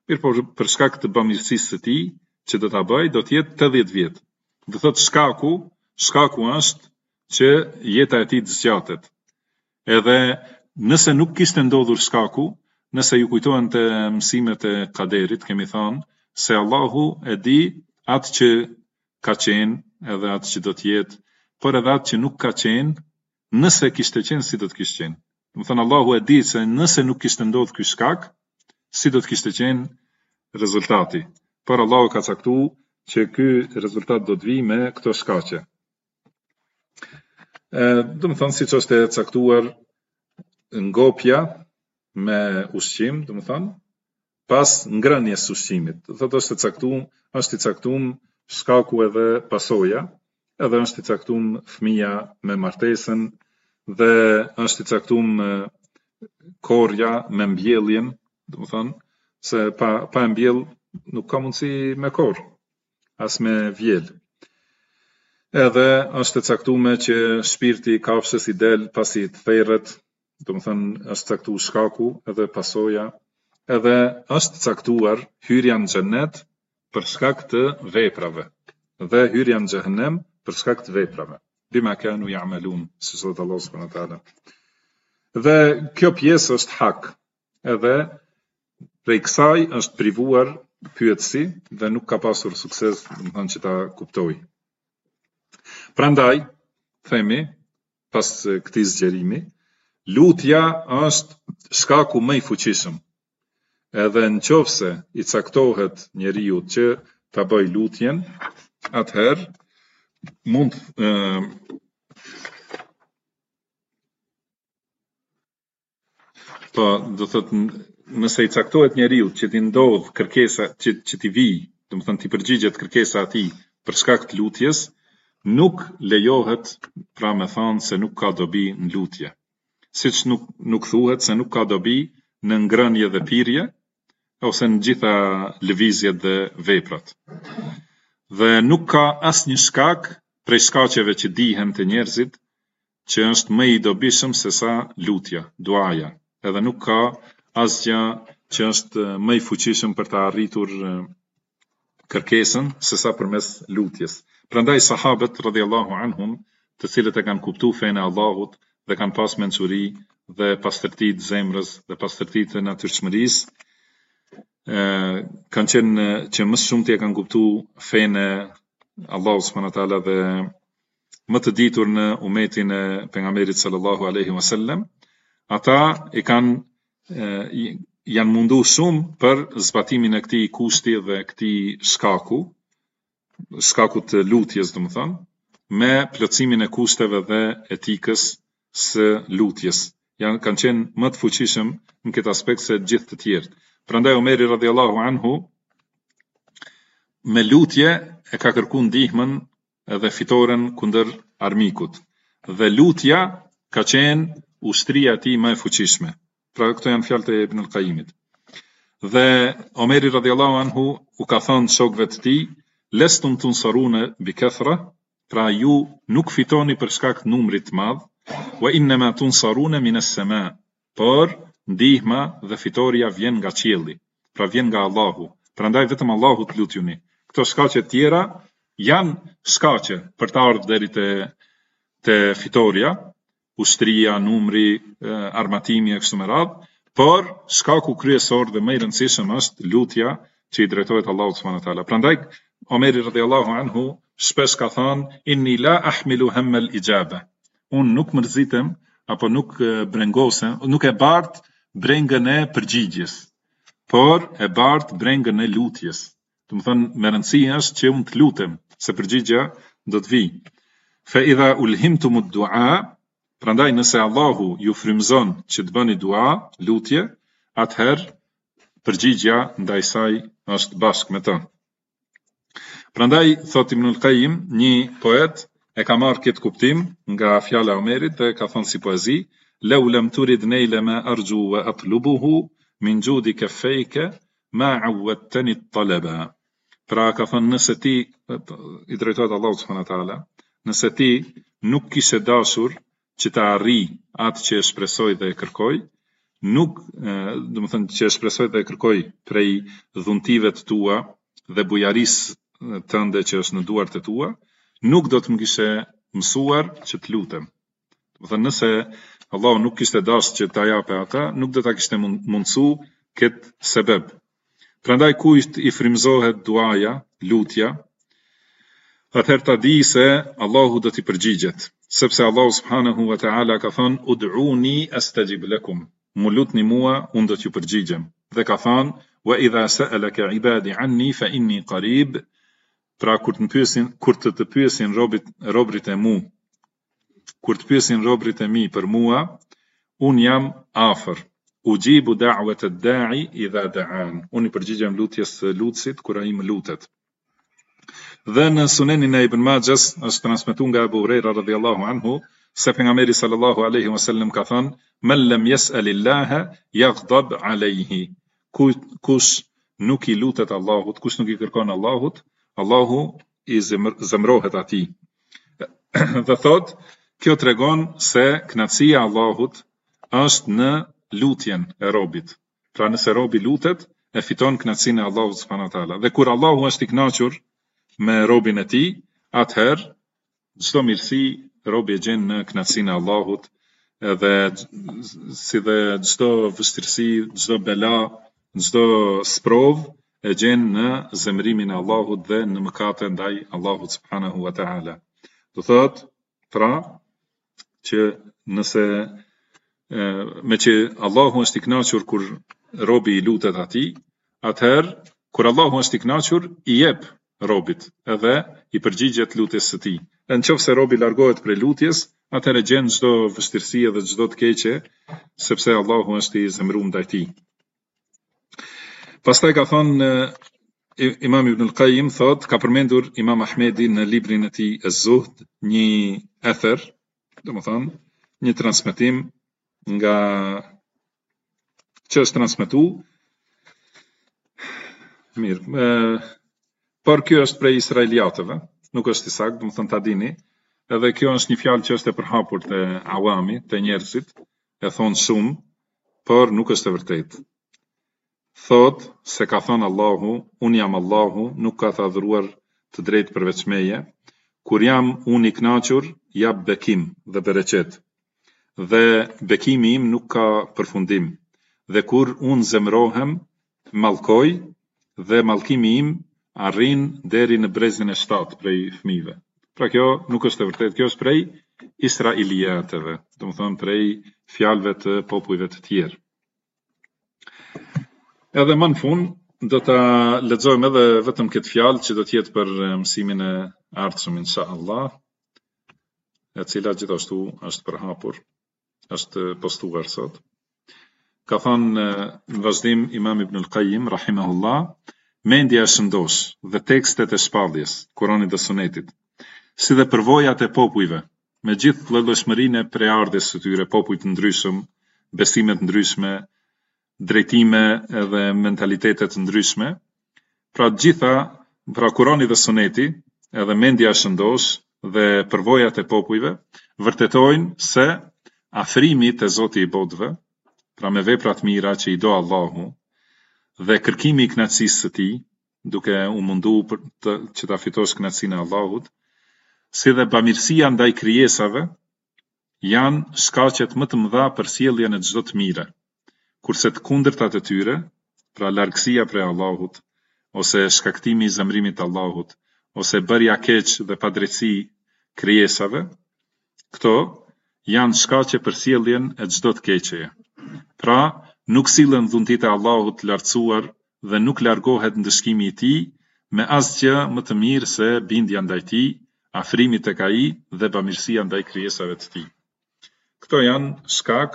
Mirë po për shkak të bamirësisë së tij që do ta bëj, do të jetë 80 vjet. Do thotë shkaku është që jeta e tij të zgjatet. Edhe nëse nuk kishte ndodhur shkaku, nëse ju kujtohen të mësimet e kaderit, kemi thënë se Allahu e di atë që ka qenë, edhe atë që do të jetë, por edhe atë që nuk ka qenë, nëse kishte qenë si do të kishte qenë. Do të thënë Allahu e di se nëse nuk kishte ndodhur ky shkak, si do të kishte qenë rezultati. Por Allahu ka caktuar që ky rezultat do të vijë me këto shkaqe. Do të thënë siç është e caktuar ngopja me ushqim, do të thënë pas ngrënies së ushqimit. Do thotë është i caktuar shkaku edhe pasoja, edhe është i caktuar fëmia me martesën dhe është i caktuar korja me mbjelljen, do të thënë se pa mbjell nuk ka mundësi me korr, as me vjell. Edhe është e caktuar që shpirti i kafshës i del pasi të therret, do të thënë është caktuar shkaku edhe pasoja, edhe është caktuar hyrja në xhennet për shkak të veprave dhe hyrja në xhehenem për shkak të veprave. Bima kanu ya'malun, si thot Allahu subhanahu wa taala. Dhe kjo pjesë është hak. Edhe prej kësaj është privuar pyetësi dhe nuk ka pasur sukses, do të thënë që ta kuptoj. Prandaj themi pas këtij zgjerimi, lutja është shkaku më i fuqishëm. Edhe nëse i caktohet njeriu që ta bëj lutjen, atëherë mund po do thotë nëse i caktohet njeriu që t'i ndodh kërkesa që t'i vi, do të thënë t'i përgjigjet kërkesa e tij për shkak të lutjes, nuk lejohet pra me thënë se nuk ka dobi në lutje. Siç nuk thuhet se nuk ka dobi në ngrënie dhe pirje, ose në gjitha lëvizjet dhe veprat. Dhe nuk ka asnjë shkak prej shkaqeve që dihen te njerëzit që është më i dobishëm se sa lutja, duaja. Edhe nuk ka asgjë që është më i fuqishëm për të arritur kërkesën se sa përmes lutjes. Prandaj sahabët radhiyallahu anhum, të cilët e kanë kuptuar fenë e Allahut dhe kanë pas mençuri dhe pastërti të zemrës dhe pastërti të natyrshmërisë, kanë qenë që më shumë të kanë kuptuar fenë e Allahut subhanahu wa taala dhe më të ditur në umetin e pejgamberit sallallahu alaihi wasallam, ata janë mundu shumë për zbatimin e këtij kushti dhe këtij shkaku të lutjes, do të thënë, me plotësimin e kushteve dhe etikës së lutjes. Kanë qenë më të fuqishëm në këtë aspekt se gjithë të tjerët. Prandaj Omeri radhiyallahu anhu me lutje e ka kërkuar ndihmën edhe fitoren kundër armikut. Dhe lutja ka qenë ushtria e tij më e fuqishme. Pra këto janë fjalët e Ibn al-Qayyimit. Dhe Omeri radhiyallahu anhu u ka thënë shokëve të tij, lestum tunsaruna bi kathra, pra ju nuk fitoni për shkak të numrit të madh, wa inma tunsaruna min as-sama, por ndihma dhe fitoria vjen nga qielli, pra vjen nga Allahu. Prandaj vetëm Allahut lutjuni. Këto shkaqe të tjera janë shkaqe për të ardhur deri te fitoria, ushtria, numri, armatimi e kështu me radhë, por shkaku kryesor dhe më i rëndësishëm është lutja që i drejtohet Allahut subhanahu wa taala. Prandaj Omeri radhiyallahu anhu shpesh ka thënë inni la ahmilu hamma al-ijaba. Unë nuk mërzitem apo nuk brengosem, nuk e bart brengën e përgjigjes, por e bart brengën e lutjes. Do të thënë me rëndësi është që unë të lutem, se përgjigja do të vijë. Fa idha ulhimtum ad-du'a, prandaj nëse Allahu ju frymëzon që të bëni dua, lutje, atëherë përgjigja ndaj saj është bashkë me të. Prandaj thot Ibn al-Qayyim, një poet e ka marrë këtë kuptim nga fjala e Omerit dhe ka thënë si poezi, law lam turid naila ma arju wa atlubuhu min judi kaffayka ma awwadtani at-talaba. Pra ka thënë nëse ti i drejtohet Allahu subhanahu wa taala, nëse ti nuk kishe dashur që të arri atë që e shpresoj dhe e kërkoj, nuk, do të thënë që shpresoj dhe kërkoj prej dhuntive të tua dhe bujarisë tënde që është në duart e tua, nuk do të më kishe mësuar që të lutem. Do të thënë nëse Allah nuk kishte dashur që ta jape ata, nuk do ta kishte mundsu këtë sebeb. Prandaj kujt i frymëzohet duaja, lutja, atëherë ta di se Allahu do t'i përgjigjet, sepse Allahu subhanahu wa ta'ala ka thënë ud'uni astajib lakum, mu lutni mua, unë do t'ju përgjigjem. Dhe ka thënë wa idha sa'alaka ibadi anni fa inni qarib, pra kur të pyesin robrit e mu, kur të pyesin robrit e mi për mua, unë jam afër. Ujibu da'wat ad-da'i idha da'an. Unë i përgjigjem lutjes së lutësit kur ai më lutet. Dhe në Sunenin e Ibn Majahs është transmetuar nga Abu Huraira radhiyallahu anhu se pejgamberi sallallahu alaihi wasallam ka thënë: "Man lam yas'alillaha yaghdab alayhi." Kush nuk i lutet Allahut, kush nuk i kërkon Allahut, Allahu i zemrohet atij. Dhe thot, kjo tregon se kënaqësia e Allahut është në lutjen e robit. Pra nëse robi lutet, e fiton kënaqësinë e Allahut subhanahu wa taala. Dhe kur Allahu është i kënaqur me robin e tij, atëherë çdo mirësi robi e gjen në kënaqësinë e Allahut, edhe si dhe çdo vështirësi, çdo bela, çdo sprov e gjen në zemrimin e Allahut dhe në mëkate ndaj Allahut subhanahu wa taala. Do thot, pra, që nëse me që Allahu është i kënaqur kur robi i lutet atij, atëherë kur Allahu është i kënaqur i jep robit edhe i përgjigjet lutjes së tij. E nëse robi largohet prej lutjes, atëherë gjen çdo vështirësi edhe çdo të keqe, sepse Allahu është i zemruar ndaj tij. Pastaj ka thënë Imam Ibn al-Qayyim, thot, ka përmendur Imam Ahmedi në librin e tij Az-Zuhd një ether, domethënë një transmetim nga që është transmetu mirë, por kjo është prej israeliatëve, nuk është i saktë, domethënë ta dini, edhe kjo është një fjalë që është e përhapur te awami, te njerëzit, e thon shumë, por nuk është e vërtetë. Thot se ka thënë Allahu, unë jam Allahu, nuk ka të adhuruar të drejtë përveç meje, kur jam unë i kënaqur, jap bekim dhe bereqet. Dhe bekimi im nuk ka përfundim. Dhe kur unë zemrohem, mallkoj dhe mallkimi im arrin deri në brezin e 7 prej fëmijëve. Pra kjo nuk është e vërtetë, kjo është prej israeliatëve, domethënë prej fjalëve të popujve të tjerë. Edhe më në fund do ta lexojmë edhe vetëm këtë fjalë që do të jetë për mësimin e ardhshëm inshallah, e cila gjithashtu është përhapur, është postuar sot. Ka thënë në vazhdim Imam Ibn al-Qayyim rahimahullah, mendja e shëndosh dhe tekstet e shpalljes, Kuranit dhe Sunetit, si dhe përvojat e popujve, me gjithë vëllëdhshmërinë e preardhjes së tyre, popuj të ndryshëm, besime të ndryshme, drejtime edhe mentalitetet të ndryshme, pra gjitha, pra Kurani dhe Suneti, edhe mendja e shëndosh dhe përvojat e popujve, vërtetojnë se afrimi te Zoti i botëve, pra me veprat mira që i do Allahu, dhe kërkimi i kënaqësisë së tij, duke u mundu që ta fitosh kënaqësinë e Allahut, si dhe bamirësia ndaj krijesave, janë shkaqet më të mëdha për sjelljen e çdo të mire, kurse të kundërtat e tyre, pra largësia prej Allahut, ose shkaktimi i zemrimit të Allahut, ose bërja keq dhe padrejtësi krijesave, këto janë shkaqe për sjelljen e çdo të keqeje. Pra, nuk sillen dhuntit e Allahut të lartësuar dhe nuk largohet ndëshkimi i tij me asgjë më të mirë se bindja ndaj tij, afrimi tek ai dhe bamirësia ndaj krijesave të tij. Këto janë shkak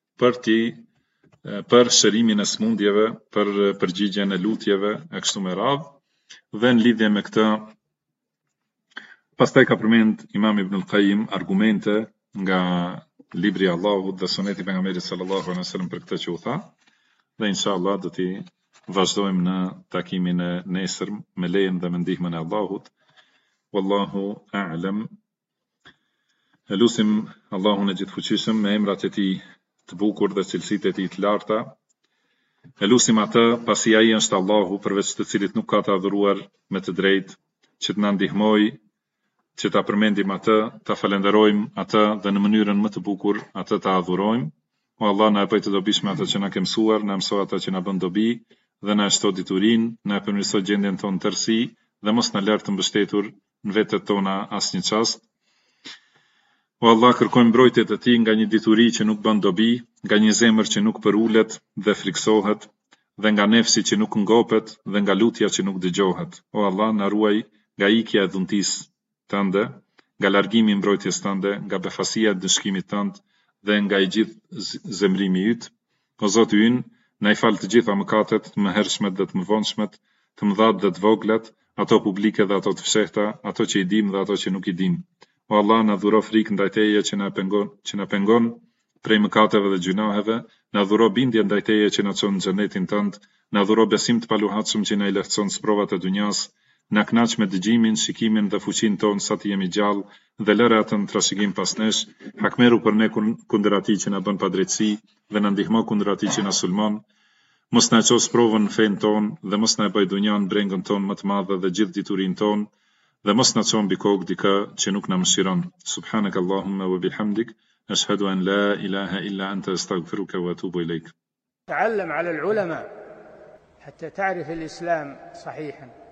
për shërimin e smundjeve, për përgjigjen e lutjeve e kështu me radhë, dhe në lidhje me këtë pastaj ka përmend Imam Ibn al-Qayyim argumente nga libri i Allahut dhe suneti pejgamberit sallallahu alaihi wasallam për këtë që u tha, dhe inshallah do t'i vazhdojmë në takimin e nesër me lejen dhe me ndihmën e Allahut. Wallahu a'lam. Elusim Allahun e gjithfuqishëm me emrat e tij të bukur dhe cilësitë e tij të larta. E lusim atë, pasi ai është Allahu, përveç të cilit nuk ka të adhuruar me të drejtë, që të na ndihmoj që ta përmendim atë, ta falenderojmë atë dhe në mënyrën më të bukur atë ta adhurojmë. O Allah, na e bëj të dobishme atë që na ke mësuar, na mëso atë që na bën dobi dhe na shto diturinë, na e përmirëso gjendjen tonë tërësi dhe mos na lër të mbështetur në vetët tona asnjë çast. O Allah, kërkojmë mbrojtje të Ti nga një dituri që nuk bën dobi, nga një zemër që nuk përulet dhe friksohet, dhe nga nefsi që nuk ngopet dhe nga lutja që nuk dëgjohet. O Allah, na ruaj nga ikja e dhuntisë Tënde, nga largimi i mbrojtjes Tënde, nga befasia e dëshkimit Tënd dhe nga i gjithë zemrimi yt. O Zoti ynë, na i fal të gjitha mëkatet, të mëhershmet dhe të mëvonshmet, të mëdhat dhe të voglat, ato publike dhe ato të fshehta, ato që i dim dhe ato që nuk i dim. O Allah, na dhuro frikë ndaj Teje që na pengon prej mëkateve dhe gjunaheve, na dhuro bindje ndaj Teje që na çon në xhenetin Tënd, na dhuro besim të paluhatshëm që na i lehtëson sprovat e dunjas, na knaq me dëgjimin, shikimin dhe fuqinë tonë sa të jemi gjallë dhe lëre atë në trashëgim pas nesh, hakmeru për ne kundër atij që na bën padrejtësi dhe na ndihmo kundër atij që na sulmon. Mos na ços provën në fen tonë dhe mos na bëj dunjan brengën tonë më të madhe dhe gjithë diturinë tonë dhe mos na çon mbi kokë dikë që nuk na mëshiron. Subhanak Allahumma wa bihamdik, ashhadu an la ilaha illa anta astaghfiruka wa atubu ilayk. تعلم على العلماء حتى تعرف الإسلام صحيحا.